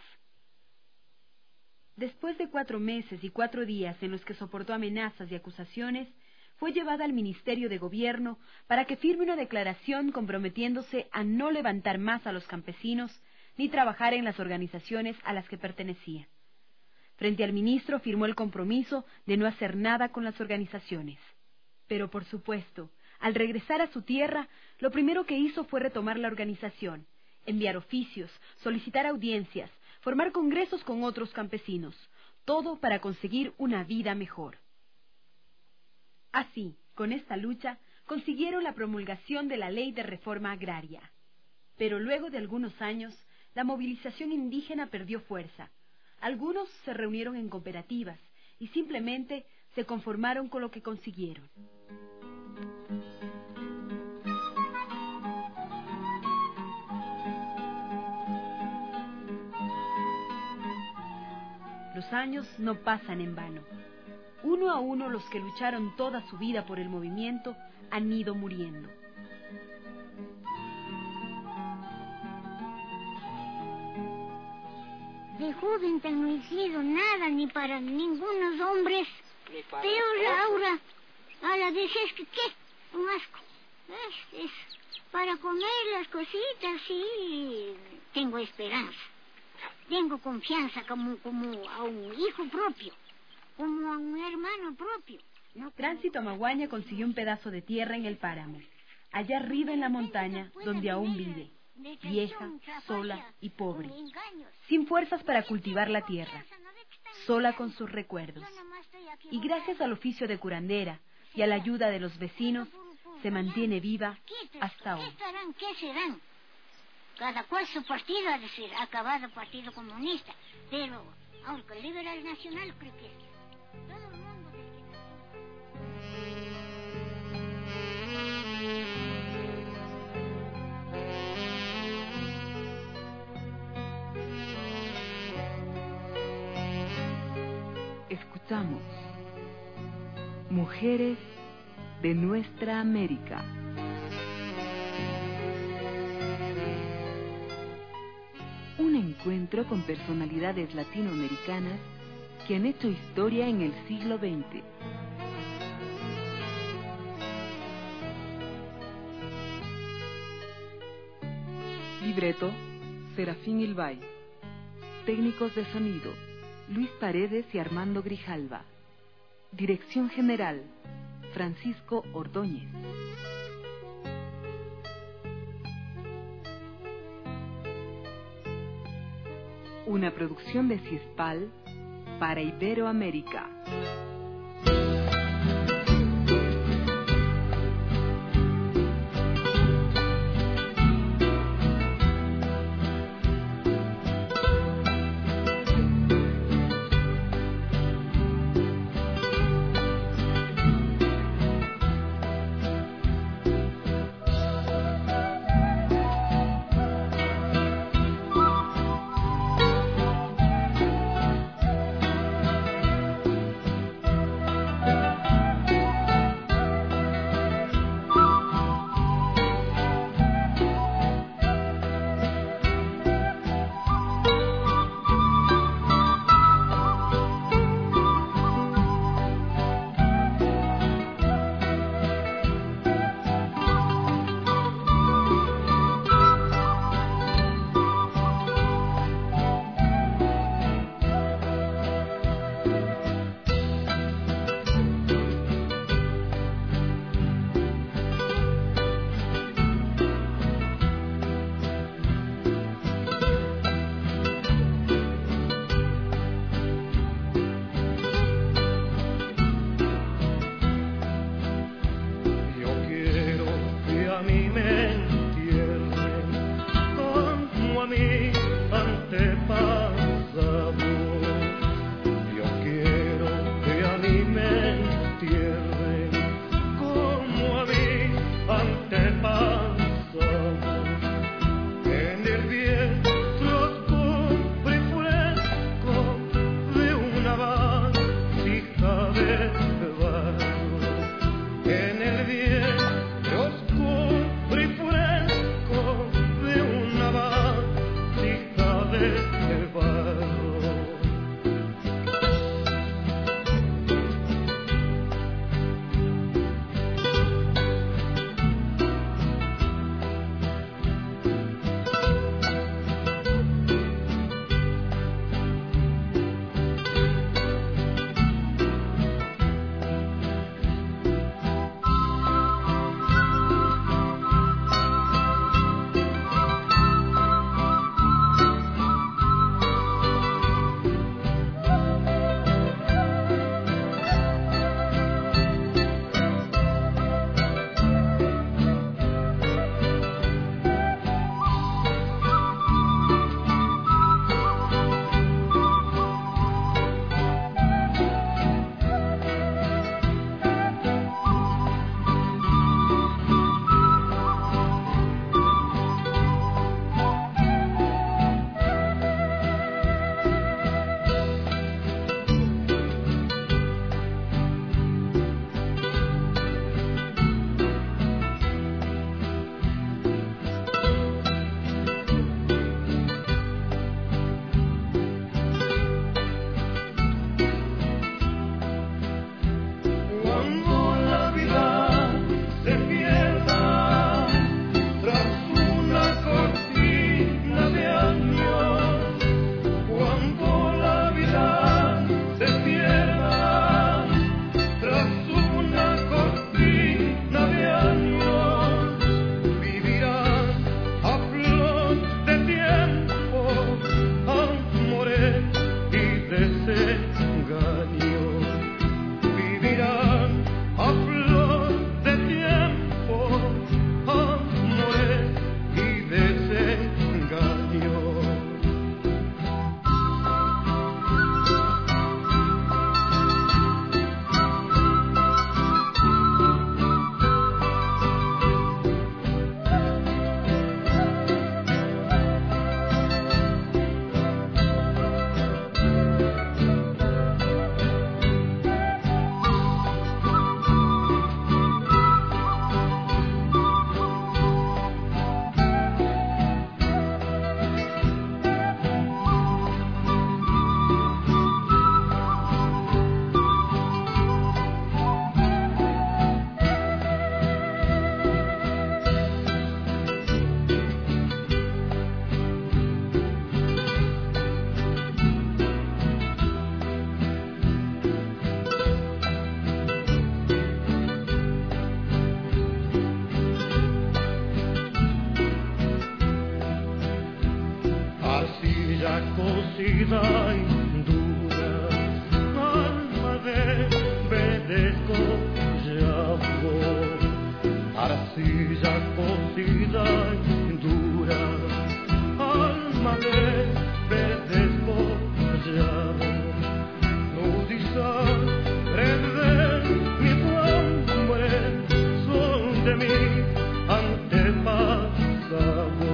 Después de cuatro meses y cuatro días en los que soportó amenazas y acusaciones, fue llevada al Ministerio de Gobierno para que firme una declaración comprometiéndose a no levantar más a los campesinos ni trabajar en las organizaciones a las que pertenecía. Frente al ministro firmó el compromiso de no hacer nada con las organizaciones. Pero, por supuesto, al regresar a su tierra, lo primero que hizo fue retomar la organización, enviar oficios, solicitar audiencias, formar congresos con otros campesinos, todo para conseguir una vida mejor. Así, con esta lucha, consiguieron la promulgación de la Ley de Reforma Agraria. Pero luego de algunos años, la movilización indígena perdió fuerza. Algunos se reunieron en cooperativas y simplemente se conformaron con lo que consiguieron. Los años no pasan en vano. Uno a uno los que lucharon toda su vida por el movimiento han ido muriendo. De joven tan no he sido nada ni para ningunos hombres. Pero Laura, a la vez es que qué, un asco. Es, es para comer las cositas, sí, tengo esperanza. Tengo confianza como, como a un hijo propio, como a un hermano propio. No, Tránsito Amaguaña consiguió un pedazo de tierra en el páramo, allá arriba en la montaña donde aún vive, vieja, sola y pobre, sin fuerzas para cultivar la tierra, sola con sus recuerdos. Y gracias al oficio de curandera y a la ayuda de los vecinos, se mantiene viva hasta hoy. ¿Qué estarán? ¿Qué serán? Cada cual su partido, es decir, acabado el Partido Comunista, pero aunque el Liberal Nacional creo que todo el mundo... Escuchamos Mujeres de Nuestra América. Un encuentro con personalidades latinoamericanas que han hecho historia en el siglo veinte. Libreto, Serafín Ilbay. Técnicos de sonido, Luis Paredes y Armando Grijalva. Dirección general, Francisco Ordóñez. Una producción de CISPAL para Iberoamérica. cocida y dura, alma de vedeco llamo, arcilla cocida y dura, alma de vedeco llamo, nudiza rever mi hambre, son de mi antepasado.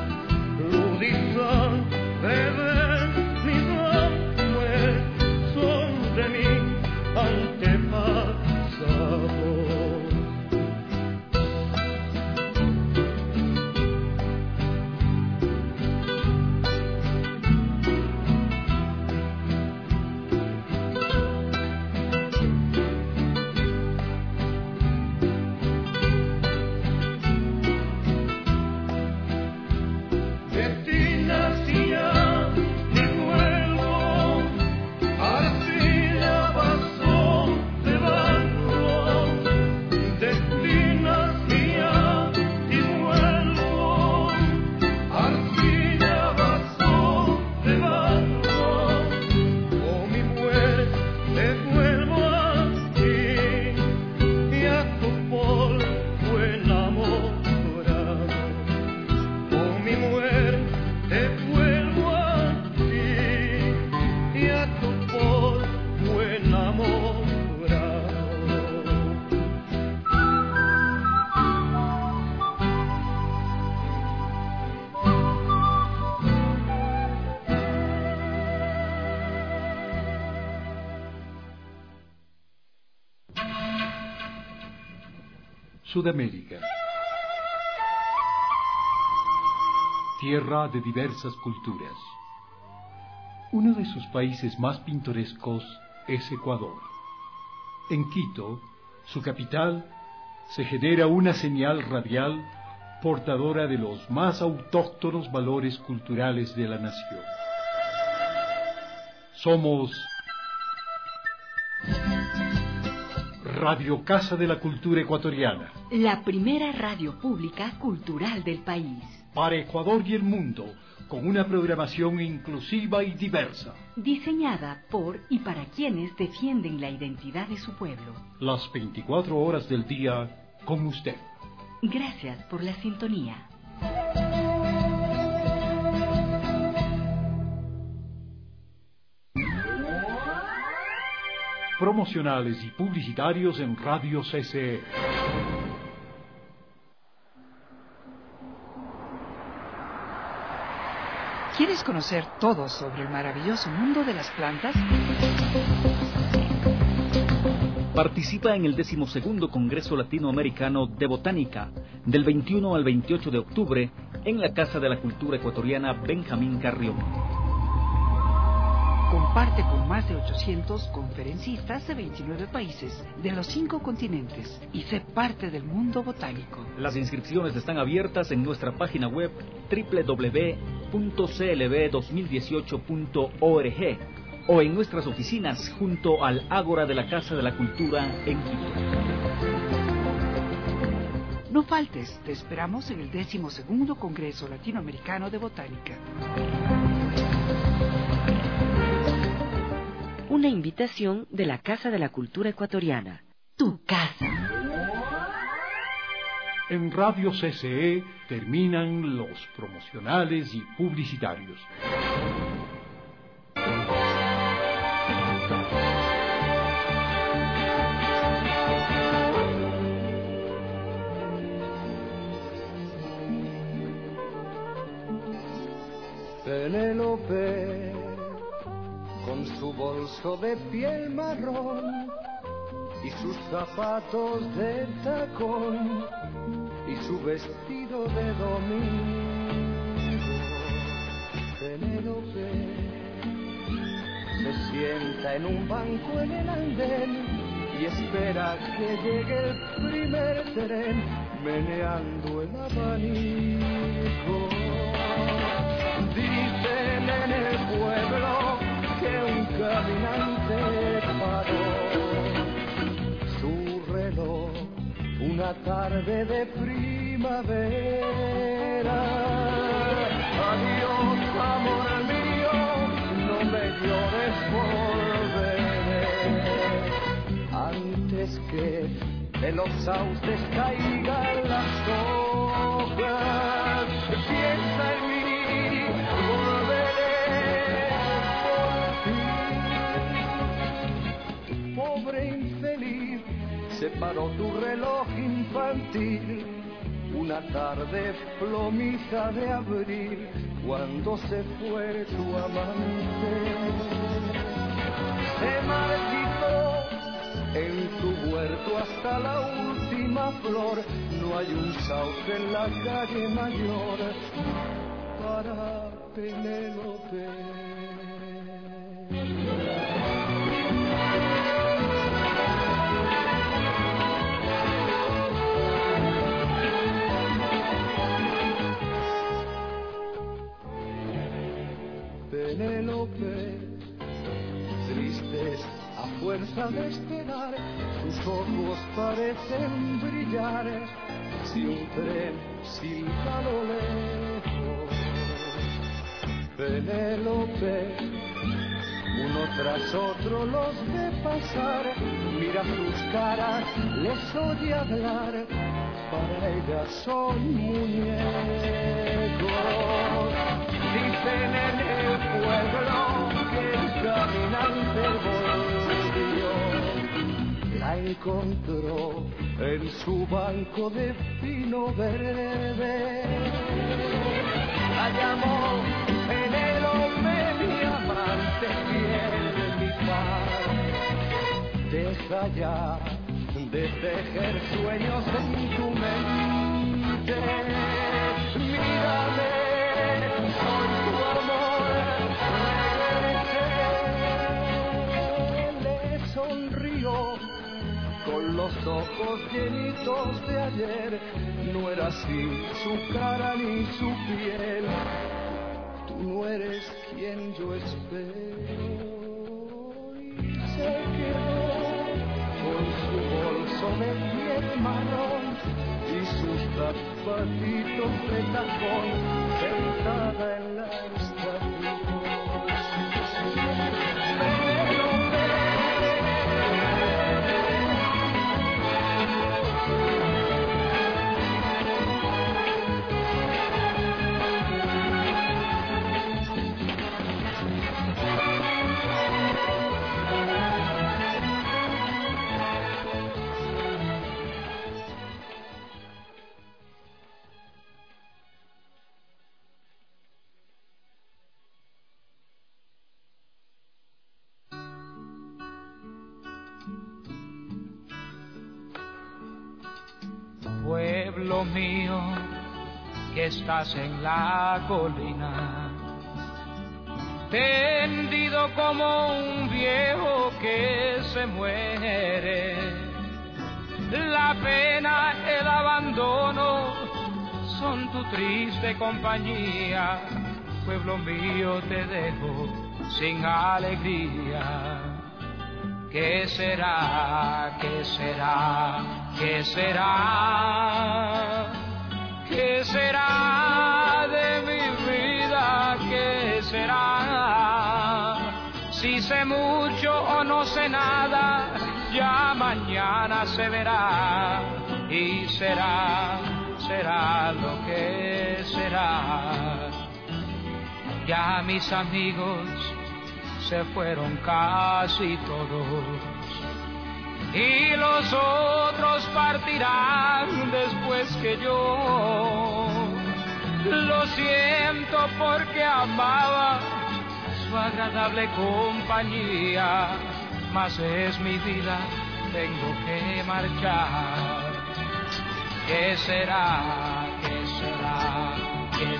Sudamérica. Tierra de diversas culturas. Uno de sus países más pintorescos es Ecuador. En Quito, su capital, se genera una señal radial portadora de los más autóctonos valores culturales de la nación. Somos Radio Casa de la Cultura Ecuatoriana, la primera radio pública cultural del país. Para Ecuador y el mundo, con una programación inclusiva y diversa. Diseñada por y para quienes defienden la identidad de su pueblo. Las veinticuatro horas del día con usted. Gracias por la sintonía. Promocionales y publicitarios en Radio C C E. ¿Quieres conocer todo sobre el maravilloso mundo de las plantas? Participa en el decimosegundo Congreso Latinoamericano de Botánica, del veintiuno al veintiocho de octubre, en la Casa de la Cultura Ecuatoriana Benjamín Carrión. Comparte con más de ochocientos conferencistas de veintinueve países de los cinco continentes y sé parte del mundo botánico. Las inscripciones están abiertas en nuestra página web doble u doble u doble u punto c l b dos mil dieciocho punto org o en nuestras oficinas junto al Ágora de la Casa de la Cultura en Quito. No faltes, te esperamos en el decimosegundo Congreso Latinoamericano de Botánica. Una invitación de la Casa de la Cultura Ecuatoriana. Tu casa. En Radio C C E terminan los promocionales y publicitarios. Penélope, con su bolso de piel marrón y sus zapatos de tacón y su vestido de domingo. Penélope se sienta en un banco en el andén y espera que llegue el primer tren, meneando el abanico. Dicen en el pueblo que un caminante paró su reloj una tarde de primavera. Adiós, amor mío, volveré antes que de los sauces caigan las hojas. Piensa en mí, volveré por ti. Pobre infeliz, se paró tu reloj infantil una tarde plomiza de abril, cuando se fue tu amante. Se marchitó en tu huerto hasta la última flor, no hay un sauce en la calle mayor para Penélope. Penélope, tristes a fuerza de esperar, sus ojos parecen brillar, si un tren silba a lo lejos. Penélope, uno tras otro los ve pasar, mira sus caras, les oye hablar, para ellas son muñecos. Dicen en el pueblo que el caminante volvió, la encontró en su banco de pino verde. La llamó Penélope, mi amante fiel, mi paz. Deja ya de tejer sueños en tu mente. Mírame, soy tu amor, regresé. Le sonrió con los ojos llenitos de ayer. No era así su cara ni su piel. Tú no eres quien yo espero. Y se quedó con su bolso de piel marrón y sus zapatitos de tacón, sentada en la estación. Pueblo mío, que estás en la colina, tendido como un viejo que se muere. La pena, el abandono son tu triste compañía. Pueblo mío, te dejo sin alegría. ¿Qué será? ¿Qué será? ¿Qué será? ¿Qué será de mi vida? ¿Qué será? Si sé mucho o no sé nada, ya mañana se verá. Y será, será lo que será. Ya mis amigos se fueron casi todos, y los otros partirán después que yo. Lo siento porque amaba su agradable compañía, mas es mi vida, tengo que marchar. ¿Qué será? ¿Qué será? ¿Qué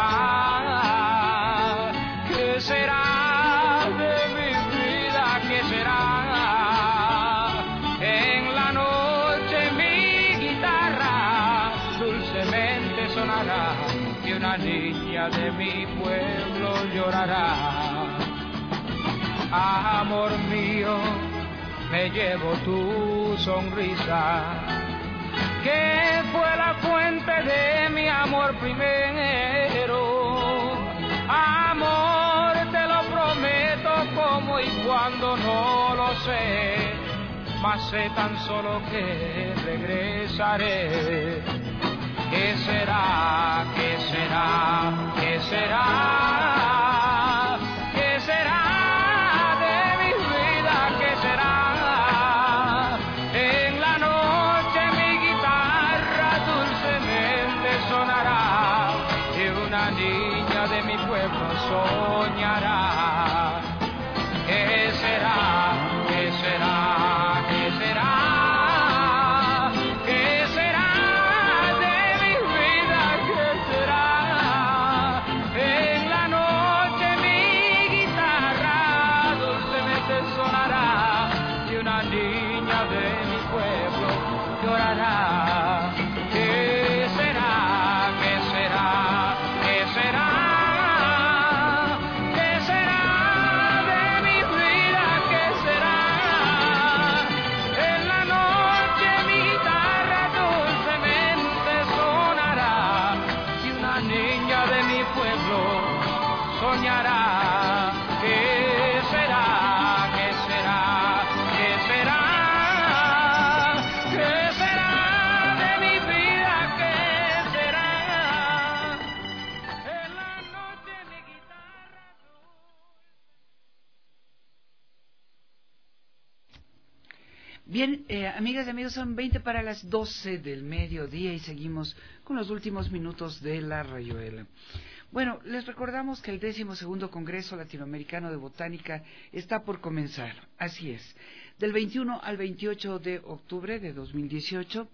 será? ¿Qué será de mi vida? ¿Qué será? En la noche mi guitarra dulcemente sonará y una niña de mi pueblo llorará. Amor mío, me llevo tu sonrisa, que fue la fuente de mi amor primero. Amor, te lo prometo como y cuándo no lo sé, mas sé tan solo que regresaré. ¿Qué será? ¿Qué será? ¿Qué será? ¿Qué será de mi vida? ¿Qué será? En la noche mi guitarra dulcemente sonará y una niña de mi pueblo soñará. ¿Qué será? ¿Qué será? ¿Qué será? Bien, eh, amigas y amigos, son veinte para las doce del mediodía y seguimos con los últimos minutos de la Rayuela. Bueno, les recordamos que el décimo segundo Congreso Latinoamericano de Botánica está por comenzar. Así es, del veintiuno al veintiocho de octubre de dos mil dieciocho,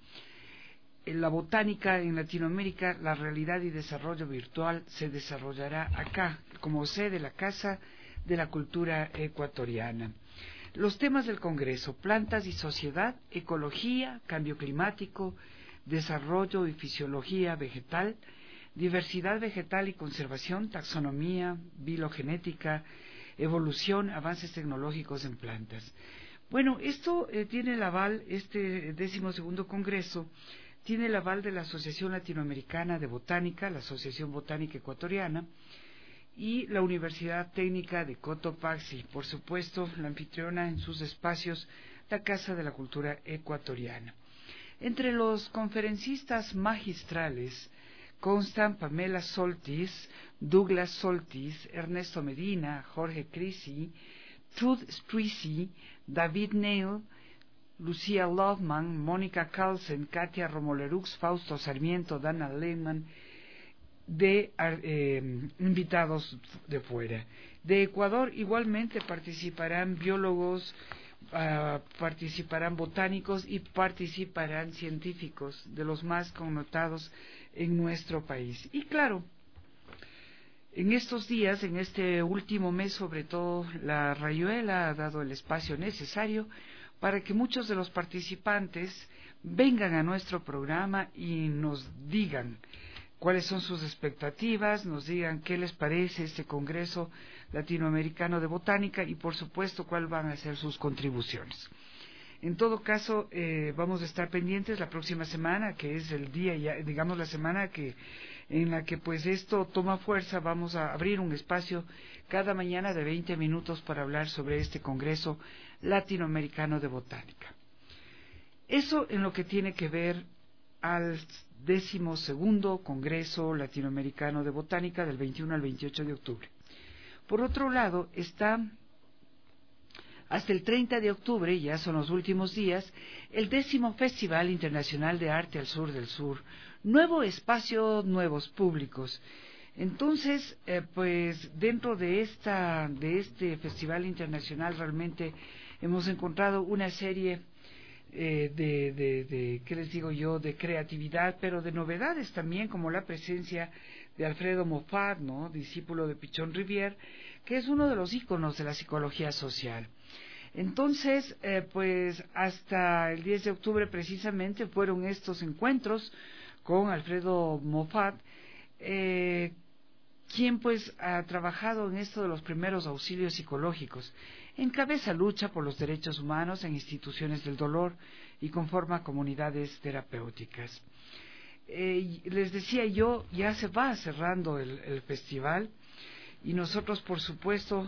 la botánica en Latinoamérica, la realidad y desarrollo virtual se desarrollará acá, como sede de la Casa de la Cultura Ecuatoriana. Los temas del Congreso: plantas y sociedad, ecología, cambio climático, desarrollo y fisiología vegetal, diversidad vegetal y conservación, taxonomía, bilogenética, evolución, avances tecnológicos en plantas. Bueno, esto eh, tiene el aval, este décimo segundo Congreso, tiene el aval de la Asociación Latinoamericana de Botánica, la Asociación Botánica Ecuatoriana, y la Universidad Técnica de Cotopaxi, por supuesto, la anfitriona en sus espacios, la Casa de la Cultura Ecuatoriana. Entre los conferencistas magistrales constan Pamela Soltis, Douglas Soltis, Ernesto Medina, Jorge Crisi, Truth Strisi, David Neil, Lucía Loveman, Mónica Carlsen, Katia Romolerux, Fausto Sarmiento, Dana Lehmann, de eh, invitados de fuera. De Ecuador igualmente participarán biólogos, uh, participarán botánicos y participarán científicos de los más connotados en nuestro país. Y claro, en estos días, en este último mes sobre todo, la Rayuela ha dado el espacio necesario para que muchos de los participantes vengan a nuestro programa y nos digan cuáles son sus expectativas, nos digan qué les parece este Congreso Latinoamericano de Botánica y, por supuesto, cuáles van a ser sus contribuciones. En todo caso, eh, vamos a estar pendientes la próxima semana, que es el día, ya, digamos, la semana que en la que pues esto toma fuerza. Vamos a abrir un espacio cada mañana de veinte minutos para hablar sobre este Congreso Latinoamericano de Botánica. Eso en lo que tiene que ver al décimo segundo Congreso Latinoamericano de Botánica del veintiuno al veintiocho de octubre. Por otro lado, está hasta el treinta de octubre, ya son los últimos días, el décimo Festival Internacional de Arte al Sur del Sur. Nuevo espacio, nuevos públicos. Entonces, eh, pues dentro de esta, de este Festival Internacional realmente hemos encontrado una serie Eh, de, de, de, ¿qué les digo yo?, de creatividad, pero de novedades también, como la presencia de Alfredo Moffat, ¿no?, discípulo de Pichon Rivière, que es uno de los íconos de la psicología social. Entonces, eh, pues hasta el diez de octubre precisamente fueron estos encuentros con Alfredo Moffat, eh, quien pues ha trabajado en esto de los primeros auxilios psicológicos. Encabeza lucha por los derechos humanos en instituciones del dolor y conforma comunidades terapéuticas. Eh, les decía yo, ya se va cerrando el, el festival y nosotros, por supuesto,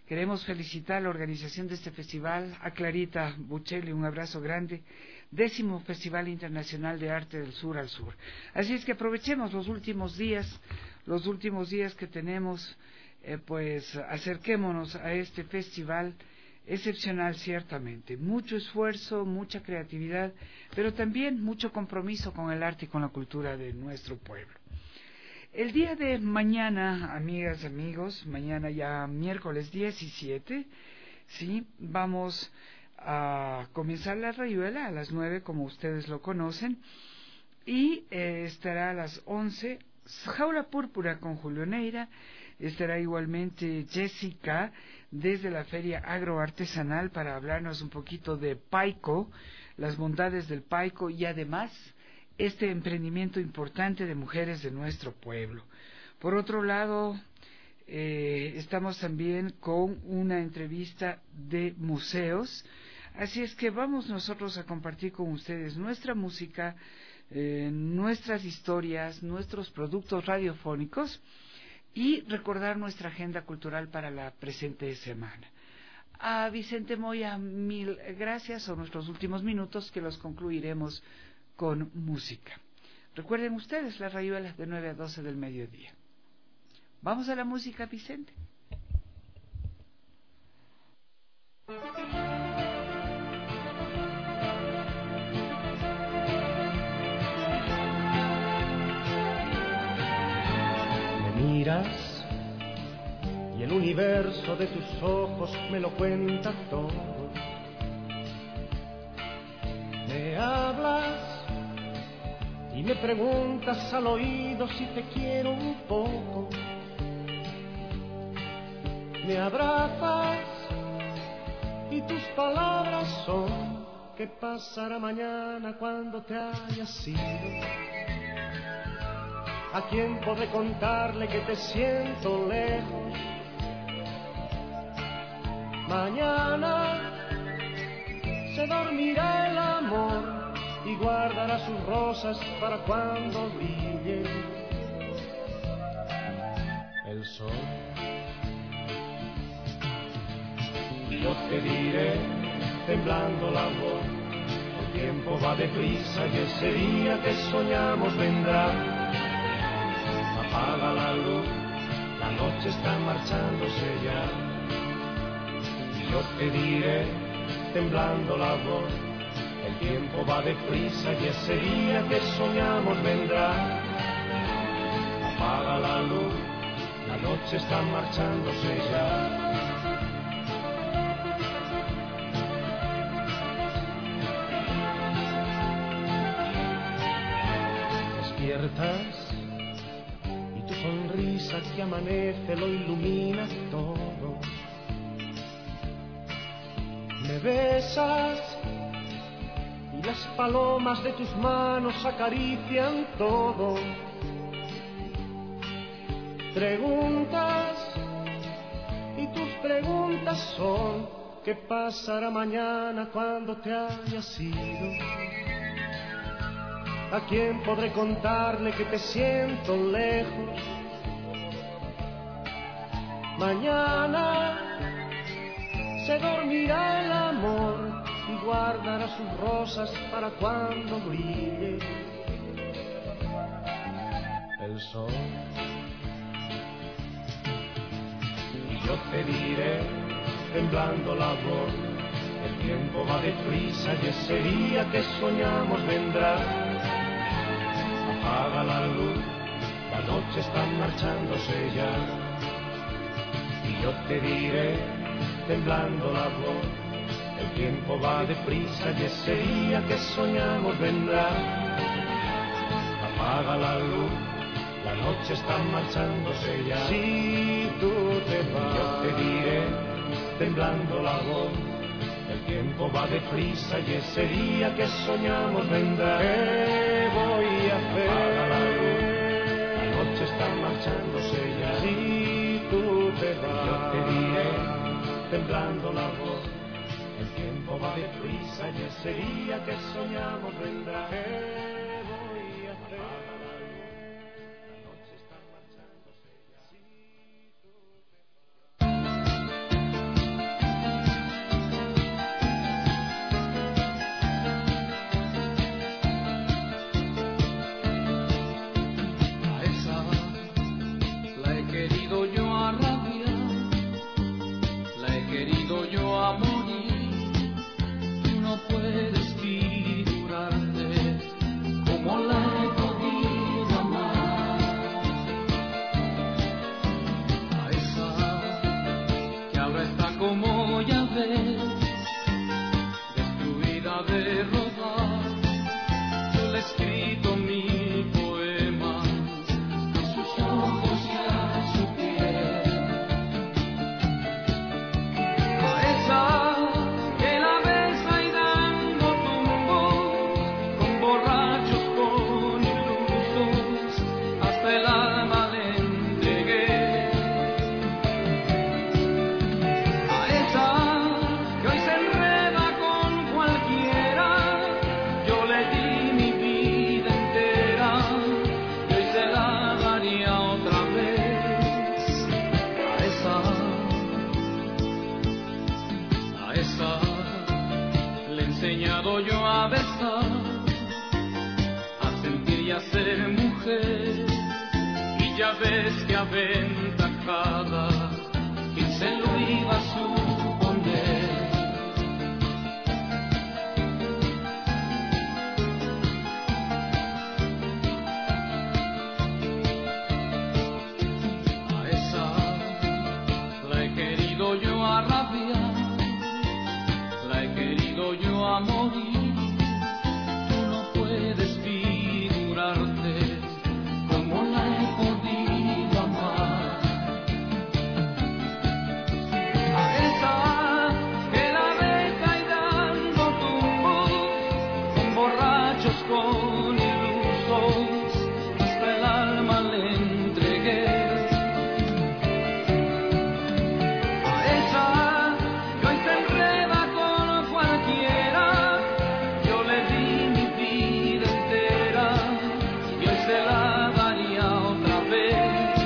Queremos felicitar a la organización de este festival, a Clarita Buccelli, un abrazo grande, décimo Festival Internacional de Arte del Sur al Sur. Así es que aprovechemos los últimos días, los últimos días que tenemos, eh, pues acerquémonos a este festival excepcional ciertamente. Mucho esfuerzo, mucha creatividad, pero también mucho compromiso con el arte y con la cultura de nuestro pueblo. El día de mañana, amigas, amigos, mañana ya miércoles diecisiete, sí, vamos a comenzar la rayuela a las nueve, como ustedes lo conocen, y eh, estará a las once Jaula Púrpura con Julio Neira, estará igualmente Jessica desde la Feria Agroartesanal para hablarnos un poquito de Paico, las bondades del Paico y además este emprendimiento importante de mujeres de nuestro pueblo. Por otro lado, eh, estamos también con una entrevista de museos, así es que vamos nosotros a compartir con ustedes nuestra música, eh, nuestras historias, nuestros productos radiofónicos y recordar nuestra agenda cultural para la presente semana. A Vicente Moya, mil gracias, son nuestros últimos minutos que los concluiremos con música. Recuerden ustedes las rayuelas de nueve a doce del mediodía. Vamos a la música, Vicente. Me miras y el universo de tus ojos me lo cuenta todo. Me hablas y me preguntas al oído si te quiero un poco. Me abrazas y tus palabras son ¿qué pasará mañana cuando te hayas ido? ¿A quién podré contarle que te siento lejos? Mañana se dormirá el amor y guardará sus rosas para cuando brille el sol. Y yo te diré, temblando la voz, el tiempo va deprisa y ese día que soñamos vendrá. Apaga la luz, la noche está marchándose ya. Y yo te diré, temblando la voz, el tiempo va deprisa y ese día que soñamos vendrá. Apaga la luz, la noche está marchándose ya. Despiertas y tu sonrisa que amanece lo ilumina todo. Me besas y las palomas de tus manos acarician todo. Preguntas y tus preguntas son ¿qué pasará mañana cuando te hayas ido? ¿A quién podré contarle que te siento lejos? Mañana se dormirá el amor y guardará sus rosas para cuando brille el sol. Y yo te diré, temblando la voz, el tiempo va deprisa y ese día que soñamos vendrá. Apaga la luz, la noche está marchándose ya. Y yo te diré, temblando la voz, el tiempo va deprisa y ese día que soñamos vendrá. Apaga la luz, la noche está marchándose ya. Si tú te vas, yo te diré, temblando la voz, el tiempo va deprisa y ese día que soñamos vendrá. ¿Qué voy a hacer? Apaga la luz, la noche está marchándose ya. Si tú te vas, yo te diré, temblando la voz, el tiempo va deprisa y ese día que soñamos vendrá. ¿Qué voy a hacer? Apaga la luz, la noche está marchándose ya. Si tú te vas. esa le he enseñado yo a besar, a sentir y a ser mujer, y ya ves que aventajada, quien se lo iba a suponer. A esa la he querido yo a rabiar, la he querido yo a morir. Tú no puedes figurarte cómo la he podido amar. A esa que la deja y dando tumbos, con borrachos, con ilusos, hasta el alma le entregué. A esa que hoy se enreda con cualquiera, yo le di mi vida entera y hoy se la daría otra vez.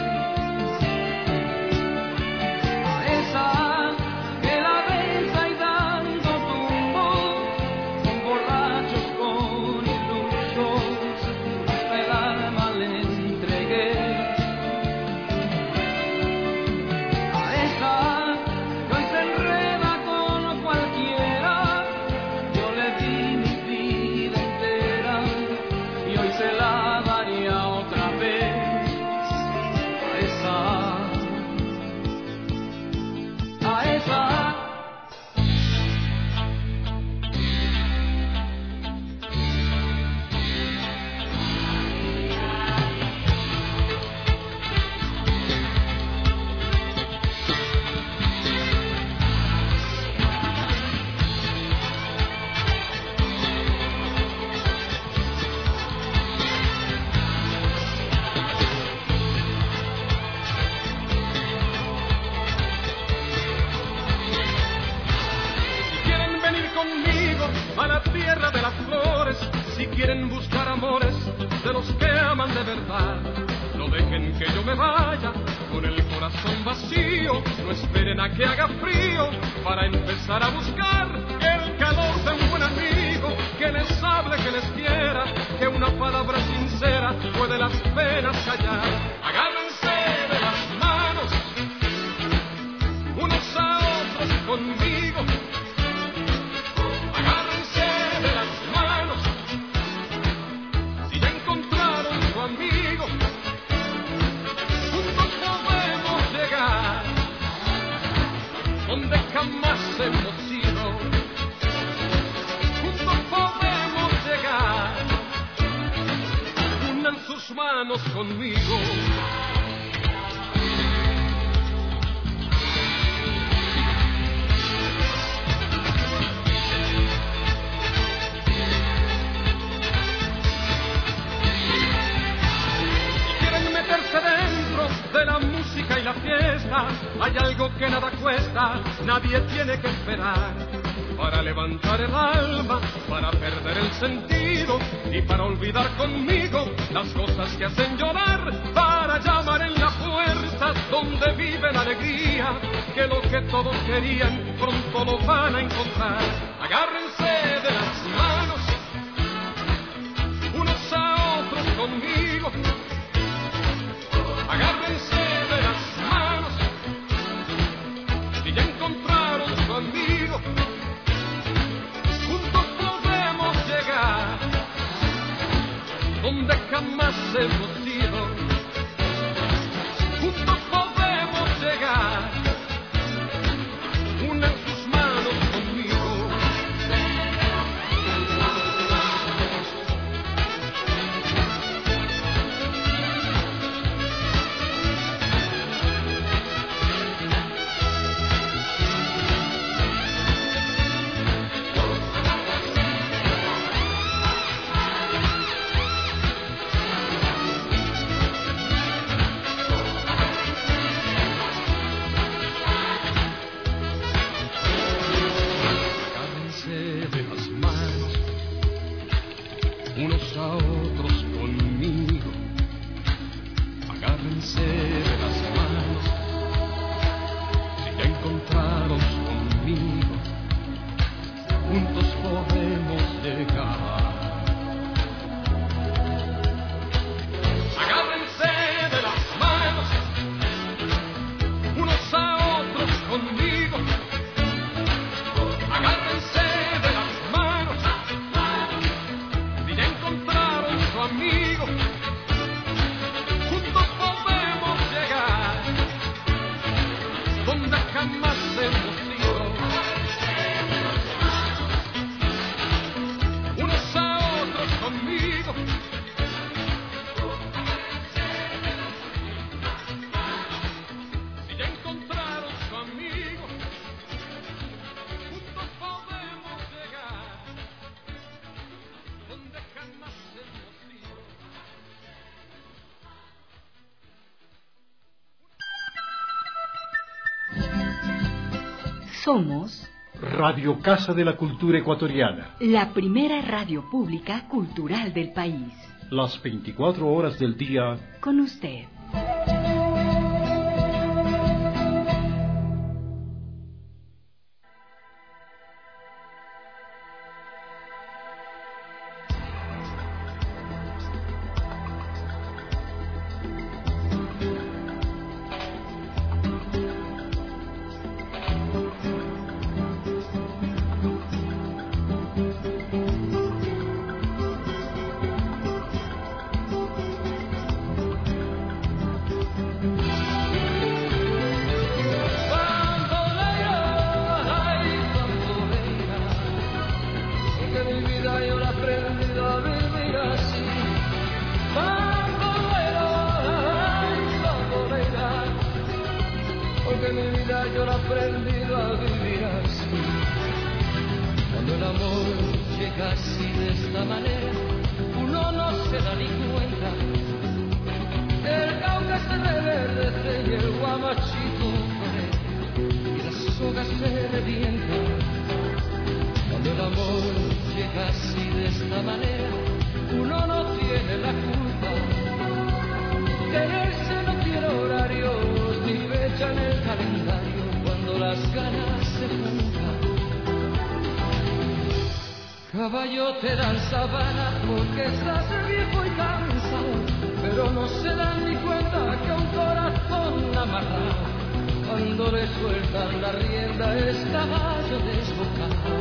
A esa que la besa y dando tumbos, con borrachos, con ilusos, hasta el alma le entregué. A esa que hoy se enreda con cualquiera, yo le di mi vida entera y hoy se la daría otra vez. A esa, a esa. Si quieren venir conmigo a la tierra de las flores, si quieren buscar amores de los que aman de verdad, no dejen que yo me vaya con el corazón vacío, no esperen a que haga frío para empezar a buscar el calor de un buen amigo que les hable, que les quiera, que una palabra sincera puede las penas callar. Agárrense de las manos unos a otros conmigo. Agárrense de las manos si ya encontraron su amigo. Juntos podemos llegar donde jamás hemos ido. Juntos podemos llegar. Unan sus manos conmigo. Meterse dentro de la música y la fiesta, hay algo que nada cuesta, nadie tiene que esperar. Para levantar el alma, para perder el sentido y para olvidar conmigo las cosas que hacen llorar, para llamar en la puerta donde vive la alegría, que lo que todos querían pronto lo van a encontrar. Agárrense de las manos unos a otros conmigo. Agárrense de las manos si ya encontraron su amigo. Juntos podemos llegar donde jamás hemos ido. Juntos podemos llegar. Unan sus manos conmigo. Somos Radio Casa de la Cultura Ecuatoriana, la primera radio pública cultural del país. Las veinticuatro horas del día con usted. Caballo te dan sabana porque estás viejo y cansado, pero no se dan ni cuenta que un corazón amarrado, cuando le sueltan la rienda es caballo desbocado.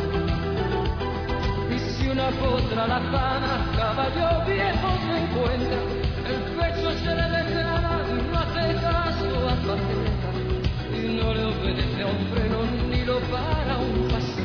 Y si una potra la pana, caballo viejo se encuentra, el pecho se le declara y no hace caso a su atleta, y no le obedece a un freno ni lo para un paseo.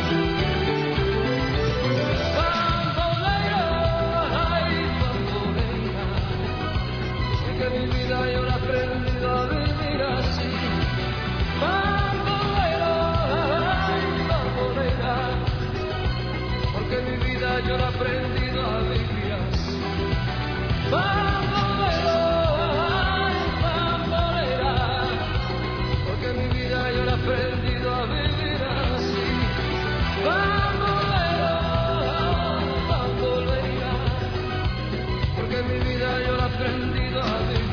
Que mi vida yo la he aprendido a vivir así. Bambolera, ay, bambolera, porque mi vida yo la he aprendido a vivir así. Bambolera, ay, bambolera, porque mi vida yo la he aprendido a vivir así. Bambolera, bambolera, porque mi vida yo la he aprendido a vivir.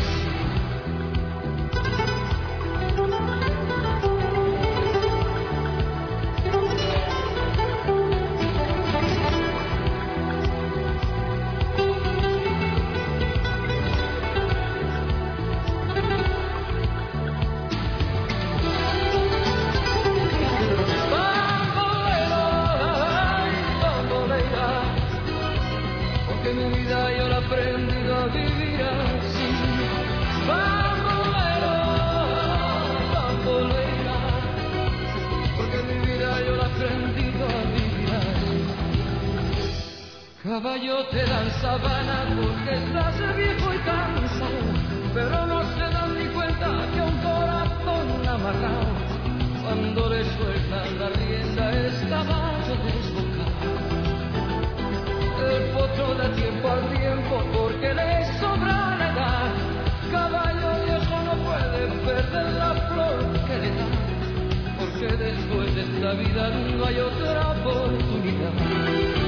Caballo te dan sabana porque estás viejo y cansado, pero no se dan ni cuenta que un corazón amarrado, cuando le sueltan la rienda es caballo desbocado. El potro da tiempo al tiempo porque le sobra la edad, caballo viejo no puede perder la flor que le da, porque después de esta vida no hay otra oportunidad.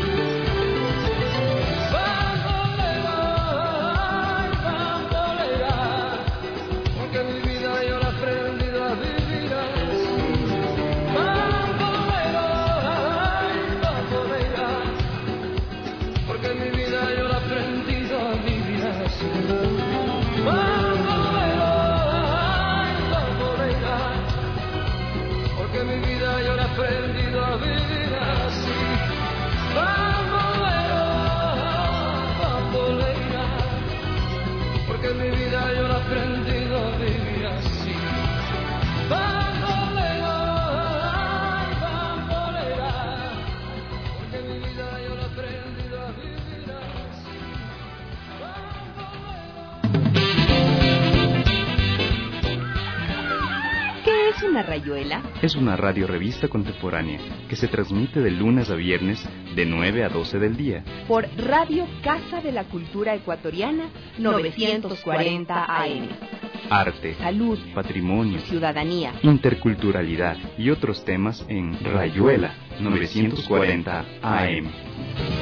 Aprendido a vivir así. Bambolera, bambolera, porque mi vida yo la he aprendido a vivir así. Bambolera, bambolera, porque mi vida yo la he aprendido a vivir así. ¿Qué es una rayuela? Es una radiorevista contemporánea que se transmite de lunes a viernes de nueve a doce del día. Por Radio Casa de la Cultura Ecuatoriana novecientos cuarenta A M. arte, salud, patrimonio, ciudadanía, interculturalidad y otros temas en Rayuela novecientos cuarenta A M.